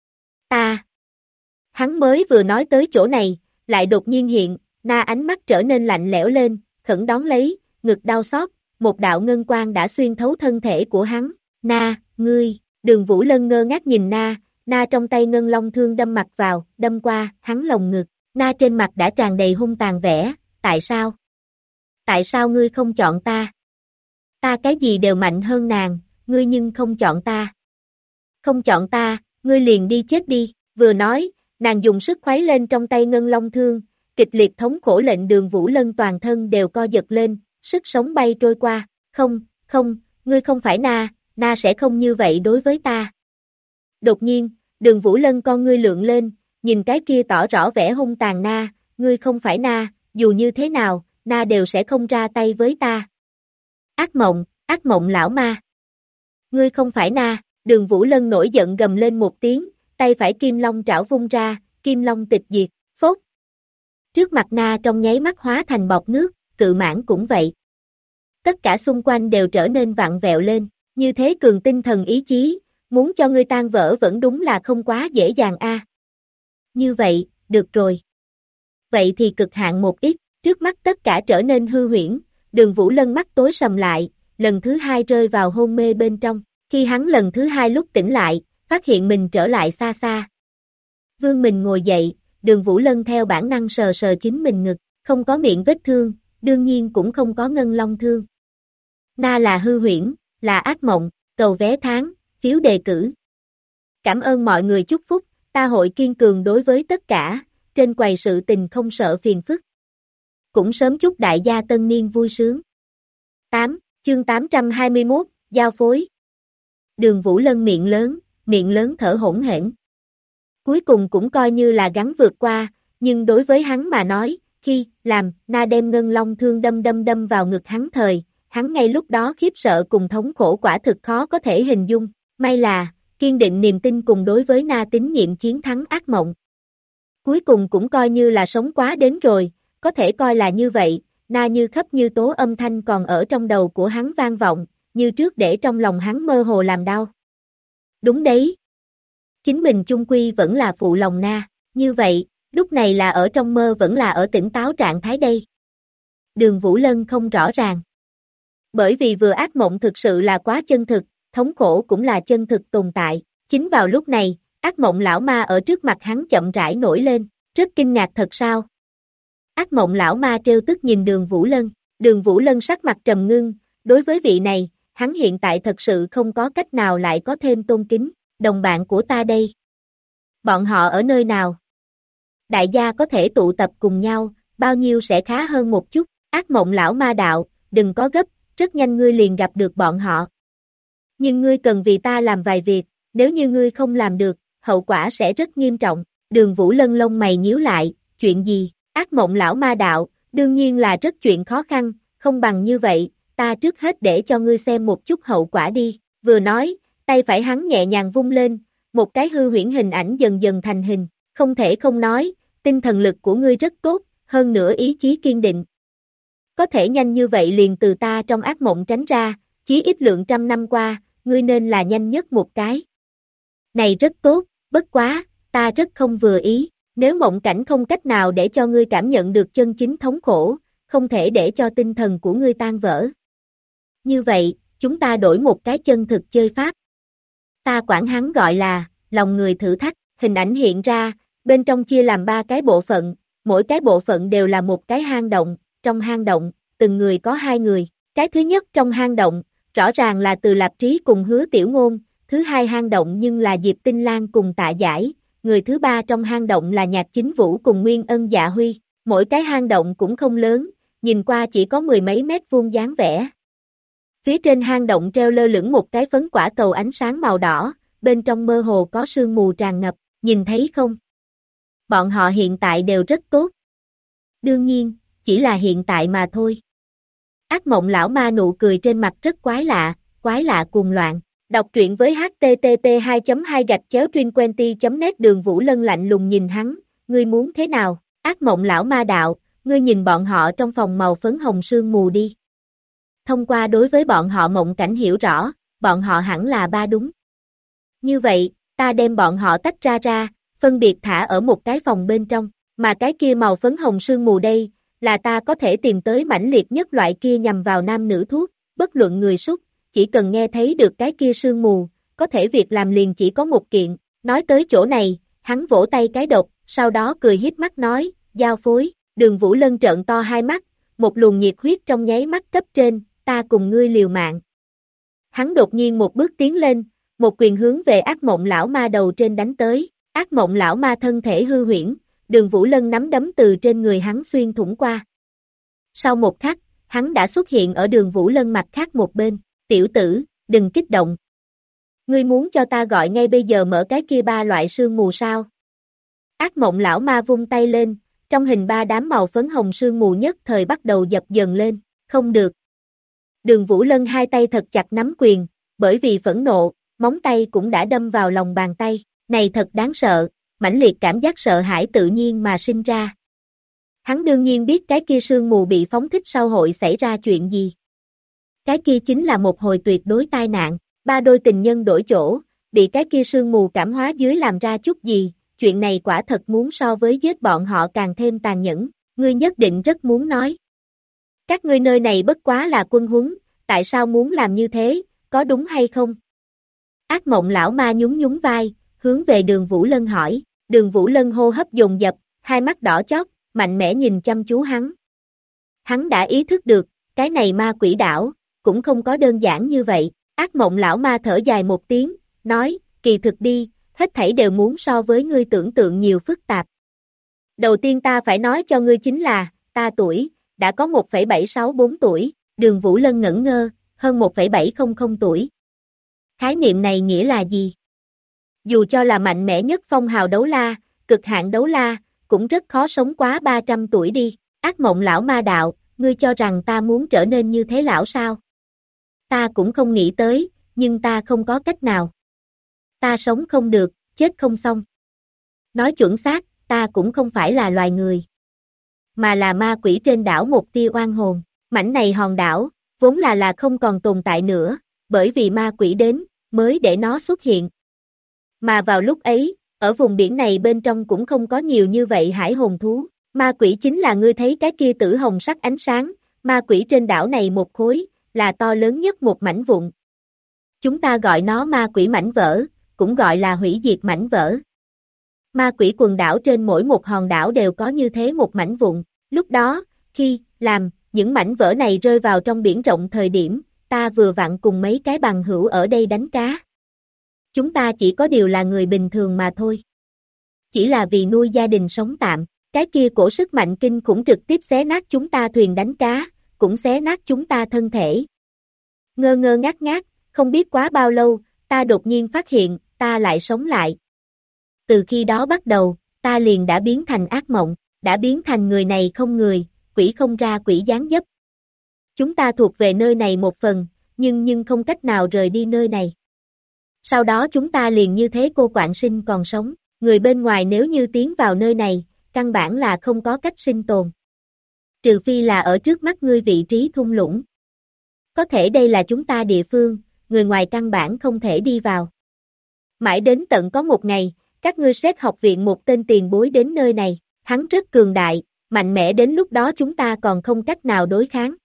Ta. Hắn mới vừa nói tới chỗ này, lại đột nhiên hiện, na ánh mắt trở nên lạnh lẽo lên, khẩn đón lấy, ngực đau xót, một đạo ngân quang đã xuyên thấu thân thể của hắn, na, ngươi, Đường Vũ Lân ngơ ngác nhìn na trong tay ngân long thương đâm mặt vào, đâm qua, hắn lồng ngực, na trên mặt đã tràn đầy hung tàn vẻ, tại sao? Tại sao ngươi không chọn ta? Ta cái gì đều mạnh hơn nàng, ngươi nhưng không chọn ta. Không chọn ta, ngươi liền đi chết đi, vừa nói, nàng dùng sức khuấy lên trong tay ngân long thương, kịch liệt thống khổ lệnh Đường Vũ Lân toàn thân đều co giật lên, sức sống bay trôi qua, không, không, ngươi không phải Na, Na sẽ không như vậy đối với ta. Đột nhiên, Đường Vũ Lân con ngươi lượng lên, nhìn cái kia tỏ rõ vẻ hung tàn Na, ngươi không phải Na, dù như thế nào, Na đều sẽ không ra tay với ta. Ác mộng lão ma. Ngươi không phải Na, Đường Vũ Lân nổi giận gầm lên một tiếng, tay phải kim long trảo vung ra, kim long tịch diệt, phốt. Trước mặt Na trong nháy mắt hóa thành bọt nước, cự mãng cũng vậy. Tất cả xung quanh đều trở nên vặn vẹo lên, như thế cường tinh thần ý chí, muốn cho ngươi tan vỡ vẫn đúng là không quá dễ dàng a. Như vậy, được rồi. Vậy thì cực hạn một ít, trước mắt tất cả trở nên hư huyễn, Đường Vũ Lân mắt tối sầm lại, lần thứ hai rơi vào hôn mê bên trong, khi hắn lần thứ hai lúc tỉnh lại, phát hiện mình trở lại xa xa. Vương mình ngồi dậy, Đường Vũ Lân theo bản năng sờ sờ chính mình ngực, không có miệng vết thương, đương nhiên cũng không có ngân long thương. Na là hư huyễn, là ác mộng, cầu vé tháng, phiếu đề cử. Cảm ơn mọi người chúc phúc, ta hội kiên cường đối với tất cả, trên quầy sự tình không sợ phiền phức. Cũng sớm chúc đại gia tân niên vui sướng. 8, chương 821, giao phối. Đường Vũ Lân miệng lớn thở hổn hển. Cuối cùng cũng coi như là gắng vượt qua, nhưng đối với hắn mà nói, khi làm Na đem ngân long thương đâm vào ngực hắn thời, hắn ngay lúc đó khiếp sợ cùng thống khổ quả thực khó có thể hình dung, may là, kiên định niềm tin cùng đối với Na tín nhiệm chiến thắng ác mộng. Cuối cùng cũng coi như là sống quá đến rồi, có thể coi là như vậy, Na như khắp như tố âm thanh còn ở trong đầu của hắn vang vọng, như trước để trong lòng hắn mơ hồ làm đau. Đúng đấy. Chính mình chung quy vẫn là phụ lòng Na, như vậy, lúc này là ở trong mơ vẫn là ở tỉnh táo trạng thái đây. Đường Vũ Lân không rõ ràng. Bởi vì vừa ác mộng thực sự là quá chân thực, thống khổ cũng là chân thực tồn tại. Chính vào lúc này, ác mộng lão ma ở trước mặt hắn chậm rãi nổi lên, rất kinh ngạc thật sao. Ác mộng lão ma trêu tức nhìn Đường Vũ Lân sắc mặt trầm ngưng, đối với vị này, hắn hiện tại thật sự không có cách nào lại có thêm tôn kính, đồng bạn của ta đây. Bọn họ ở nơi nào? Đại gia có thể tụ tập cùng nhau, bao nhiêu sẽ khá hơn một chút, ác mộng lão ma đạo, đừng có gấp, rất nhanh ngươi liền gặp được bọn họ. Nhưng ngươi cần vì ta làm vài việc, nếu như ngươi không làm được, hậu quả sẽ rất nghiêm trọng. Đường Vũ Lân lông mày nhíu lại, chuyện gì? Ác mộng lão ma đạo, đương nhiên là rất chuyện khó khăn, không bằng như vậy, ta trước hết để cho ngươi xem một chút hậu quả đi. Vừa nói, tay phải hắn nhẹ nhàng vung lên, một cái hư huyễn hình ảnh dần dần thành hình, không thể không nói, tinh thần lực của ngươi rất tốt, hơn nữa ý chí kiên định. Có thể nhanh như vậy liền từ ta trong ác mộng tránh ra, chí ít lượng trăm năm qua, ngươi nên là nhanh nhất một cái. Này rất tốt, bất quá, ta rất không vừa ý, nếu mộng cảnh không cách nào để cho ngươi cảm nhận được chân chính thống khổ, không thể để cho tinh thần của ngươi tan vỡ. Như vậy, chúng ta đổi một cái chân thực chơi pháp. Ta quản hắn gọi là, lòng người thử thách, hình ảnh hiện ra, bên trong chia làm 3 cái bộ phận, mỗi cái bộ phận đều là một cái hang động, trong hang động, từng người có 2 người, cái thứ nhất trong hang động, rõ ràng là Từ Lạp Trí cùng Hứa Tiểu Ngôn, thứ hai hang động nhưng là Diệp Tinh Lan cùng Tạ Giải, người thứ ba trong hang động là Nhạc Chính Vũ cùng Nguyên Ân Dạ Huy, mỗi cái hang động cũng không lớn, nhìn qua chỉ có 10 mấy mét vuông dáng vẻ. Phía trên hang động treo lơ lửng một cái phấn quả cầu ánh sáng màu đỏ, bên trong mơ hồ có sương mù tràn ngập, nhìn thấy không? Bọn họ hiện tại đều rất tốt. Đương nhiên, chỉ là hiện tại mà thôi. Ác mộng lão ma nụ cười trên mặt rất quái lạ cuồng loạn. Đọc truyện với http://2.2-trinquenty.net. Đường Vũ Lân lạnh lùng nhìn hắn, ngươi muốn thế nào? Ác mộng lão ma đạo, ngươi nhìn bọn họ trong phòng màu phấn hồng sương mù đi. Thông qua đối với bọn họ mộng cảnh hiểu rõ, bọn họ hẳn là 3 đúng. Như vậy, ta đem bọn họ tách ra, phân biệt thả ở một cái phòng bên trong, mà cái kia màu phấn hồng sương mù đây, là ta có thể tìm tới mãnh liệt nhất loại kia nhằm vào nam nữ thuốc, bất luận người súc, chỉ cần nghe thấy được cái kia sương mù, có thể việc làm liền chỉ có một kiện. Nói tới chỗ này, hắn vỗ tay cái độc, sau đó cười hiếp mắt nói, giao phối. Đường Vũ Lân trợn to hai mắt, một luồng nhiệt huyết trong nháy mắt cấp trên, ta cùng ngươi liều mạng. Hắn đột nhiên một bước tiến lên, một quyền hướng về ác mộng lão ma đầu trên đánh tới, ác mộng lão ma thân thể hư huyễn, Đường Vũ Lân nắm đấm từ trên người hắn xuyên thủng qua. Sau một khắc, hắn đã xuất hiện ở Đường Vũ Lân mặt khác một bên, tiểu tử, đừng kích động. Ngươi muốn cho ta gọi ngay bây giờ mở cái kia ba loại sương mù sao? Ác mộng lão ma vung tay lên, trong hình ba đám màu phấn hồng sương mù nhất thời bắt đầu dập dần lên, không được. Đường Vũ Lân hai tay thật chặt nắm quyền, bởi vì phẫn nộ, móng tay cũng đã đâm vào lòng bàn tay, này thật đáng sợ, mãnh liệt cảm giác sợ hãi tự nhiên mà sinh ra. Hắn đương nhiên biết cái kia sương mù bị phóng thích sau hội xảy ra chuyện gì. Cái kia chính là một hồi tuyệt đối tai nạn, ba đôi tình nhân đổi chỗ, bị cái kia sương mù cảm hóa dưới làm ra chút gì, chuyện này quả thật muốn so với giết bọn họ càng thêm tàn nhẫn, ngươi nhất định rất muốn nói. Các ngươi nơi này bất quá là quân huấn, tại sao muốn làm như thế, có đúng hay không? Ác mộng lão ma nhún nhún vai, hướng về Đường Vũ Lân hỏi, Đường Vũ Lân hô hấp dồn dập, hai mắt đỏ chót, mạnh mẽ nhìn chăm chú hắn. Hắn đã ý thức được, cái này ma quỷ đảo, cũng không có đơn giản như vậy, ác mộng lão ma thở dài một tiếng, nói, kỳ thực đi, hết thảy đều muốn so với ngươi tưởng tượng nhiều phức tạp. Đầu tiên ta phải nói cho ngươi chính là, ta tuổi, đã có 1,764 tuổi, Đường Vũ Lân ngẩn ngơ, hơn 1,700 tuổi. Khái niệm này nghĩa là gì? Dù cho là mạnh mẽ nhất phong hào đấu la, cực hạn đấu la, cũng rất khó sống quá 300 tuổi đi, ác mộng lão ma đạo, ngươi cho rằng ta muốn trở nên như thế lão sao? Ta cũng không nghĩ tới, nhưng ta không có cách nào. Ta sống không được, chết không xong. Nói chuẩn xác, ta cũng không phải là loài người, mà là ma quỷ trên đảo một tia oan hồn. Mảnh này hòn đảo, vốn là không còn tồn tại nữa, bởi vì ma quỷ đến, mới để nó xuất hiện. Mà vào lúc ấy, ở vùng biển này bên trong cũng không có nhiều như vậy hải hồn thú. Ma quỷ chính là ngươi thấy cái kia tử hồng sắc ánh sáng, ma quỷ trên đảo này một khối, là to lớn nhất một mảnh vụn. Chúng ta gọi nó ma quỷ mảnh vỡ, cũng gọi là hủy diệt mảnh vỡ. Ma quỷ quần đảo trên mỗi một hòn đảo đều có như thế một mảnh vụn. Lúc đó, khi làm những mảnh vỡ này rơi vào trong biển rộng thời điểm, ta vừa vặn cùng mấy cái bằng hữu ở đây đánh cá. Chúng ta chỉ có điều là người bình thường mà thôi. Chỉ là vì nuôi gia đình sống tạm, cái kia cổ sức mạnh kinh khủng trực tiếp xé nát chúng ta thuyền đánh cá, cũng xé nát chúng ta thân thể. Ngơ ngơ ngác ngác, không biết quá bao lâu, ta đột nhiên phát hiện, ta lại sống lại. Từ khi đó bắt đầu, ta liền đã biến thành ác mộng, đã biến thành người này không người, quỷ không ra quỷ dáng dấp. Chúng ta thuộc về nơi này một phần, nhưng không cách nào rời đi nơi này. Sau đó chúng ta liền như thế cô quạng sinh còn sống, người bên ngoài nếu như tiến vào nơi này, căn bản là không có cách sinh tồn. Trừ phi là ở trước mắt ngươi vị trí thung lũng. Có thể đây là chúng ta địa phương, người ngoài căn bản không thể đi vào. Mãi đến tận có một ngày, các ngươi xét học viện một tên tiền bối đến nơi này, hắn rất cường đại, mạnh mẽ đến lúc đó chúng ta còn không cách nào đối kháng.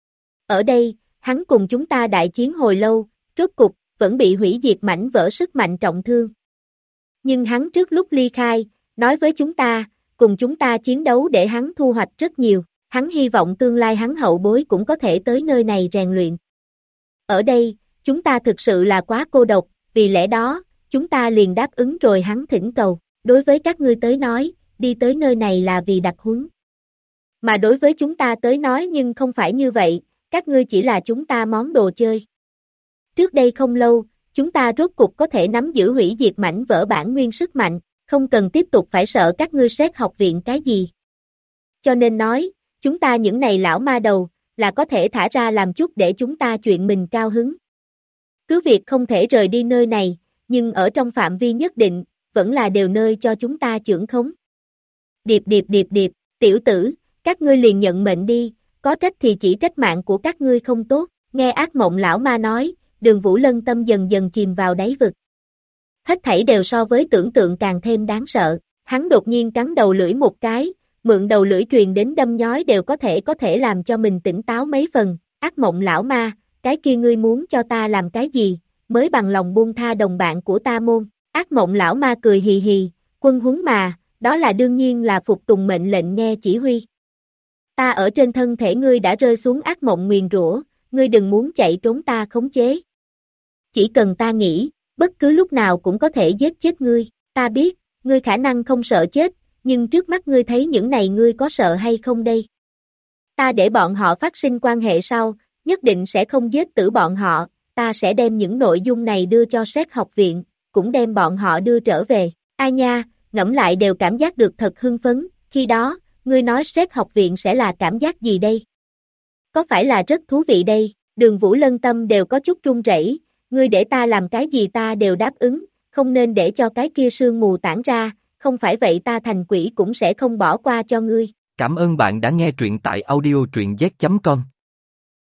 Ở đây, hắn cùng chúng ta đại chiến hồi lâu, rốt cục, vẫn bị hủy diệt mảnh vỡ sức mạnh trọng thương. Nhưng hắn trước lúc ly khai, nói với chúng ta, cùng chúng ta chiến đấu để hắn thu hoạch rất nhiều, hắn hy vọng tương lai hắn hậu bối cũng có thể tới nơi này rèn luyện. Ở đây, chúng ta thực sự là quá cô độc, vì lẽ đó, chúng ta liền đáp ứng rồi hắn thỉnh cầu, đối với các ngươi tới nói, đi tới nơi này là vì đặc huấn. Mà đối với chúng ta tới nói nhưng không phải như vậy, các ngươi chỉ là chúng ta món đồ chơi. Trước đây không lâu, chúng ta rốt cục có thể nắm giữ hủy diệt mảnh vỡ bản nguyên sức mạnh, không cần tiếp tục phải sợ các ngươi xét học viện cái gì. Cho nên nói, chúng ta những này lão ma đầu, là có thể thả ra làm chút để chúng ta chuyện mình cao hứng. Cứ việc không thể rời đi nơi này, nhưng ở trong phạm vi nhất định, vẫn là đều nơi cho chúng ta chưởng khống. Điệp, tiểu tử, các ngươi liền nhận mệnh đi, có trách thì chỉ trách mạng của các ngươi không tốt, nghe ác mộng lão ma nói, Đường Vũ Lân tâm dần dần chìm vào đáy vực. Hết thảy đều so với tưởng tượng càng thêm đáng sợ, hắn đột nhiên cắn đầu lưỡi một cái, mượn đầu lưỡi truyền đến đâm nhói đều có thể làm cho mình tỉnh táo mấy phần, ác mộng lão ma, cái kia ngươi muốn cho ta làm cái gì, mới bằng lòng buông tha đồng bạn của ta môn, ác mộng lão ma cười hì hì, quân huấn mà, đó là đương nhiên là phục tùng mệnh lệnh nghe chỉ huy. Ta ở trên thân thể ngươi đã rơi xuống ác mộng nguyền rủa, ngươi đừng muốn chạy trốn ta khống chế. Chỉ cần ta nghĩ, bất cứ lúc nào cũng có thể giết chết ngươi. Ta biết, ngươi khả năng không sợ chết, nhưng trước mắt ngươi thấy những này ngươi có sợ hay không đây? Ta để bọn họ phát sinh quan hệ sau, nhất định sẽ không giết tử bọn họ, ta sẽ đem những nội dung này đưa cho Sét học viện, cũng đem bọn họ đưa trở về. Ai nha, ngẫm lại đều cảm giác được thật hưng phấn, khi đó, ngươi nói Sét học viện sẽ là cảm giác gì đây? Có phải là rất thú vị đây? Đường Vũ Lân tâm đều có chút run rẩy, ngươi để ta làm cái gì ta đều đáp ứng, không nên để cho cái kia sương mù tản ra, không phải vậy ta thành quỷ cũng sẽ không bỏ qua cho ngươi. Cảm ơn bạn đã nghe truyện tại audio truyện z.com.